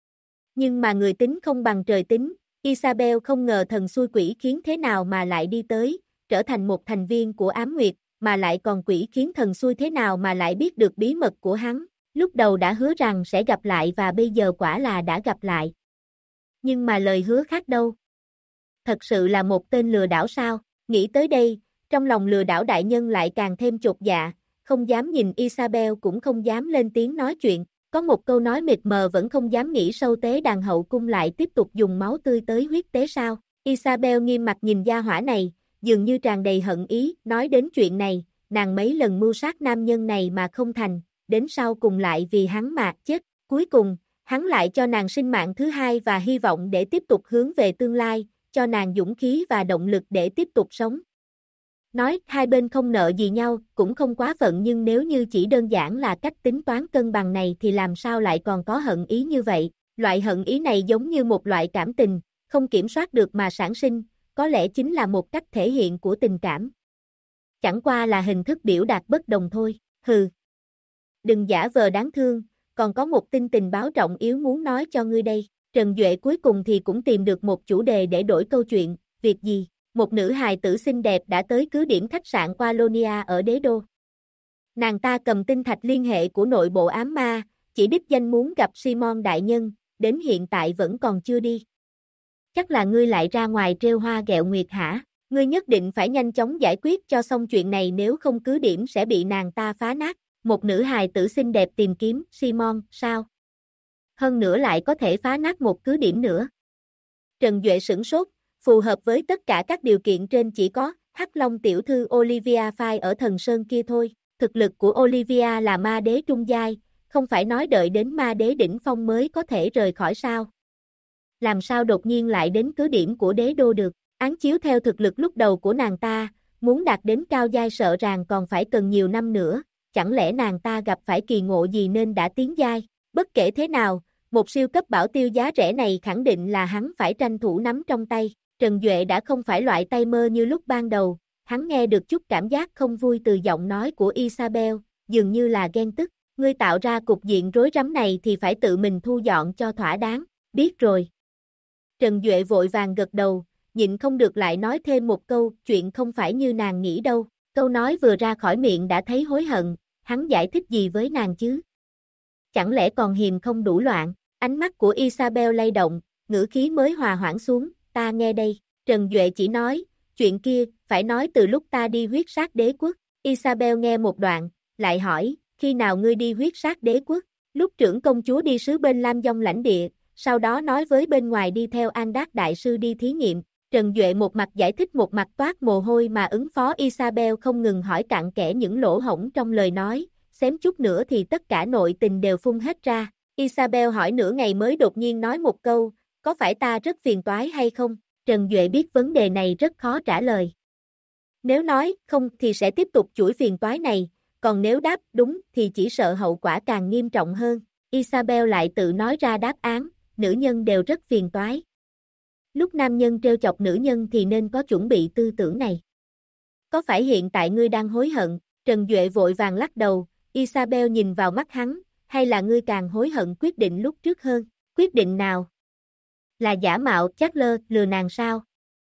Nhưng mà người tính không bằng trời tính, Isabel không ngờ thần xui quỷ khiến thế nào mà lại đi tới, trở thành một thành viên của Ám Nguyệt, mà lại còn quỷ khiến thần xui thế nào mà lại biết được bí mật của hắn, lúc đầu đã hứa rằng sẽ gặp lại và bây giờ quả là đã gặp lại. Nhưng mà lời hứa khác đâu. Thật sự là một tên lừa đảo sao, nghĩ tới đây, trong lòng lừa đảo đại nhân lại càng thêm chột dạ, không dám nhìn Isabel cũng không dám lên tiếng nói chuyện. Có một câu nói mịt mờ vẫn không dám nghĩ sâu tế đàn hậu cung lại tiếp tục dùng máu tươi tới huyết tế sao. Isabel nghiêm mặt nhìn gia hỏa này, dường như tràn đầy hận ý, nói đến chuyện này, nàng mấy lần mưu sát nam nhân này mà không thành, đến sau cùng lại vì hắn mà chết. Cuối cùng, hắn lại cho nàng sinh mạng thứ hai và hy vọng để tiếp tục hướng về tương lai, cho nàng dũng khí và động lực để tiếp tục sống. Nói hai bên không nợ gì nhau, cũng không quá phận nhưng nếu như chỉ đơn giản là cách tính toán cân bằng này thì làm sao lại còn có hận ý như vậy. Loại hận ý này giống như một loại cảm tình, không kiểm soát được mà sản sinh, có lẽ chính là một cách thể hiện của tình cảm. Chẳng qua là hình thức biểu đạt bất đồng thôi, hừ. Đừng giả vờ đáng thương, còn có một tin tình báo trọng yếu muốn nói cho ngươi đây. Trần Duệ cuối cùng thì cũng tìm được một chủ đề để đổi câu chuyện, việc gì? Một nữ hài tử xinh đẹp đã tới cứ điểm khách sạn Qualonia ở đế đô. Nàng ta cầm tinh thạch liên hệ của nội bộ ám ma, chỉ đích danh muốn gặp Simon đại nhân, đến hiện tại vẫn còn chưa đi. Chắc là ngươi lại ra ngoài trêu hoa ghẹo nguyệt hả? Ngươi nhất định phải nhanh chóng giải quyết cho xong chuyện này nếu không cứ điểm sẽ bị nàng ta phá nát. Một nữ hài tử xinh đẹp tìm kiếm Simon, sao? Hơn nữa lại có thể phá nát một cứ điểm nữa. Trần Duệ sửng sốt. Phù hợp với tất cả các điều kiện trên chỉ có Hắc Long tiểu thư Olivia Phai ở Thần Sơn kia thôi. Thực lực của Olivia là ma đế trung giai, không phải nói đợi đến ma đế đỉnh phong mới có thể rời khỏi sao. làm sao đột nhiên lại đến cứ điểm của đế đô được, án chiếu theo thực lực lúc đầu của nàng ta, muốn đạt đến cao giai sợ rằng còn phải cần nhiều năm nữa, chẳng lẽ nàng ta gặp phải kỳ ngộ gì nên đã tiến giai, bất kể thế nào, một siêu cấp bảo tiêu giá rẻ này khẳng định là hắn phải tranh thủ nắm trong tay, Trần Duệ đã không phải loại tay mơ như lúc ban đầu, hắn nghe được chút cảm giác không vui từ giọng nói của Isabel, dường như là ghen tức, ngươi tạo ra cục diện rối rắm này thì phải tự mình thu dọn cho thỏa đáng, biết rồi. Trần Duệ vội vàng gật đầu, nhịn không được lại nói thêm một câu, chuyện không phải như nàng nghĩ đâu, câu nói vừa ra khỏi miệng đã thấy hối hận, hắn giải thích gì với nàng chứ? Chẳng lẽ còn hiềm không đủ loạn, ánh mắt của Isabel lay động, ngữ khí mới hòa hoãn xuống, ta nghe đây, Trần Duệ chỉ nói, chuyện kia, phải nói từ lúc ta đi huyết sát đế quốc, Isabel nghe một đoạn, lại hỏi, khi nào ngươi đi huyết sát đế quốc, lúc trưởng công chúa đi sứ bên Lam Dông lãnh địa, sau đó nói với bên ngoài đi theo An Đát đại sư đi thí nghiệm, Trần Duệ một mặt giải thích một mặt toát mồ hôi mà ứng phó Isabel không ngừng hỏi cặn kẽ những lỗ hổng trong lời nói, xém chút nữa thì tất cả nội tình đều phun hết ra, Isabel hỏi nửa ngày mới đột nhiên nói một câu, có phải ta rất phiền toái hay không, Trần Duệ biết vấn đề này rất khó trả lời. Nếu nói không thì sẽ tiếp tục chuỗi phiền toái này, còn nếu đáp đúng thì chỉ sợ hậu quả càng nghiêm trọng hơn. Isabel lại tự nói ra đáp án, nữ nhân đều rất phiền toái. Lúc nam nhân trêu chọc nữ nhân thì nên có chuẩn bị tư tưởng này. Có phải hiện tại ngươi đang hối hận? Trần Duệ vội vàng lắc đầu, Isabel nhìn vào mắt hắn, hay là ngươi càng hối hận quyết định lúc trước hơn? Quyết định nào? Là giả mạo Chandler lừa nàng sao?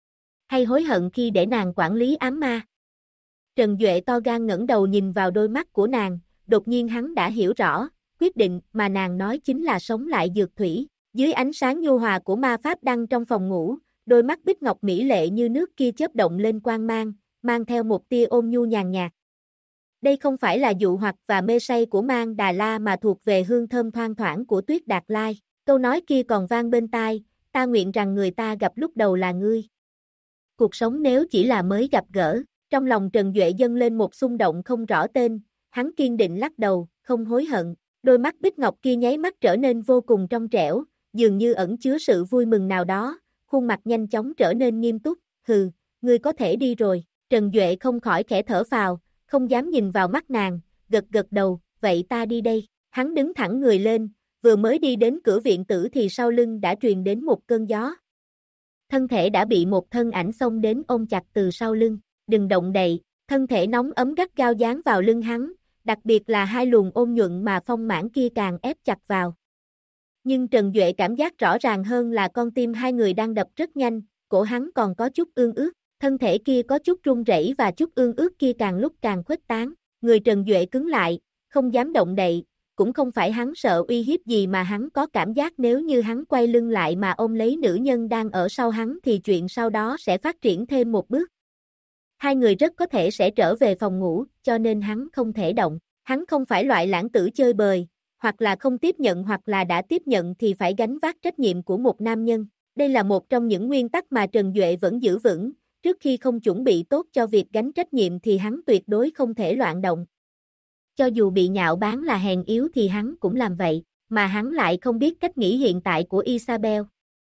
Hay hối hận khi để nàng quản lý ám ma? Trần Duệ to gan ngẩng đầu nhìn vào đôi mắt của nàng, đột nhiên hắn đã hiểu rõ, quyết định mà nàng nói chính là sống lại dược thủy. Dưới ánh sáng nhu hòa của ma pháp đăng trong phòng ngủ, đôi mắt bích ngọc mỹ lệ như nước kia chớp động lên quang mang, mang theo một tia ôn nhu nhàn nhạt. Đây không phải là dụ hoặc và mê say của Mang Đà La mà thuộc về hương thơm thoang thoảng của Tuyết Đạt Lai. Câu nói kia còn vang bên tai, ta nguyện rằng người ta gặp lúc đầu là ngươi. Cuộc sống nếu chỉ là mới gặp gỡ, trong lòng Trần Duệ dâng lên một xung động không rõ tên, hắn kiên định lắc đầu, không hối hận. Đôi mắt bích ngọc kia nháy mắt trở nên vô cùng trong trẻo, dường như ẩn chứa sự vui mừng nào đó, khuôn mặt nhanh chóng trở nên nghiêm túc, hừ, ngươi có thể đi rồi. Trần Duệ không khỏi khẽ thở phào, không dám nhìn vào mắt nàng, gật gật đầu, vậy ta đi đây. Hắn đứng thẳng người lên, vừa mới đi đến cửa viện tử thì sau lưng đã truyền đến một cơn gió. Thân thể đã bị một thân ảnh xông đến ôm chặt từ sau lưng, đừng động đậy, thân thể nóng ấm gắt gao dán vào lưng hắn, đặc biệt là hai luồng ôn nhuận mà phong mãn kia càng ép chặt vào. Nhưng Trần Duệ cảm giác rõ ràng hơn là con tim hai người đang đập rất nhanh, cổ hắn còn có chút ương ướt, thân thể kia có chút run rẩy và chút ương ướt kia càng lúc càng khuếch tán, người Trần Duệ cứng lại, không dám động đậy, cũng không phải hắn sợ uy hiếp gì mà hắn có cảm giác nếu như hắn quay lưng lại mà ôm lấy nữ nhân đang ở sau hắn thì chuyện sau đó sẽ phát triển thêm một bước. Hai người rất có thể sẽ trở về phòng ngủ, cho nên hắn không thể động, hắn không phải loại lãng tử chơi bời, hoặc là không tiếp nhận hoặc là đã tiếp nhận thì phải gánh vác trách nhiệm của một nam nhân. Đây là một trong những nguyên tắc mà Trần Duệ vẫn giữ vững, trước khi không chuẩn bị tốt cho việc gánh trách nhiệm thì hắn tuyệt đối không thể loạn động. Cho dù bị nhạo báng là hèn yếu thì hắn cũng làm vậy, mà hắn lại không biết cách nghĩ hiện tại của Isabel.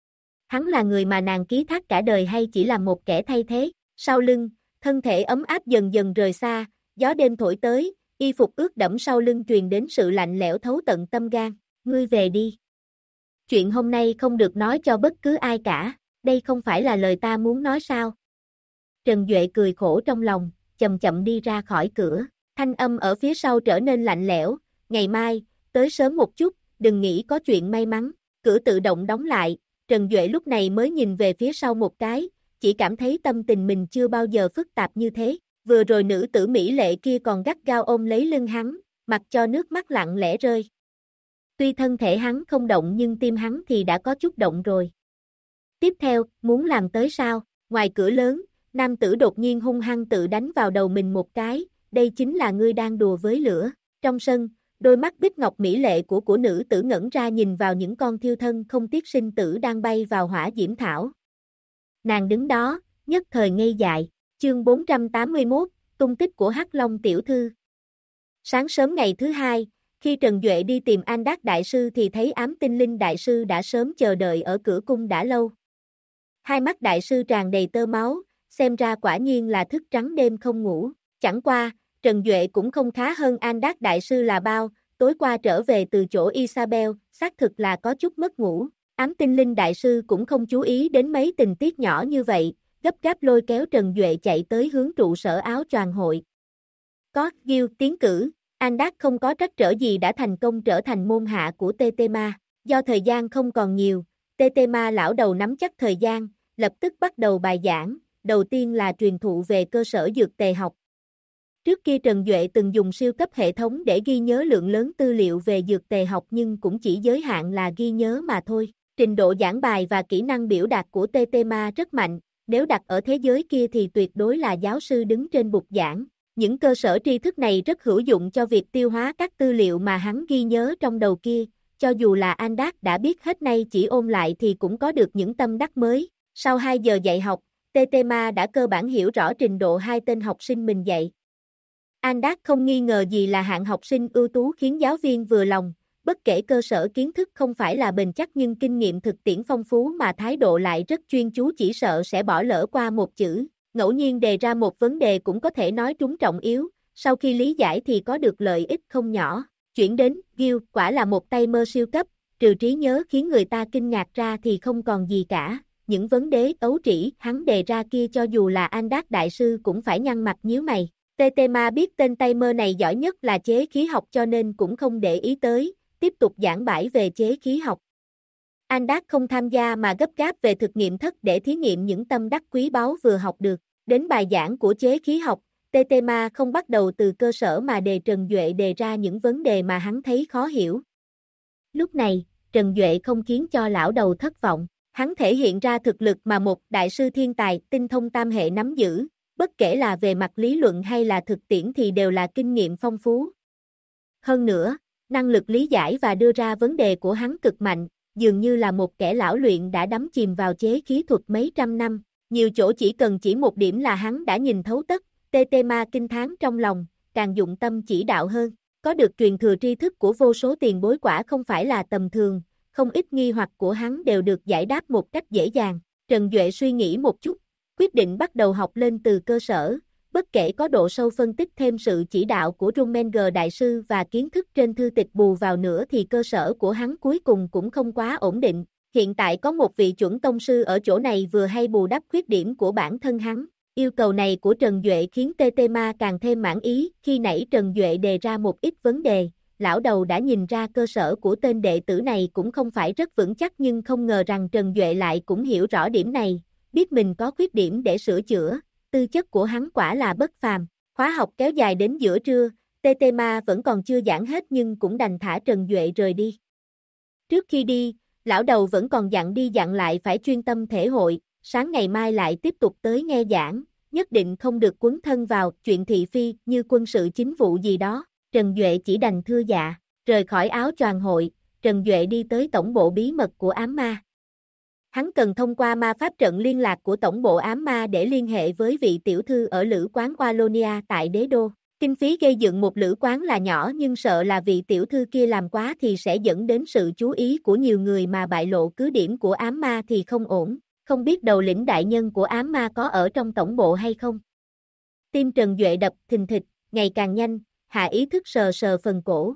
Hắn là người mà nàng ký thác cả đời hay chỉ là một kẻ thay thế, sau lưng, thân thể ấm áp dần dần rời xa, gió đêm thổi tới, y phục ướt đẫm sau lưng truyền đến sự lạnh lẽo thấu tận tâm gan, ngươi về đi. Chuyện hôm nay không được nói cho bất cứ ai cả, đây không phải là lời ta muốn nói sao. Trần Duệ cười khổ trong lòng, chậm chậm đi ra khỏi cửa, thanh âm ở phía sau trở nên lạnh lẽo, ngày mai, tới sớm một chút, đừng nghĩ có chuyện may mắn, cửa tự động đóng lại, Trần Duệ lúc này mới nhìn về phía sau một cái, chỉ cảm thấy tâm tình mình chưa bao giờ phức tạp như thế, vừa rồi nữ tử mỹ lệ kia còn gắt gao ôm lấy lưng hắn, mặc cho nước mắt lặng lẽ rơi. Tuy thân thể hắn không động nhưng tim hắn thì đã có chút động rồi. Tiếp theo, muốn làm tới sao? Ngoài cửa lớn, nam tử đột nhiên hung hăng tự đánh vào đầu mình một cái, đây chính là ngươi đang đùa với lửa. Trong sân, đôi mắt bích ngọc mỹ lệ của nữ tử ngẩn ra nhìn vào những con thiêu thân không tiếc sinh tử đang bay vào hỏa diễm thảo. Nàng đứng đó, nhất thời ngây dại, chương 481, tung tích của Hắc Long tiểu thư. Sáng sớm ngày thứ hai, Khi Trần Duệ đi tìm An Đát Đại Sư thì thấy Ám Tinh Linh Đại Sư đã sớm chờ đợi ở cửa cung đã lâu. Hai mắt Đại Sư tràn đầy tơ máu, xem ra quả nhiên là thức trắng đêm không ngủ. Chẳng qua, Trần Duệ cũng không khá hơn An Đát Đại Sư là bao, tối qua trở về từ chỗ Isabel, xác thực là có chút mất ngủ. Ám Tinh Linh Đại Sư cũng không chú ý đến mấy tình tiết nhỏ như vậy, gấp gáp lôi kéo Trần Duệ chạy tới hướng trụ sở áo choàng hội. Có Gil tiến cử, An Đát không có trắc trở gì đã thành công trở thành môn hạ của Tetema. Do thời gian không còn nhiều, Tetema lão đầu nắm chắc thời gian, lập tức bắt đầu bài giảng, đầu tiên là truyền thụ về cơ sở dược tề học. Trước kia Trần Duệ từng dùng siêu cấp hệ thống để ghi nhớ lượng lớn tư liệu về dược tề học nhưng cũng chỉ giới hạn là ghi nhớ mà thôi. Trình độ giảng bài và kỹ năng biểu đạt của Tetema rất mạnh, nếu đặt ở thế giới kia thì tuyệt đối là giáo sư đứng trên bục giảng. Những cơ sở tri thức này rất hữu dụng cho việc tiêu hóa các tư liệu mà hắn ghi nhớ trong đầu kia, cho dù là An Đát đã biết hết nay chỉ ôn lại thì cũng có được những tâm đắc mới. Sau 2 giờ dạy học, Tetema đã cơ bản hiểu rõ trình độ hai tên học sinh mình dạy. An Đát không nghi ngờ gì là hạng học sinh ưu tú khiến giáo viên vừa lòng, bất kể cơ sở kiến thức không phải là bền chắc nhưng kinh nghiệm thực tiễn phong phú mà thái độ lại rất chuyên chú, chỉ sợ sẽ bỏ lỡ qua một chữ. Ngẫu nhiên đề ra một vấn đề cũng có thể nói trúng trọng yếu, sau khi lý giải thì có được lợi ích không nhỏ. Chuyển đến, Gil quả là một tay mơ siêu cấp, trừ trí nhớ khiến người ta kinh ngạc ra thì không còn gì cả. Những vấn đề ấu trĩ hắn đề ra kia cho dù là An Đát Đại Sư cũng phải nhăn mặt nhíu mày. Tetema biết tên tay mơ này giỏi nhất là chế khí học cho nên cũng không để ý tới, tiếp tục giảng bãi về chế khí học. An Đát không tham gia mà gấp gáp về thực nghiệm thất để thí nghiệm những tâm đắc quý báu vừa học được. Đến bài giảng của chế khí học, Tetema không bắt đầu từ cơ sở mà đề Trần Duệ đề ra những vấn đề mà hắn thấy khó hiểu. Lúc này, Trần Duệ không khiến cho lão đầu thất vọng, hắn thể hiện ra thực lực mà một đại sư thiên tài tinh thông tam hệ nắm giữ, bất kể là về mặt lý luận hay là thực tiễn thì đều là kinh nghiệm phong phú. Hơn nữa, năng lực lý giải và đưa ra vấn đề của hắn cực mạnh, dường như là một kẻ lão luyện đã đắm chìm vào chế khí thuật mấy trăm năm. Nhiều chỗ chỉ cần chỉ một điểm là hắn đã nhìn thấu tất, Tetema kinh thán trong lòng, càng dụng tâm chỉ đạo hơn. Có được truyền thừa tri thức của vô số tiền bối quả không phải là tầm thường, không ít nghi hoặc của hắn đều được giải đáp một cách dễ dàng. Trần Duệ suy nghĩ một chút, quyết định bắt đầu học lên từ cơ sở, bất kể có độ sâu phân tích thêm sự chỉ đạo của Rumenger Đại Sư và kiến thức trên thư tịch bù vào nữa thì cơ sở của hắn cuối cùng cũng không quá ổn định. Hiện tại có một vị chuẩn tông sư ở chỗ này vừa hay bù đắp khuyết điểm của bản thân hắn. Yêu cầu này của Trần Duệ khiến Tetema càng thêm mãn ý, khi nãy Trần Duệ đề ra một ít vấn đề, lão đầu đã nhìn ra cơ sở của tên đệ tử này cũng không phải rất vững chắc nhưng không ngờ rằng Trần Duệ lại cũng hiểu rõ điểm này, biết mình có khuyết điểm để sửa chữa, tư chất của hắn quả là bất phàm. Khóa học kéo dài đến giữa trưa, Tetema vẫn còn chưa giảng hết nhưng cũng đành thả Trần Duệ rời đi. Trước khi đi, lão đầu vẫn còn dặn đi dặn lại phải chuyên tâm thể hội, sáng ngày mai lại tiếp tục tới nghe giảng, nhất định không được quấn thân vào chuyện thị phi như quân sự chính vụ gì đó. Trần Duệ chỉ đành thưa dạ, rời khỏi áo choàng hội, Trần Duệ đi tới tổng bộ bí mật của ám ma. Hắn cần thông qua ma pháp trận liên lạc của tổng bộ ám ma để liên hệ với vị tiểu thư ở lữ quán Wallonia tại đế đô. Kinh phí gây dựng một lữ quán là nhỏ nhưng sợ là vị tiểu thư kia làm quá thì sẽ dẫn đến sự chú ý của nhiều người mà bại lộ cứ điểm của ám ma thì không ổn. Không biết đầu lĩnh đại nhân của ám ma có ở trong tổng bộ hay không? Tim Trần Duệ đập thình thịch, ngày càng nhanh, hạ ý thức sờ sờ phần cổ.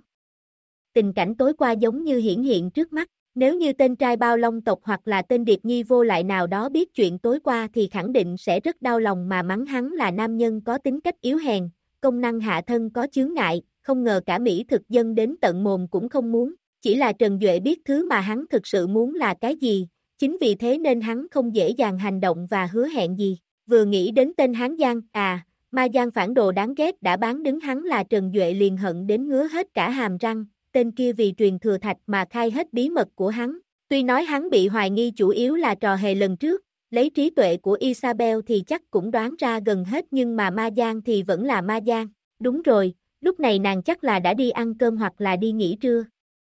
Tình cảnh tối qua giống như hiển hiện trước mắt. Nếu như tên trai bao long tộc hoặc là tên điệp nhi vô lại nào đó biết chuyện tối qua thì khẳng định sẽ rất đau lòng mà mắng hắn là nam nhân có tính cách yếu hèn, công năng hạ thân có chướng ngại, không ngờ cả Mỹ thực dân đến tận mồm cũng không muốn. Chỉ là Trần Duệ biết thứ mà hắn thực sự muốn là cái gì, chính vì thế nên hắn không dễ dàng hành động và hứa hẹn gì. Vừa nghĩ đến tên Hán Giang, ma Giang phản đồ đáng ghét đã bán đứng hắn là Trần Duệ liền hận đến ngứa hết cả hàm răng. Tên kia vì truyền thừa thạch mà khai hết bí mật của hắn. Tuy nói hắn bị hoài nghi chủ yếu là trò hề lần trước, lấy trí tuệ của Isabel thì chắc cũng đoán ra gần hết nhưng mà Ma Giang thì vẫn là Ma Giang. Đúng rồi, lúc này nàng chắc là đã đi ăn cơm hoặc là đi nghỉ trưa.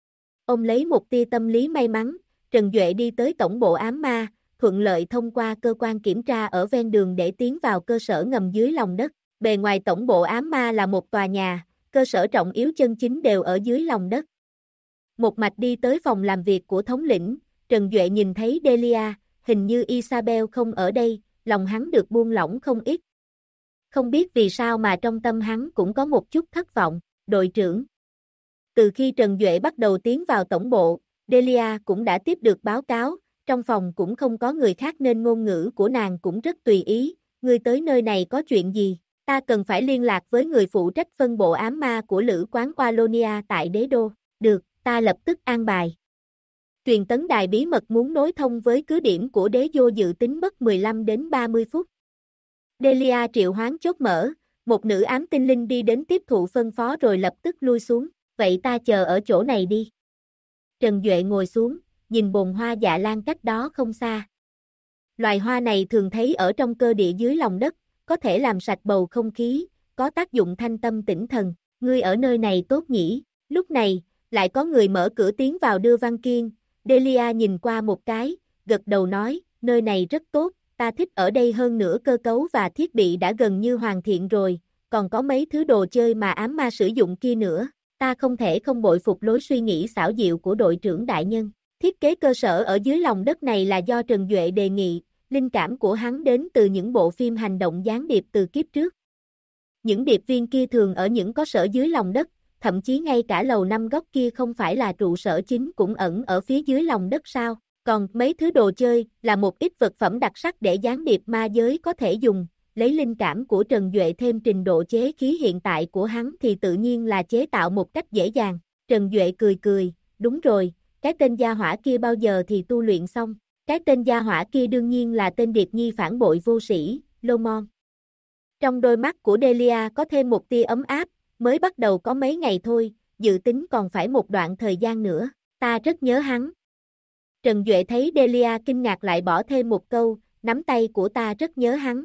Ông lấy một tia tâm lý may mắn, Trần Duệ đi tới tổng bộ ám ma, thuận lợi thông qua cơ quan kiểm tra ở ven đường để tiến vào cơ sở ngầm dưới lòng đất. Bề ngoài tổng bộ ám ma là một tòa nhà, cơ sở trọng yếu chân chính đều ở dưới lòng đất. Một mạch đi tới phòng làm việc của thống lĩnh, Trần Duệ nhìn thấy Delia, hình như Isabel không ở đây, lòng hắn được buông lỏng không ít. Không biết vì sao mà trong tâm hắn cũng có một chút thất vọng, đội trưởng. Từ khi Trần Duệ bắt đầu tiến vào tổng bộ, Delia cũng đã tiếp được báo cáo, trong phòng cũng không có người khác nên ngôn ngữ của nàng cũng rất tùy ý, ngươi tới nơi này có chuyện gì, ta cần phải liên lạc với người phụ trách phân bộ ám ma của lữ quán Wallonia tại đế đô, được, ta lập tức an bài. Truyền tấn đài bí mật muốn nối thông với cứ điểm của đế đô dự tính mất 15 đến 30 phút. Delia triệu hoán chốt mở, một nữ ám tinh linh đi đến tiếp thụ phân phó rồi lập tức lui xuống, vậy ta chờ ở chỗ này đi. Trần Duệ ngồi xuống, nhìn bồn hoa dạ lan cách đó không xa. Loài hoa này thường thấy ở trong cơ địa dưới lòng đất, có thể làm sạch bầu không khí, có tác dụng thanh tâm tĩnh thần, ngươi ở nơi này tốt nhỉ. Lúc này, lại có người mở cửa tiến vào đưa Văn Kiên, Delia nhìn qua một cái, gật đầu nói, nơi này rất tốt, ta thích ở đây hơn nữa cơ cấu và thiết bị đã gần như hoàn thiện rồi, còn có mấy thứ đồ chơi mà ám ma sử dụng kia nữa, ta không thể không bội phục lối suy nghĩ xảo diệu của đội trưởng đại nhân. Thiết kế cơ sở ở dưới lòng đất này là do Trần Duệ đề nghị, linh cảm của hắn đến từ những bộ phim hành động gián điệp từ kiếp trước. Những điệp viên kia thường ở những có sở dưới lòng đất, thậm chí ngay cả lầu 5 góc kia không phải là trụ sở chính cũng ẩn ở phía dưới lòng đất sao, còn mấy thứ đồ chơi là một ít vật phẩm đặc sắc để gián điệp ma giới có thể dùng, lấy linh cảm của Trần Duệ thêm trình độ chế khí hiện tại của hắn thì tự nhiên là chế tạo một cách dễ dàng. Trần Duệ cười cười, đúng rồi, cái tên gia hỏa kia bao giờ thì tu luyện xong, cái tên gia hỏa kia đương nhiên là tên điệp nhi phản bội vô sĩ, Lomon. Trong đôi mắt của Delia có thêm một tia ấm áp, mới bắt đầu có mấy ngày thôi, dự tính còn phải một đoạn thời gian nữa, ta rất nhớ hắn. Trần Duệ thấy Delia kinh ngạc lại bỏ thêm một câu, nắm tay của ta rất nhớ hắn.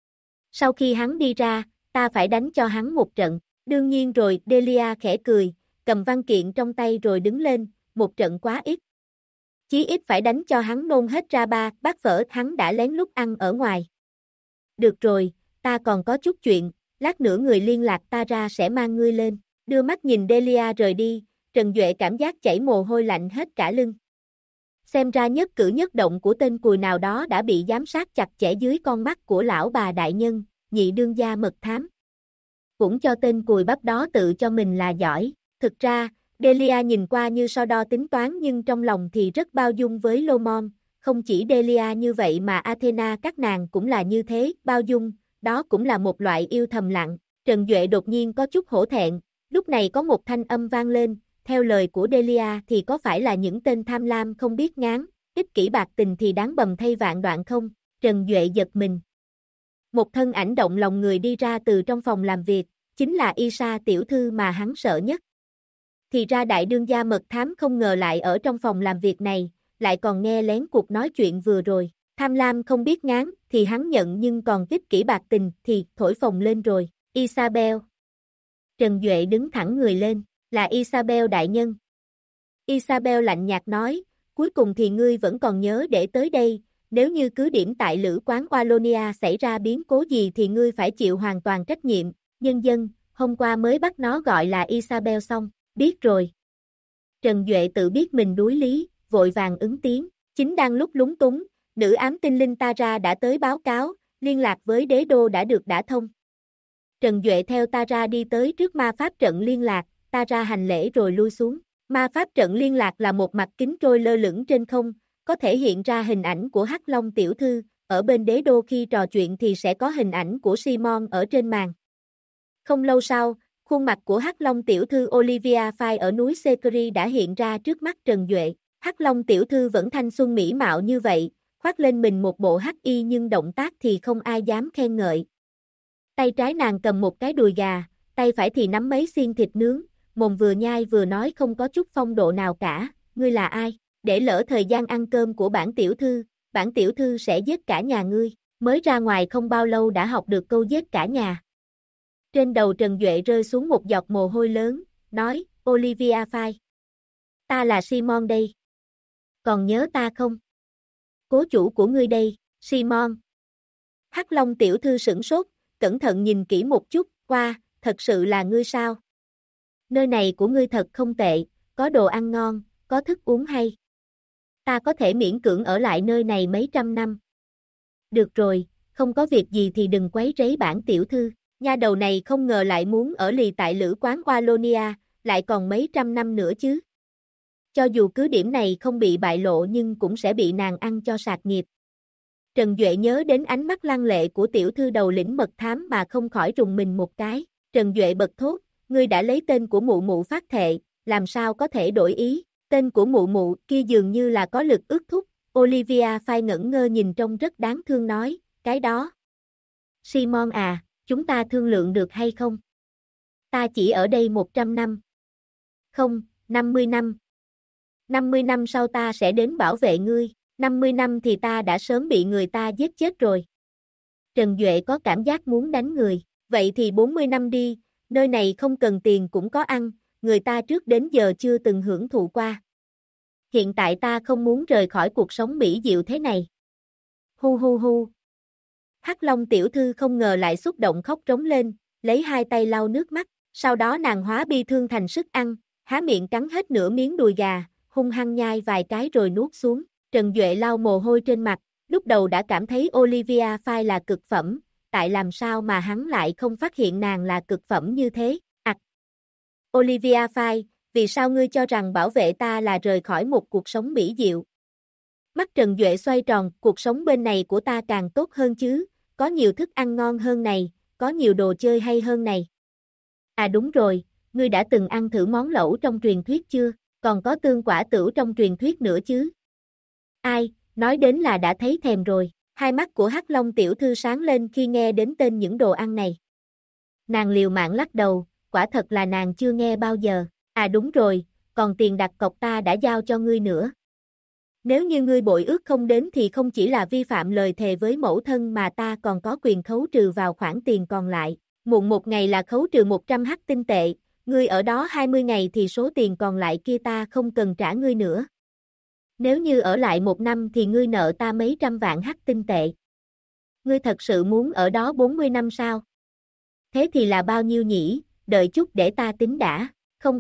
Sau khi hắn đi ra, ta phải đánh cho hắn một trận, đương nhiên rồi, Delia khẽ cười, cầm văn kiện trong tay rồi đứng lên, một trận quá ít. Chí ít phải đánh cho hắn nôn hết ra 3 bát phở hắn đã lén lút ăn ở ngoài. Được rồi, ta còn có chút chuyện, lát nữa người liên lạc ta ra sẽ mang ngươi lên, đưa mắt nhìn Delia rời đi, Trần Duệ cảm giác chảy mồ hôi lạnh hết cả lưng. Xem ra nhất cử nhất động của tên cùi nào đó đã bị giám sát chặt chẽ dưới con mắt của lão bà đại nhân, nhị đương gia mật thám. Cũng cho tên cùi bắp đó tự cho mình là giỏi, thực ra, Delia nhìn qua như so đo tính toán nhưng trong lòng thì rất bao dung với Lomon, không chỉ Delia như vậy mà Athena các nàng cũng là như thế, bao dung, đó cũng là một loại yêu thầm lặng. Trần Duệ đột nhiên có chút hổ thẹn, lúc này có một thanh âm vang lên, theo lời của Delia thì có phải là những tên tham lam không biết ngán, ích kỷ bạc tình thì đáng bầm thay vạn đoạn không? Trần Duệ giật mình. Một thân ảnh động lòng người đi ra từ trong phòng làm việc, chính là Isa tiểu thư mà hắn sợ nhất. Thì ra đại đương gia mật thám không ngờ lại ở trong phòng làm việc này, lại còn nghe lén cuộc nói chuyện vừa rồi. Tham lam không biết ngán thì hắn nhận nhưng còn ích kỷ bạc tình thì thổi phồng lên rồi. Isabel. Trần Duệ đứng thẳng người lên, là Isabel đại nhân. Isabel lạnh nhạt nói, cuối cùng thì ngươi vẫn còn nhớ để tới đây, nếu như cứ điểm tại lữ quán Wallonia xảy ra biến cố gì thì ngươi phải chịu hoàn toàn trách nhiệm, nhân dân, hôm qua mới bắt nó gọi là Isabel xong, biết rồi. Trần Duệ tự biết mình đuối lý, vội vàng ứng tiếng, chính đang lúc lúng túng, nữ ám tinh linh Tara đã tới báo cáo, liên lạc với đế đô đã được đả thông. Trần Duệ theo Tara đi tới trước ma pháp trận liên lạc, Tara hành lễ rồi lui xuống. Ma pháp trận liên lạc là một mặt kính trôi lơ lửng trên không, có thể hiện ra hình ảnh của Hắc Long tiểu thư, ở bên đế đô khi trò chuyện thì sẽ có hình ảnh của Simon ở trên màn. Không lâu sau, khuôn mặt của Hắc Long tiểu thư Olivia Fay ở núi Sekiri đã hiện ra trước mắt Trần Duệ. Hắc Long tiểu thư vẫn thanh xuân mỹ mạo như vậy, khoác lên mình một bộ hắc y nhưng động tác thì không ai dám khen ngợi. Tay trái nàng cầm một cái đùi gà, tay phải thì nắm mấy xiên thịt nướng, mồm vừa nhai vừa nói không có chút phong độ nào cả, ngươi là ai? Để lỡ thời gian ăn cơm của bản tiểu thư sẽ giết cả nhà ngươi, mới ra ngoài không bao lâu đã học được câu giết cả nhà. Trên đầu Trần Duệ rơi xuống một giọt mồ hôi lớn, nói, Olivia Fay. Ta là Simon đây. Còn nhớ ta không? Cố chủ của ngươi đây, Simon. Hắc Long tiểu thư sửng sốt, cẩn thận nhìn kỹ một chút, qua, thật sự là ngươi sao? nơi này của ngươi thật không tệ, có đồ ăn ngon, có thức uống hay. Ta có thể miễn cưỡng ở lại nơi này mấy trăm năm. Được rồi, không có việc gì thì đừng quấy rầy bản tiểu thư. Nha đầu này không ngờ lại muốn ở lì tại lữ quán Wallonia, lại còn mấy trăm năm nữa chứ. Cho dù cứ điểm này không bị bại lộ nhưng cũng sẽ bị nàng ăn cho sạc nghiệp. Trần Duệ nhớ đến ánh mắt lăng lệ của tiểu thư đầu lĩnh mật thám mà không khỏi rùng mình một cái. Trần Duệ bật thốt, ngươi đã lấy tên của mụ mụ phát thệ, làm sao có thể đổi ý, tên của mụ mụ kia dường như là có lực ước thúc. Olivia phai ngẩn ngơ nhìn trông rất đáng thương nói, cái đó. Simon à, chúng ta thương lượng được hay không? Ta chỉ ở đây 100 năm. Không, 50 năm. 50 năm sau ta sẽ đến bảo vệ ngươi, 50 năm thì ta đã sớm bị người ta giết chết rồi. Trần Duệ có cảm giác muốn đánh người, vậy thì 40 năm đi, nơi này không cần tiền cũng có ăn, người ta trước đến giờ chưa từng hưởng thụ qua. Hiện tại ta không muốn rời khỏi cuộc sống mỹ diệu thế này. Hu hu hu. Hắc Long tiểu thư không ngờ lại xúc động khóc rống lên, lấy hai tay lau nước mắt, sau đó nàng hóa bi thương thành sức ăn, há miệng cắn hết nửa miếng đùi gà, hung hăng nhai vài cái rồi nuốt xuống. Trần Duệ lau mồ hôi trên mặt, lúc đầu đã cảm thấy Olivia Phai là cực phẩm, tại làm sao mà hắn lại không phát hiện nàng là cực phẩm như thế. Olivia Phai, vì sao ngươi cho rằng bảo vệ ta là rời khỏi một cuộc sống mỹ diệu? Mắt Trần Duệ xoay tròn, cuộc sống bên này của ta càng tốt hơn chứ, có nhiều thức ăn ngon hơn này, có nhiều đồ chơi hay hơn này. À đúng rồi, ngươi đã từng ăn thử món lẩu trong truyền thuyết chưa, còn có tương quả tửu trong truyền thuyết nữa chứ. Ai, nói đến là đã thấy thèm rồi, hai mắt của Hắc Long tiểu thư sáng lên khi nghe đến tên những đồ ăn này. Nàng liều mạng lắc đầu, quả thật là nàng chưa nghe bao giờ, à đúng rồi, còn tiền đặt cọc ta đã giao cho ngươi nữa. Nếu như ngươi bội ước không đến thì không chỉ là vi phạm lời thề với mẫu thân mà ta còn có quyền khấu trừ vào khoản tiền còn lại, muộn một ngày là khấu trừ 100 hắc tinh tệ, ngươi ở đó 20 ngày thì số tiền còn lại kia ta không cần trả ngươi nữa. Nếu như ở lại 1 năm thì ngươi nợ ta mấy trăm vạn hắc tinh tệ. Ngươi thật sự muốn ở đó 40 năm sao? Thế thì là bao nhiêu nhỉ, đợi chút để ta tính đã, không.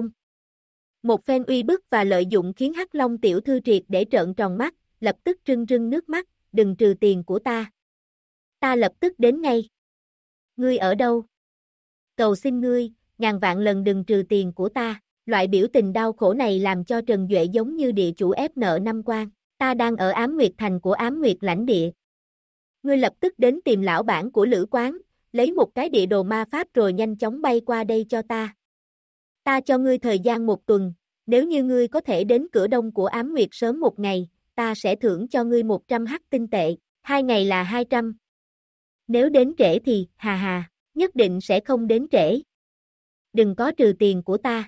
Một phen uy bức và lợi dụng khiến Hắc Long tiểu thư triệt để trợn tròn mắt, lập tức rưng rưng nước mắt, đừng trừ tiền của ta. Ta lập tức đến ngay. Ngươi ở đâu? Cầu xin ngươi, ngàn vạn lần đừng trừ tiền của ta. Loại biểu tình đau khổ này làm cho Trần Duệ giống như địa chủ ép nợ năm quan. Ta đang ở Ám Nguyệt Thành của Ám Nguyệt lãnh địa. Ngươi lập tức đến tìm lão bản của lữ quán, lấy một cái địa đồ ma pháp rồi nhanh chóng bay qua đây cho ta. Ta cho ngươi thời gian 1 tuần, nếu như ngươi có thể đến cửa đông của Ám Nguyệt sớm 1 ngày, ta sẽ thưởng cho ngươi 100 hắc tinh tệ, 2 ngày là 200. Nếu đến trễ thì, hà, nhất định sẽ không đến trễ. Đừng có trừ tiền của ta.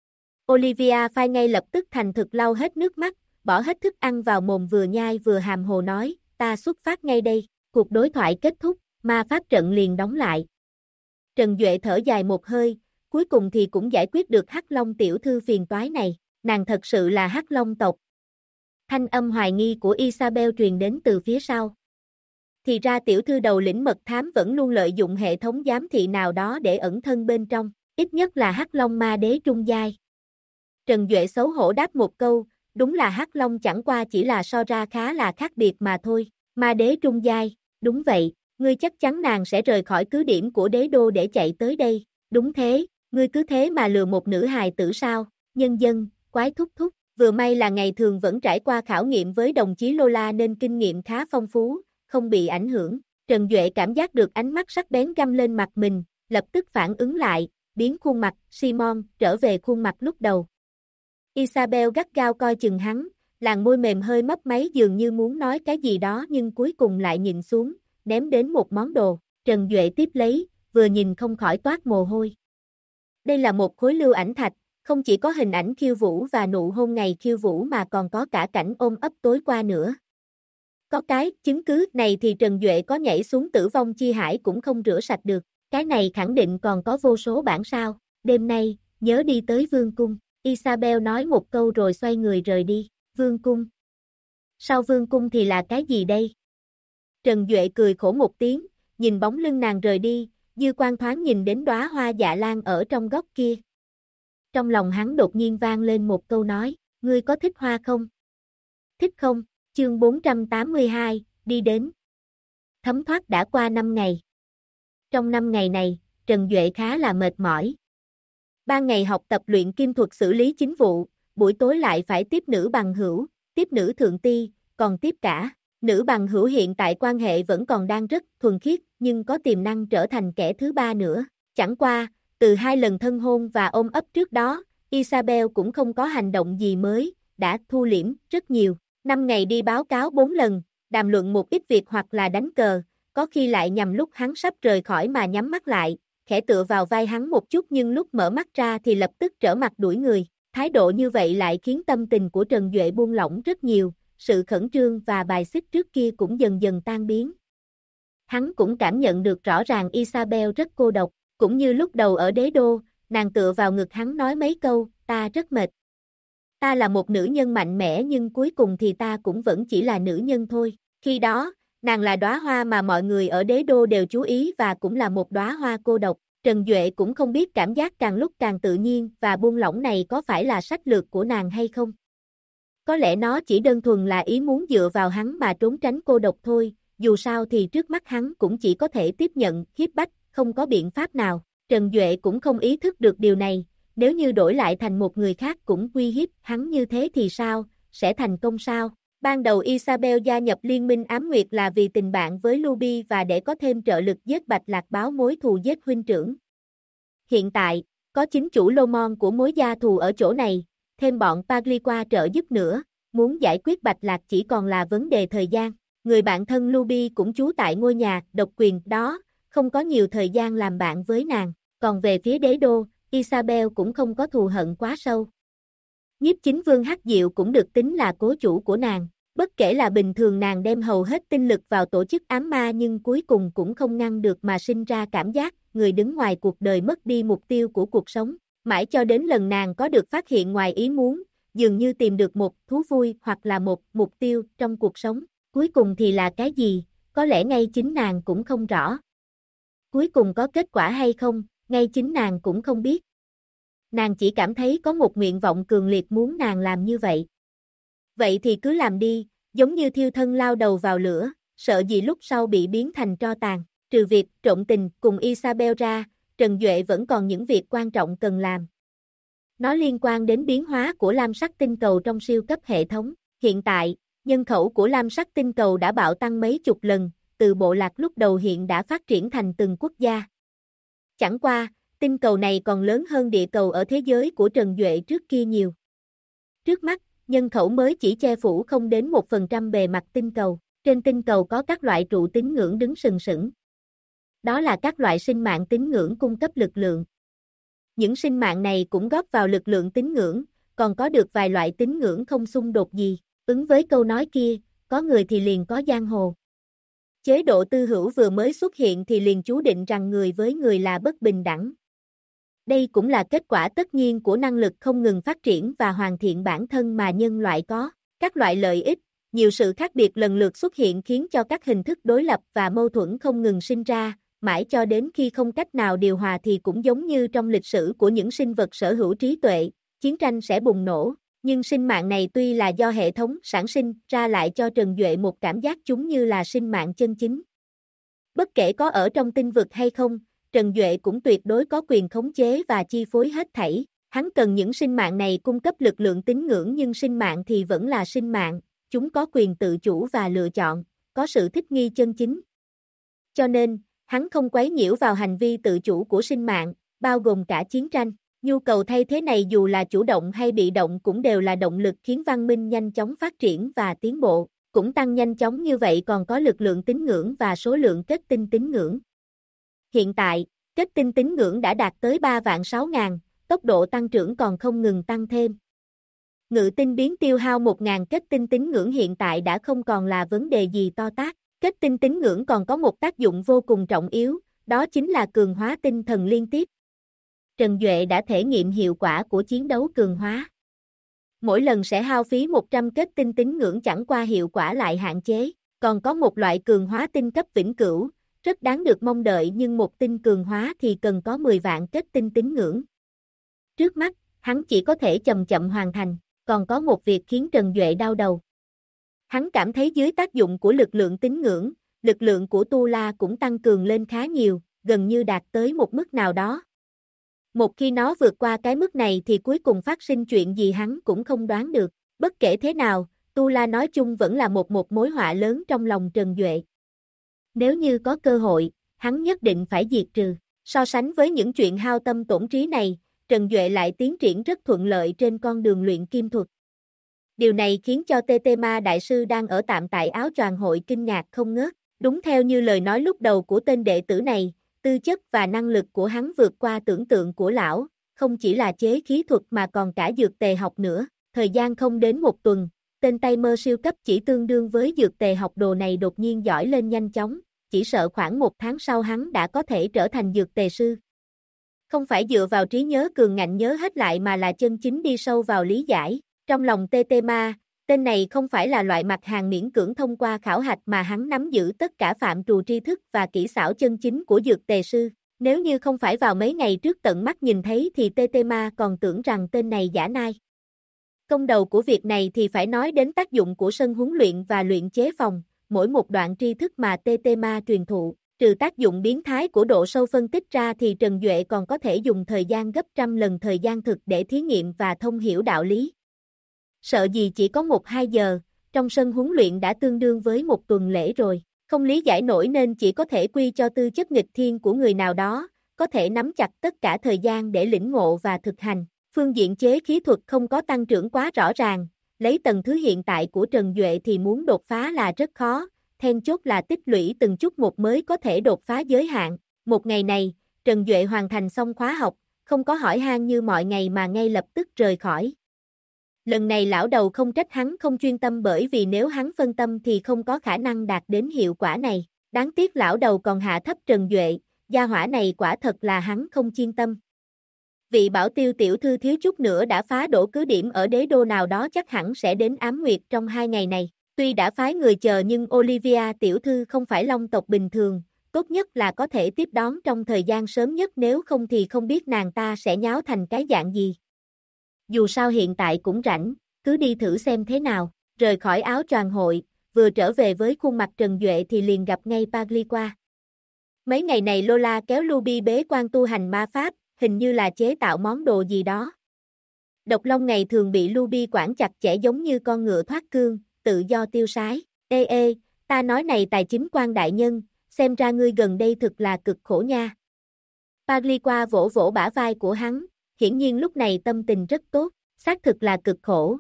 Olivia Phai ngay lập tức thành thực lau hết nước mắt, bỏ hết thức ăn vào mồm vừa nhai vừa hàm hồ nói, ta xuất phát ngay đây. Cuộc đối thoại kết thúc, ma pháp trận liền đóng lại. Trần Duệ thở dài một hơi, cuối cùng thì cũng giải quyết được Hắc Long tiểu thư phiền toái này, nàng thật sự là Hắc Long tộc. Thanh âm hoài nghi của Isabel truyền đến từ phía sau. Thì ra tiểu thư đầu lĩnh mật thám vẫn luôn lợi dụng hệ thống giám thị nào đó để ẩn thân bên trong, ít nhất là Hắc Long ma đế trung giai. Trần Duệ xấu hổ đáp một câu, đúng là Hắc Long chẳng qua chỉ là so ra khá là khác biệt mà thôi, ma đế trung giai, đúng vậy, ngươi chắc chắn nàng sẽ rời khỏi cứ điểm của đế đô để chạy tới đây, đúng thế, ngươi cứ thế mà lừa một nữ hài tử sao, nhân dân, quái thúc thúc, vừa may là ngày thường vẫn trải qua khảo nghiệm với đồng chí Lola nên kinh nghiệm khá phong phú, không bị ảnh hưởng, Trần Duệ cảm giác được ánh mắt sắc bén găm lên mặt mình, lập tức phản ứng lại, biến khuôn mặt, Simon, trở về khuôn mặt lúc đầu. Isabel gắt gao coi chừng hắn, làn môi mềm hơi mấp máy dường như muốn nói cái gì đó nhưng cuối cùng lại nhìn xuống, ném đến một món đồ, Trần Duệ tiếp lấy, vừa nhìn không khỏi toát mồ hôi. Đây là một khối lưu ảnh thạch, không chỉ có hình ảnh khiêu vũ và nụ hôn ngày khiêu vũ mà còn có cả cảnh ôm ấp tối qua nữa. Có cái chứng cứ này thì Trần Duệ có nhảy xuống tử vong chi hải cũng không rửa sạch được, cái này khẳng định còn có vô số bản sao, đêm nay, nhớ đi tới vương cung, Isabel nói một câu rồi xoay người rời đi, vương cung. Sau vương cung thì là cái gì đây? Trần Duệ cười khổ một tiếng, nhìn bóng lưng nàng rời đi, dư quan thoáng nhìn đến đóa hoa dạ lan ở trong góc kia. Trong lòng hắn đột nhiên vang lên một câu nói, ngươi có thích hoa không? Thích không? Chương 482, đi đến. Thấm thoát đã qua 5 ngày. Trong 5 ngày này, Trần Duệ khá là mệt mỏi. Ban ngày học tập luyện kim thuật xử lý chính vụ, buổi tối lại phải tiếp nữ bằng hữu, tiếp nữ thượng ti, còn tiếp cả. Nữ bằng hữu hiện tại quan hệ vẫn còn đang rất thuần khiết, nhưng có tiềm năng trở thành kẻ thứ ba nữa. Chẳng qua, từ 2 lần thân hôn và ôm ấp trước đó, Isabel cũng không có hành động gì mới, đã thu liễm rất nhiều. 5 ngày đi báo cáo 4 lần, đàm luận một ít việc hoặc là đánh cờ, có khi lại nhằm lúc hắn sắp rời khỏi mà nhắm mắt lại, khẽ tựa vào vai hắn một chút nhưng lúc mở mắt ra thì lập tức trở mặt đuổi người. Thái độ như vậy lại khiến tâm tình của Trần Duệ buông lỏng rất nhiều, sự khẩn trương và bài xích trước kia cũng dần dần tan biến. Hắn cũng cảm nhận được rõ ràng Isabel rất cô độc, cũng như lúc đầu ở đế đô, nàng tựa vào ngực hắn nói mấy câu, ta rất mệt. Ta là một nữ nhân mạnh mẽ nhưng cuối cùng thì ta cũng vẫn chỉ là nữ nhân thôi. Khi đó, nàng là đóa hoa mà mọi người ở đế đô đều chú ý và cũng là một đóa hoa cô độc. Trần Duệ cũng không biết cảm giác càng lúc càng tự nhiên và buông lỏng này có phải là sách lược của nàng hay không. Có lẽ nó chỉ đơn thuần là ý muốn dựa vào hắn mà trốn tránh cô độc thôi, dù sao thì trước mắt hắn cũng chỉ có thể tiếp nhận, hiếp bách, không có biện pháp nào. Trần Duệ cũng không ý thức được điều này, nếu như đổi lại thành một người khác cũng uy hiếp hắn như thế thì sao, sẽ thành công sao? Ban đầu Isabel gia nhập Liên minh Ám Nguyệt là vì tình bạn với Luby và để có thêm trợ lực giết Bạch Lạc báo mối thù giết huynh trưởng. Hiện tại, có chính chủ Lomon của mối gia thù ở chỗ này, thêm bọn Pagliqua trợ giúp nữa, muốn giải quyết Bạch Lạc chỉ còn là vấn đề thời gian. Người bạn thân Luby cũng trú tại ngôi nhà độc quyền đó, không có nhiều thời gian làm bạn với nàng, còn về phía đế đô, Isabel cũng không có thù hận quá sâu. Nhiếp chính vương Hắc Diệu cũng được tính là cố chủ của nàng, bất kể là bình thường nàng đem hầu hết tinh lực vào tổ chức ám ma nhưng cuối cùng cũng không ngăn được mà sinh ra cảm giác người đứng ngoài cuộc đời mất đi mục tiêu của cuộc sống, mãi cho đến lần nàng có được phát hiện ngoài ý muốn, dường như tìm được một thú vui hoặc là một mục tiêu trong cuộc sống, cuối cùng thì là cái gì, có lẽ ngay chính nàng cũng không rõ. Cuối cùng có kết quả hay không, ngay chính nàng cũng không biết. Nàng chỉ cảm thấy có một nguyện vọng cường liệt muốn nàng làm như vậy. Vậy thì cứ làm đi, giống như thiêu thân lao đầu vào lửa, sợ gì lúc sau bị biến thành tro tàn. Trừ việc trộn tình cùng Isabel ra, Trần Duệ vẫn còn những việc quan trọng cần làm. Nó liên quan đến biến hóa của lam sắc tinh cầu trong siêu cấp hệ thống. Hiện tại, nhân khẩu của lam sắc tinh cầu đã bạo tăng mấy chục lần, từ bộ lạc lúc đầu hiện đã phát triển thành từng quốc gia. Chẳng qua, tinh cầu này còn lớn hơn địa cầu ở thế giới của Trần Duệ trước kia nhiều. Trước mắt, nhân khẩu mới chỉ che phủ không đến 1% bề mặt tinh cầu. Trên tinh cầu có các loại trụ tín ngưỡng đứng sừng sững. Đó là các loại sinh mạng tín ngưỡng cung cấp lực lượng. Những sinh mạng này cũng góp vào lực lượng tín ngưỡng, còn có được vài loại tín ngưỡng không xung đột gì. Ứng với câu nói kia, có người thì liền có giang hồ. Chế độ tư hữu vừa mới xuất hiện thì liền chú định rằng người với người là bất bình đẳng. Đây cũng là kết quả tất nhiên của năng lực không ngừng phát triển và hoàn thiện bản thân mà nhân loại có. Các loại lợi ích, nhiều sự khác biệt lần lượt xuất hiện khiến cho các hình thức đối lập và mâu thuẫn không ngừng sinh ra, mãi cho đến khi không cách nào điều hòa thì cũng giống như trong lịch sử của những sinh vật sở hữu trí tuệ, chiến tranh sẽ bùng nổ. Nhưng sinh mạng này tuy là do hệ thống sản sinh ra lại cho Trần Duệ một cảm giác chúng như là sinh mạng chân chính. Bất kể có ở trong tinh vực hay không, Trần Duệ cũng tuyệt đối có quyền khống chế và chi phối hết thảy. Hắn cần những sinh mạng này cung cấp lực lượng tín ngưỡng nhưng sinh mạng thì vẫn là sinh mạng, chúng có quyền tự chủ và lựa chọn, có sự thích nghi chân chính. Cho nên, hắn không quấy nhiễu vào hành vi tự chủ của sinh mạng, bao gồm cả chiến tranh. Nhu cầu thay thế này dù là chủ động hay bị động cũng đều là động lực khiến văn minh nhanh chóng phát triển và tiến bộ, cũng tăng nhanh chóng như vậy còn có lực lượng tín ngưỡng và số lượng kết tinh tín ngưỡng. Hiện tại, kết tinh tín ngưỡng đã đạt tới 3.600.000, tốc độ tăng trưởng còn không ngừng tăng thêm. Ngự tinh biến tiêu hao 1.000 kết tinh tín ngưỡng hiện tại đã không còn là vấn đề gì to tát. Kết tinh tín ngưỡng còn có một tác dụng vô cùng trọng yếu, đó chính là cường hóa tinh thần liên tiếp. Trần Duệ đã thể nghiệm hiệu quả của chiến đấu cường hóa. Mỗi lần sẽ hao phí 100 kết tinh tín ngưỡng chẳng qua hiệu quả lại hạn chế, còn có một loại cường hóa tinh cấp vĩnh cửu, rất đáng được mong đợi nhưng một tinh cường hóa thì cần có 10 vạn kết tinh tín ngưỡng. Trước mắt, hắn chỉ có thể chậm chậm hoàn thành, còn có một việc khiến Trần Duệ đau đầu. Hắn cảm thấy dưới tác dụng của lực lượng tín ngưỡng, lực lượng của Tu La cũng tăng cường lên khá nhiều, gần như đạt tới một mức nào đó. Một khi nó vượt qua cái mức này thì cuối cùng phát sinh chuyện gì hắn cũng không đoán được. Bất kể thế nào, Tu La nói chung vẫn là một mối họa lớn trong lòng Trần Duệ. Nếu như có cơ hội, hắn nhất định phải diệt trừ. So sánh với những chuyện hao tâm tổn trí này, Trần Duệ lại tiến triển rất thuận lợi trên con đường luyện kim thuật. Điều này khiến cho TT Ma Đại Sư đang ở tạm tại áo choàng hội kinh ngạc không ngớt. Đúng theo như lời nói lúc đầu của tên đệ tử này, tư chất và năng lực của hắn vượt qua tưởng tượng của lão, không chỉ là chế khí thuật mà còn cả dược tề học nữa. Thời gian không đến một tuần, tên tay mơ siêu cấp chỉ tương đương với dược tề học đồ này đột nhiên giỏi lên nhanh chóng, chỉ sợ khoảng 1 tháng sau hắn đã có thể trở thành dược tề sư. Không phải dựa vào trí nhớ cường ngạnh nhớ hết lại mà là chân chính đi sâu vào lý giải. Trong lòng TT Ma, tên này không phải là loại mặt hàng miễn cưỡng thông qua khảo hạch mà hắn nắm giữ tất cả phạm trù tri thức và kỹ xảo chân chính của dược tề sư. Nếu như không phải vào mấy ngày trước tận mắt nhìn thấy thì TT Ma còn tưởng rằng tên này giả nai. Công đầu của việc này thì phải nói đến tác dụng của sân huấn luyện và luyện chế phòng, mỗi một đoạn tri thức mà TT Ma truyền thụ, trừ tác dụng biến thái của độ sâu phân tích ra thì Trần Duệ còn có thể dùng thời gian gấp trăm lần thời gian thực để thí nghiệm và thông hiểu đạo lý. Sợ gì chỉ có 1-2 giờ, trong sân huấn luyện đã tương đương với một tuần lễ rồi, không lý giải nổi nên chỉ có thể quy cho tư chất nghịch thiên của người nào đó, có thể nắm chặt tất cả thời gian để lĩnh ngộ và thực hành. Phương diện chế khí thuật không có tăng trưởng quá rõ ràng, lấy tầng thứ hiện tại của Trần Duệ thì muốn đột phá là rất khó, then chốt là tích lũy từng chút một mới có thể đột phá giới hạn. Một ngày này, Trần Duệ hoàn thành xong khóa học, không có hỏi han như mọi ngày mà ngay lập tức rời khỏi. Lần này lão đầu không trách hắn không chuyên tâm bởi vì nếu hắn phân tâm thì không có khả năng đạt đến hiệu quả này. Đáng tiếc lão đầu còn hạ thấp Trần Duệ, gia hỏa này quả thật là hắn không chuyên tâm. Vị bảo tiêu tiểu thư thiếu chút nữa đã phá đổ cứ điểm ở đế đô nào đó chắc hẳn sẽ đến ám nguyệt trong 2 ngày này. Tuy đã phái người chờ nhưng Olivia tiểu thư không phải long tộc bình thường, tốt nhất là có thể tiếp đón trong thời gian sớm nhất nếu không thì không biết nàng ta sẽ nháo thành cái dạng gì. Dù sao hiện tại cũng rảnh, cứ đi thử xem thế nào. Rời khỏi áo choàng hội, vừa trở về với khuôn mặt Trần Duệ thì liền gặp ngay Pagliqua. Mấy ngày này Lola kéo Ruby bế quan tu hành ma pháp, hình như là chế tạo món đồ gì đó. Độc Long ngày thường bị Ruby quản chặt chẽ giống như con ngựa thoát cương, tự do tiêu sái. Ê, ta nói này tài chính quan đại nhân, xem ra ngươi gần đây thực là cực khổ nha. Pagliqua vỗ vỗ bả vai của hắn, hiển nhiên lúc này tâm tình rất tốt, xác thực là cực khổ.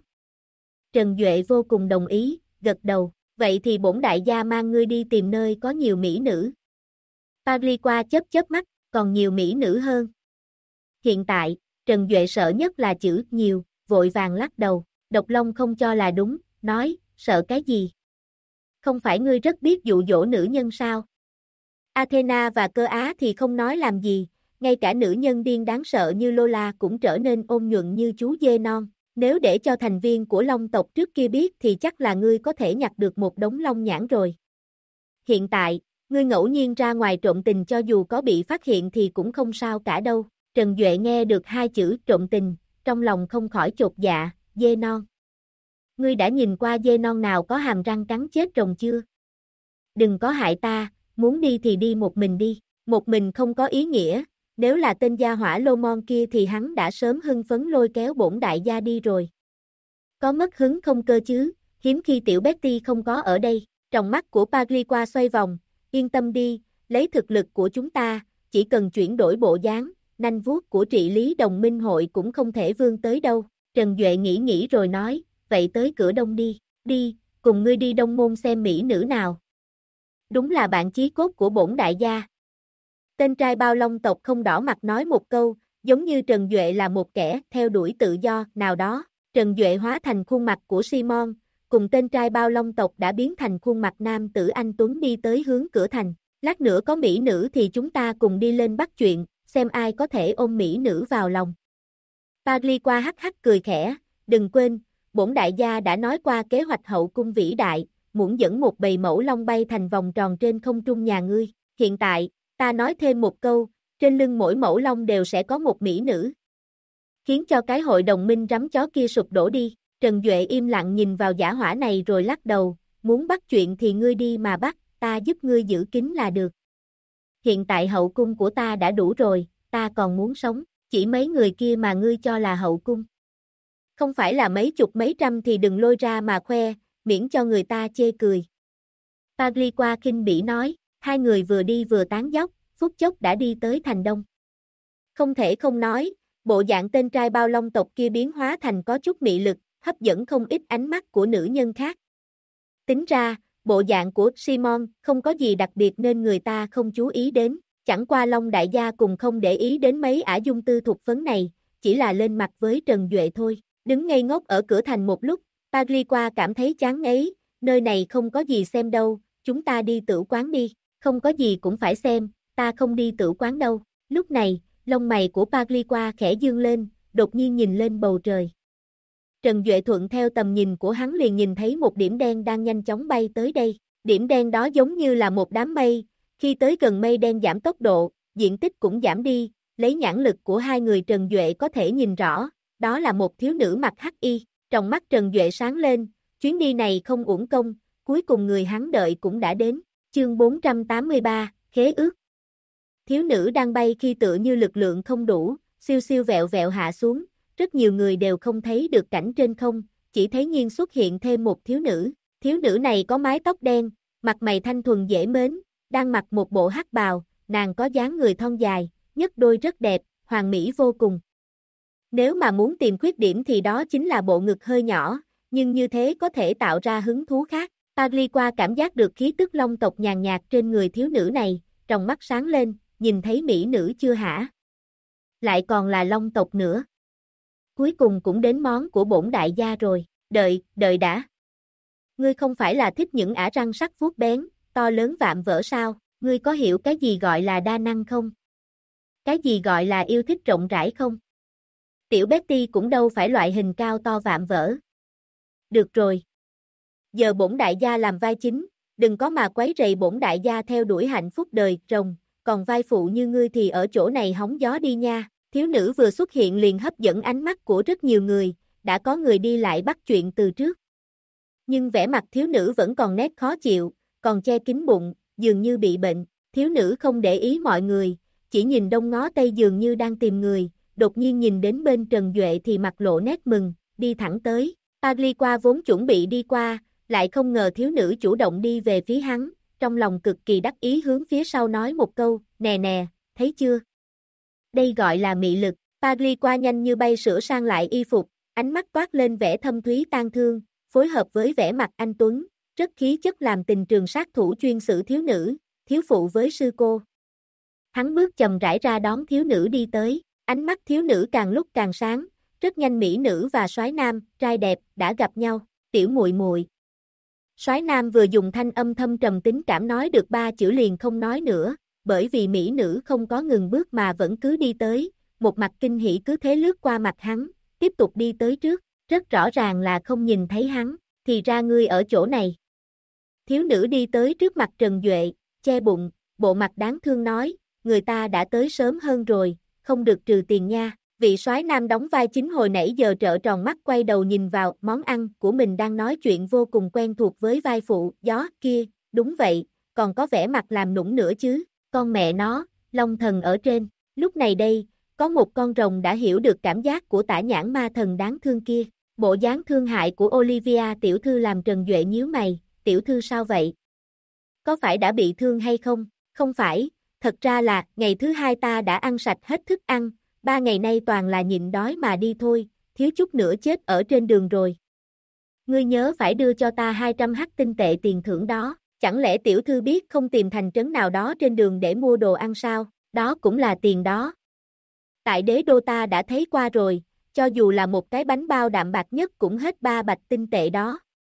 Trần Duệ vô cùng đồng ý, gật đầu, vậy thì bổn đại gia mang ngươi đi tìm nơi có nhiều mỹ nữ. Pagliqua chớp mắt, còn nhiều mỹ nữ hơn. Hiện tại, Trần Duệ sợ nhất là chữ nhiều, vội vàng lắc đầu, Độc Long không cho là đúng, nói, sợ cái gì? Không phải ngươi rất biết dụ dỗ nữ nhân sao? Athena và Cơ Á thì không nói làm gì, ngay cả nữ nhân điên đáng sợ như Lola cũng trở nên ôn nhuận như chú dê non. Nếu để cho thành viên của Long tộc trước kia biết thì chắc là ngươi có thể nhặt được một đống long nhãn rồi. Hiện tại, ngươi ngẫu nhiên ra ngoài trộm tình cho dù có bị phát hiện thì cũng không sao cả đâu. Trần Duệ nghe được 2 chữ trộm tình, trong lòng không khỏi chột dạ, dê non. Ngươi đã nhìn qua dê non nào có hàm răng cắn chết rồng chưa? Đừng có hại ta, muốn đi thì đi một mình đi, một mình không có ý nghĩa, nếu là tên gia hỏa Lô Mon kia thì hắn đã sớm hưng phấn lôi kéo bổn đại gia đi rồi. Có mất hứng không cơ chứ, hiếm khi tiểu Betty không có ở đây, trong mắt của Pagliqua xoay vòng, yên tâm đi, lấy thực lực của chúng ta, chỉ cần chuyển đổi bộ dáng, nanh vuốt của trị lý đồng minh hội cũng không thể vươn tới đâu. Trần Duệ nghĩ rồi nói, vậy tới cửa đông đi, cùng ngươi đi Đông Môn xem mỹ nữ nào. Đúng là bạn chí cốt của bổn đại gia. Tên trai bao Long tộc không đỏ mặt nói một câu, giống như Trần Duệ là một kẻ theo đuổi tự do nào đó. Trần Duệ hóa thành khuôn mặt của Simon, cùng tên trai bao Long tộc đã biến thành khuôn mặt nam tử anh Tuấn đi tới hướng cửa thành. Lát nữa có mỹ nữ thì chúng ta cùng đi lên bắt chuyện, xem ai có thể ôm mỹ nữ vào lòng. Pagliqua hắc hắc cười khẽ, đừng quên, bổn đại gia đã nói qua kế hoạch hậu cung vĩ đại, muốn dẫn một bầy mẫu long bay thành vòng tròn trên không trung nhà ngươi. Hiện tại, ta nói thêm một câu, trên lưng mỗi mẫu long đều sẽ có một mỹ nữ. khiến cho cái hội đồng minh rắm chó kia sụp đổ đi. Trần Duệ im lặng nhìn vào dã hỏa này rồi lắc đầu, muốn bắt chuyện thì ngươi đi mà bắt, ta giúp ngươi giữ kín là được. Hiện tại hậu cung của ta đã đủ rồi, ta còn muốn sống, chỉ mấy người kia mà ngươi cho là hậu cung. Không phải là mấy chục mấy trăm thì đừng lôi ra mà khoe, miễn cho người ta chê cười. Pagliqua khinh bỉ nói, hai người vừa đi vừa tán dóc, phút chốc đã đi tới thành đông. Không thể không nói, bộ dạng tên trai bao long tộc kia biến hóa thành có chút mị lực, hấp dẫn không ít ánh mắt của nữ nhân khác. Tính ra, bộ dạng của Simon không có gì đặc biệt nên người ta không chú ý đến, chẳng qua Long đại gia cùng không để ý đến mấy ả dung tư thục phấn này, chỉ là lên mặt với Trần Duệ thôi. Đứng ngây ngốc ở cửa thành một lúc, Pagliqua cảm thấy chán ngấy, nơi này không có gì xem đâu, chúng ta đi tửu quán đi, không có gì cũng phải xem, ta không đi tửu quán đâu. Lúc này, lông mày của Pagliqua khẽ dương lên, đột nhiên nhìn lên bầu trời. Trần Duệ thuận theo tầm nhìn của hắn liền nhìn thấy một điểm đen đang nhanh chóng bay tới đây. Điểm đen đó giống như là một đám mây, khi tới gần mây đen giảm tốc độ, diện tích cũng giảm đi, lấy nhãn lực của hai người Trần Duệ có thể nhìn rõ, đó là một thiếu nữ mặc hắc y. Trong mắt Trần Duệ sáng lên, chuyến đi này không uổng công, cuối cùng người hắn đợi cũng đã đến. Chương 483, Khế ước. Thiếu nữ đang bay khi tựa như lực lượng không đủ, siêu siêu vẹo vẹo hạ xuống, rất nhiều người đều không thấy được cảnh trên không, chỉ thấy nhiên xuất hiện thêm một thiếu nữ. Thiếu nữ này có mái tóc đen, mặt mày thanh thuần dễ mến, đang mặc một bộ hắc bào, nàng có dáng người thon dài, nhất đôi rất đẹp, hoàn mỹ vô cùng. Nếu mà muốn tìm khuyết điểm thì đó chính là bộ ngực hơi nhỏ, nhưng như thế có thể tạo ra hứng thú khác. Pagliqua cảm giác được khí tức long tộc nhàn nhạt trên người thiếu nữ này, trong mắt sáng lên, nhìn thấy mỹ nữ chưa hả? Lại còn là long tộc nữa. Cuối cùng cũng đến món của bổn đại gia rồi, đợi đã. Ngươi không phải là thích những ả răng sắc vuốt bén, to lớn vạm vỡ sao, ngươi có hiểu cái gì gọi là đa năng không? Cái gì gọi là yêu thích rộng rãi không? Tiểu Betty cũng đâu phải loại hình cao to vạm vỡ. Được rồi. Giờ bổn đại gia làm vai chính, đừng có mà quấy rầy bổn đại gia theo đuổi hạnh phúc đời rồng, còn vai phụ như ngươi thì ở chỗ này hóng gió đi nha. Thiếu nữ vừa xuất hiện liền hấp dẫn ánh mắt của rất nhiều người, đã có người đi lại bắt chuyện từ trước. Nhưng vẻ mặt thiếu nữ vẫn còn nét khó chịu, còn che kín bụng, dường như bị bệnh. Thiếu nữ không để ý mọi người, chỉ nhìn đông ngó tây dường như đang tìm người, đột nhiên nhìn đến bên Trần Duệ thì mặt lộ nét mừng, đi thẳng tới. Pagliqua vốn chuẩn bị đi qua, lại không ngờ thiếu nữ chủ động đi về phía hắn, trong lòng cực kỳ đắc ý hướng phía sau nói một câu, nè nè, thấy chưa? Đây gọi là mị lực. Pagliqua nhanh như bay sửa sang lại y phục, ánh mắt toát lên vẻ thâm thúy tang thương, phối hợp với vẻ mặt anh tuấn, rất khí chất làm tình trường sát thủ chuyên xử thiếu nữ, thiếu phụ với sư cô. Hắn bước chậm rãi ra đón thiếu nữ đi tới, ánh mắt thiếu nữ càng lúc càng sáng, rất nhanh mỹ nữ và soái nam, trai đẹp, đã gặp nhau, tiểu muội muội. Soái nam vừa dùng thanh âm thâm trầm tính cảm nói được 3 chữ liền không nói nữa, bởi vì mỹ nữ không có ngừng bước mà vẫn cứ đi tới, một mặt kinh hỉ cứ thế lướt qua mặt hắn, tiếp tục đi tới trước, rất rõ ràng là không nhìn thấy hắn, thì ra ngươi ở chỗ này. Thiếu nữ đi tới trước mặt Trần Duệ, che bụng, bộ mặt đáng thương nói, người ta đã tới sớm hơn rồi, không được trừ tiền nha. Vị soái nam đóng vai chính hồi nãy giờ trợn tròn mắt quay đầu nhìn vào món ăn của mình đang nói chuyện vô cùng quen thuộc với vai phụ, gió kia, đúng vậy, còn có vẻ mặt làm nũng nữa chứ, con mẹ nó, Long thần ở trên. Lúc này đây, có một con rồng đã hiểu được cảm giác của tả nhãn ma thần đáng thương kia. Bộ dáng thương hại của Olivia tiểu thư làm Trần Duệ nhíu mày, tiểu thư sao vậy? Có phải đã bị thương hay không? Không phải, thật ra là ngày thứ 2 ta đã ăn sạch hết thức ăn, 3 ngày nay toàn là nhịn đói mà đi thôi, thiếu chút nữa chết ở trên đường rồi. Ngươi nhớ phải đưa cho ta 200 hắc tinh tệ tiền thưởng đó, chẳng lẽ tiểu thư biết không tìm thành trấn nào đó trên đường để mua đồ ăn sao, đó cũng là tiền đó. Tại đế đô ta đã thấy qua rồi, cho dù là một cái bánh bao đạm bạc nhất cũng hết 3 bạch tinh tệ đó.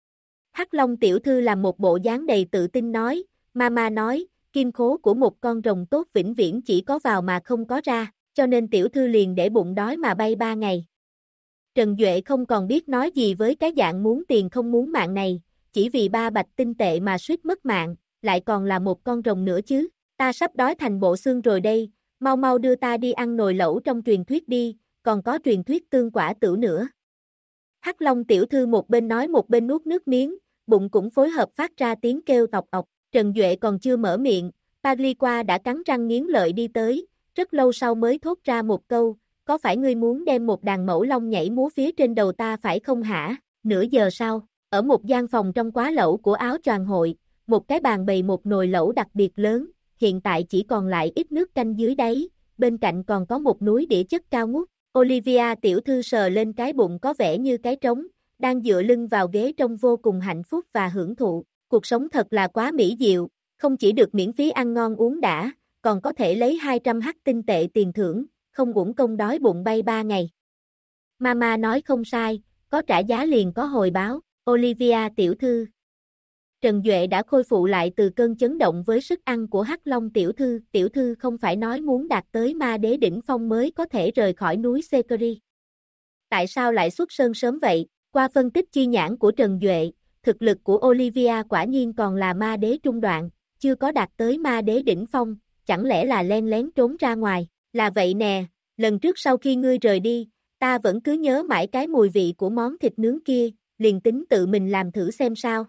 Hắc Long tiểu thư làm một bộ dáng đầy tự tin nói, Mama nói, kim khố của một con rồng tốt vĩnh viễn chỉ có vào mà không có ra, cho nên tiểu thư liền để bụng đói mà bay 3 ngày. Trần Duệ không còn biết nói gì với cái dạng muốn tiền không muốn mạng này, chỉ vì 3 bạch tinh tệ mà suýt mất mạng, lại còn là một con rồng nữa chứ, ta sắp đói thành bộ xương rồi đây, mau mau đưa ta đi ăn nồi lẩu trong truyền thuyết đi, còn có truyền thuyết tương quả tửu nữa. Hắc Long tiểu thư một bên nói một bên nuốt nước miếng, bụng cũng phối hợp phát ra tiếng kêu tọc ọc. Trần Duệ còn chưa mở miệng, Pagliqua đã cắn răng nghiến lợi đi tới, rất lâu sau mới thốt ra một câu, có phải ngươi muốn đem một đàn mẫu long nhảy múa phía trên đầu ta phải không hả? Nửa giờ sau, ở một gian phòng trong quá lẩu của áo choàng hội, một cái bàn bày một nồi lẩu đặc biệt lớn, hiện tại chỉ còn lại ít nước canh dưới đáy, bên cạnh còn có một núi đĩa chất cao ngút. Olivia tiểu thư sờ lên cái bụng có vẻ như cái trống, đang dựa lưng vào ghế trông vô cùng hạnh phúc và hưởng thụ. Cuộc sống thật là quá mỹ diệu, không chỉ được miễn phí ăn ngon uống đã, còn có thể lấy 200 hắc tinh tệ tiền thưởng, không uổng công đói bụng bay 3 ngày. Mama nói không sai, có trả giá liền có hồi báo. Olivia tiểu thư. Trần Duệ đã khôi phục lại từ cơn chấn động với sức ăn của Hắc Long tiểu thư không phải nói muốn đạt tới ma đế đỉnh phong mới có thể rời khỏi núi Sekiri. Tại sao lại xuất sơn sớm vậy? Qua phân tích chi nhãn của Trần Duệ, thực lực của Olivia quả nhiên còn là ma đế trung đoạn, chưa có đạt tới ma đế đỉnh phong, chẳng lẽ là len lén trốn ra ngoài? Là vậy nè, lần trước sau khi ngươi rời đi, ta vẫn cứ nhớ mãi cái mùi vị của món thịt nướng kia, liền tính tự mình làm thử xem sao.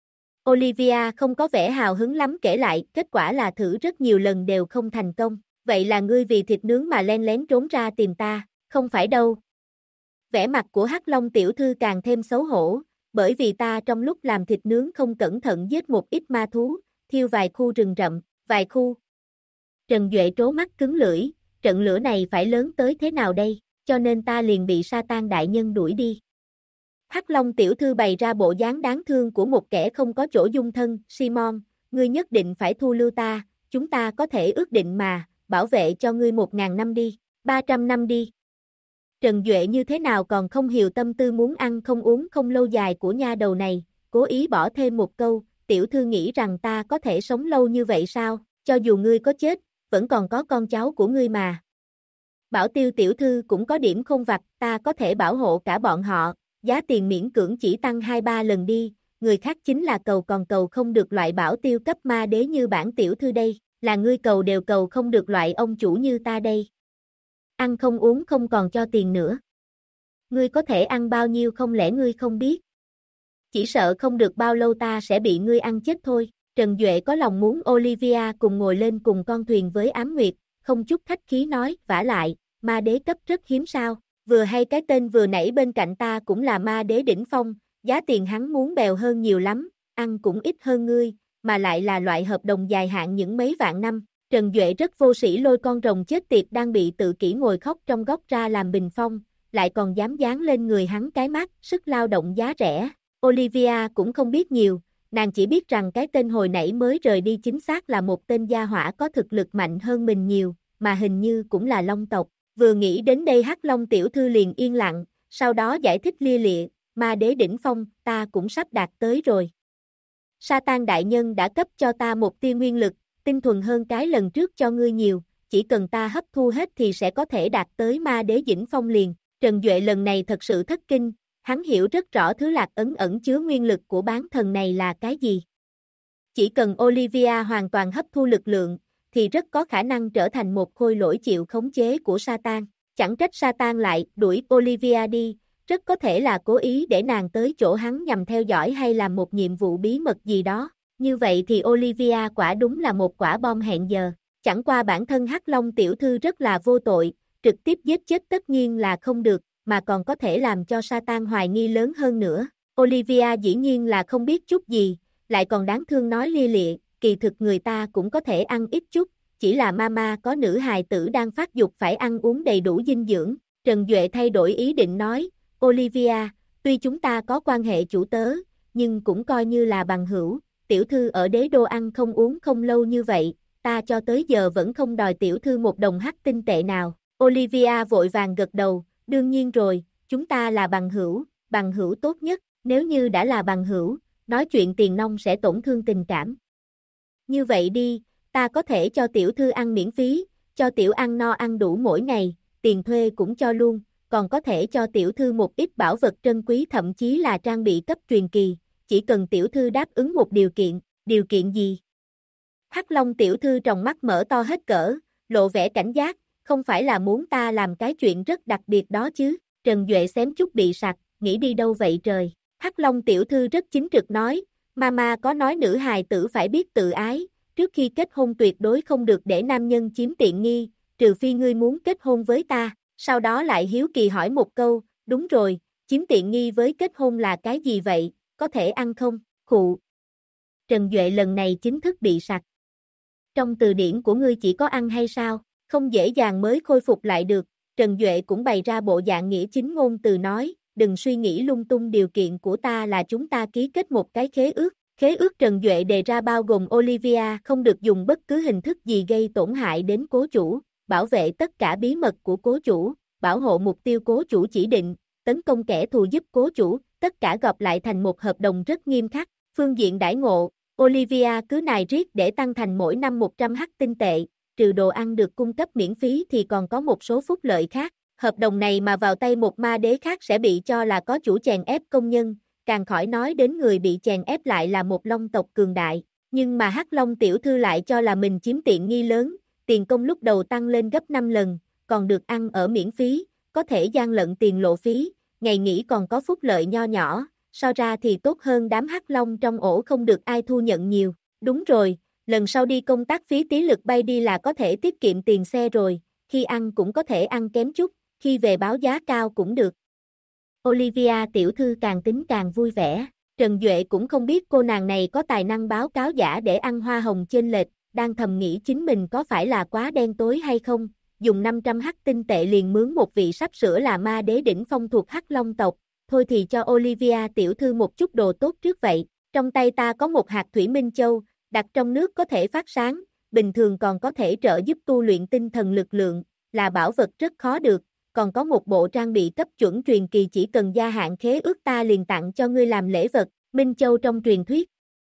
Olivia không có vẻ hào hứng lắm kể lại, kết quả là thử rất nhiều lần đều không thành công. Vậy là ngươi vì thịt nướng mà len lén trốn ra tìm ta, không phải đâu. Vẻ mặt của Hắc Long tiểu thư càng thêm xấu hổ, bởi vì ta trong lúc làm thịt nướng không cẩn thận giết một ít ma thú, thiêu vài khu rừng rậm, vài khu. Trần Duệ trố mắt cứng lưỡi, trận lửa này phải lớn tới thế nào đây, cho nên ta liền bị Satan đại nhân đuổi đi. Hắc Long tiểu thư bày ra bộ dáng đáng thương của một kẻ không có chỗ dung thân, Simon, ngươi nhất định phải thu lưu ta, chúng ta có thể ước định mà, bảo vệ cho ngươi 1000 năm đi, 300 năm đi. Trần Duệ như thế nào còn không hiểu tâm tư muốn ăn không uống không lâu dài của nha đầu này, cố ý bỏ thêm một câu, tiểu thư nghĩ rằng ta có thể sống lâu như vậy sao, cho dù ngươi có chết, vẫn còn có con cháu của ngươi mà. Bảo Tiêu tiểu thư cũng có điểm không vặt, ta có thể bảo hộ cả bọn họ, giá tiền miễn cưỡng chỉ tăng 2-3 lần đi, người khác chính là cầu còn cầu không được loại Bảo Tiêu cấp ma đế như bản tiểu thư đây, là ngươi cầu đều cầu không được loại ông chủ như ta đây. Ăn không uống không còn cho tiền nữa. Ngươi có thể ăn bao nhiêu không lẽ ngươi không biết? Chỉ sợ không được bao lâu ta sẽ bị ngươi ăn chết thôi. Trần Duệ có lòng muốn Olivia cùng ngồi lên cùng con thuyền với Ám Nguyệt, không chút khách khí nói, vả lại, ma đế cấp rất hiếm sao, vừa hay cái tên vừa nãy bên cạnh ta cũng là ma đế đỉnh phong, giá tiền hắn muốn bèo hơn nhiều lắm, ăn cũng ít hơn ngươi, mà lại là loại hợp đồng dài hạn những mấy vạn năm. Trần Duệ rất vô sĩ lôi con rồng chết tiệt đang bị tự kỷ ngồi khóc trong góc ra làm bình phong, lại còn dám dán lên người hắn cái mắt, sức lao động giá rẻ. Olivia cũng không biết nhiều, nàng chỉ biết rằng cái tên hồi nãy mới rời đi chính xác là một tên gia hỏa có thực lực mạnh hơn mình nhiều, mà hình như cũng là Long tộc. Vừa nghĩ đến đây Hắc Long tiểu thư liền yên lặng, sau đó giải thích lia lịa, ma đế đỉnh phong, ta cũng sắp đạt tới rồi. Satan đại nhân đã cấp cho ta một tia nguyên lực, tinh thuần hơn cái lần trước cho ngươi nhiều, chỉ cần ta hấp thu hết thì sẽ có thể đạt tới ma đế đỉnh phong liền. Trần Duệ lần này thật sự thất kinh, hắn hiểu rất rõ thứ lạc ấn ẩn chứa nguyên lực của bán thần này là cái gì. Chỉ cần Olivia hoàn toàn hấp thu lực lượng, thì rất có khả năng trở thành một khôi lỗi chịu khống chế của Satan. Chẳng trách Satan lại đuổi Olivia đi, rất có thể là cố ý để nàng tới chỗ hắn nhằm theo dõi hay làm một nhiệm vụ bí mật gì đó. Như vậy thì Olivia quả đúng là một quả bom hẹn giờ. Chẳng qua bản thân Hắc Long tiểu thư rất là vô tội, trực tiếp giết chết tất nhiên là không được, mà còn có thể làm cho Satan hoài nghi lớn hơn nữa. Olivia dĩ nhiên là không biết chút gì, lại còn đáng thương nói lia lịa, kỳ thực người ta cũng có thể ăn ít chút, chỉ là mama có nữ hài tử đang phát dục phải ăn uống đầy đủ dinh dưỡng. Trần Duệ thay đổi ý định nói, Olivia, tuy chúng ta có quan hệ chủ tớ, nhưng cũng coi như là bằng hữu, tiểu thư ở đế đô ăn không uống không lâu như vậy, ta cho tới giờ vẫn không đòi tiểu thư một đồng hắc tinh tệ nào. Olivia vội vàng gật đầu, đương nhiên rồi, chúng ta là bằng hữu tốt nhất, nếu như đã là bằng hữu, nói chuyện tiền nong sẽ tổn thương tình cảm. Như vậy đi, ta có thể cho tiểu thư ăn miễn phí, cho tiểu ăn no ăn đủ mỗi ngày, tiền thuê cũng cho luôn, còn có thể cho tiểu thư một ít bảo vật trân quý thậm chí là trang bị cấp truyền kỳ, chỉ cần tiểu thư đáp ứng một điều kiện gì? Hắc Long tiểu thư tròng mắt mở to hết cỡ, lộ vẻ cảnh giác, không phải là muốn ta làm cái chuyện rất đặc biệt đó chứ, Trần Duệ xém chút bị sặc, nghĩ đi đâu vậy trời, Hắc Long tiểu thư rất chính trực nói, Mama có nói nữ hài tử phải biết tự ái, trước khi kết hôn tuyệt đối không được để nam nhân chiếm tiện nghi, trừ phi ngươi muốn kết hôn với ta, sau đó lại hiếu kỳ hỏi một câu, đúng rồi, chiếm tiện nghi với kết hôn là cái gì vậy, có thể ăn không, khụ. Trần Duệ lần này chính thức bị sặc. Trong từ điển của ngươi chỉ có ăn hay sao, không dễ dàng mới khôi phục lại được, Trần Duệ cũng bày ra bộ dạng nghĩa chính ngôn từ nói, đừng suy nghĩ lung tung điều kiện của ta là chúng ta ký kết một cái khế ước Trần Duệ đề ra bao gồm Olivia không được dùng bất cứ hình thức gì gây tổn hại đến cố chủ, bảo vệ tất cả bí mật của cố chủ, bảo hộ mục tiêu cố chủ chỉ định, tấn công kẻ thù giúp cố chủ, tất cả gộp lại thành một hợp đồng rất nghiêm khắc, phương diện đãi ngộ, Olivia cứ nài riết để tăng thành mỗi năm 100 hắc tinh tệ, trừ đồ ăn được cung cấp miễn phí thì còn có một số phúc lợi khác. Hợp đồng này mà vào tay một ma đế khác sẽ bị cho là có chủ chèn ép công nhân, càng khỏi nói đến người bị chèn ép lại là một long tộc cường đại. Nhưng mà Hắc Long tiểu thư lại cho là mình chiếm tiện nghi lớn, tiền công lúc đầu tăng lên gấp 5 lần, còn được ăn ở miễn phí, có thể gian lận tiền lộ phí, ngày nghỉ còn có phúc lợi nho nhỏ, so ra thì tốt hơn đám Hắc Long trong ổ không được ai thu nhận nhiều. Đúng rồi, lần sau đi công tác phí tí lực bay đi là có thể tiết kiệm tiền xe rồi, khi ăn cũng có thể ăn kém chút, khi về báo giá cao cũng được. Olivia tiểu thư càng tính càng vui vẻ, Trần Duệ cũng không biết cô nàng này có tài năng báo cáo giả để ăn hoa hồng chênh lệch, đang thầm nghĩ chính mình có phải là quá đen tối hay không, dùng 500 hắc tinh tệ liền mướn một vị sắp sửa là ma đế đỉnh phong thuộc Hắc Long tộc, thôi thì cho Olivia tiểu thư một chút đồ tốt trước vậy, trong tay ta có một hạt thủy minh châu, đặt trong nước có thể phát sáng, bình thường còn có thể trợ giúp tu luyện tinh thần lực lượng, là bảo vật rất khó được, còn có một bộ trang bị cấp chuẩn truyền kỳ chỉ cần gia hạn khế ước ta liền tặng cho ngươi làm lễ vật, Minh Châu trong truyền thuyết.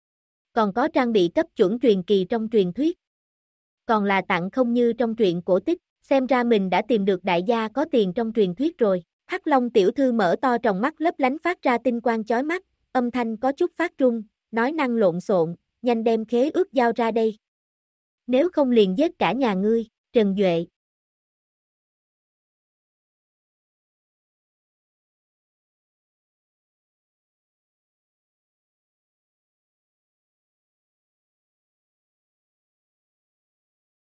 Còn có trang bị cấp chuẩn truyền kỳ trong truyền thuyết. Còn là tặng không như trong truyện cổ tích, xem ra mình đã tìm được đại gia có tiền trong truyền thuyết rồi. Hắc Long tiểu thư mở to tròng mắt lấp lánh phát ra tinh quang chói mắt, âm thanh có chút phát run, nói năng lộn xộn, nhanh đem khế ước giao ra đây. Nếu không liền giết cả nhà ngươi, Trần Duệ.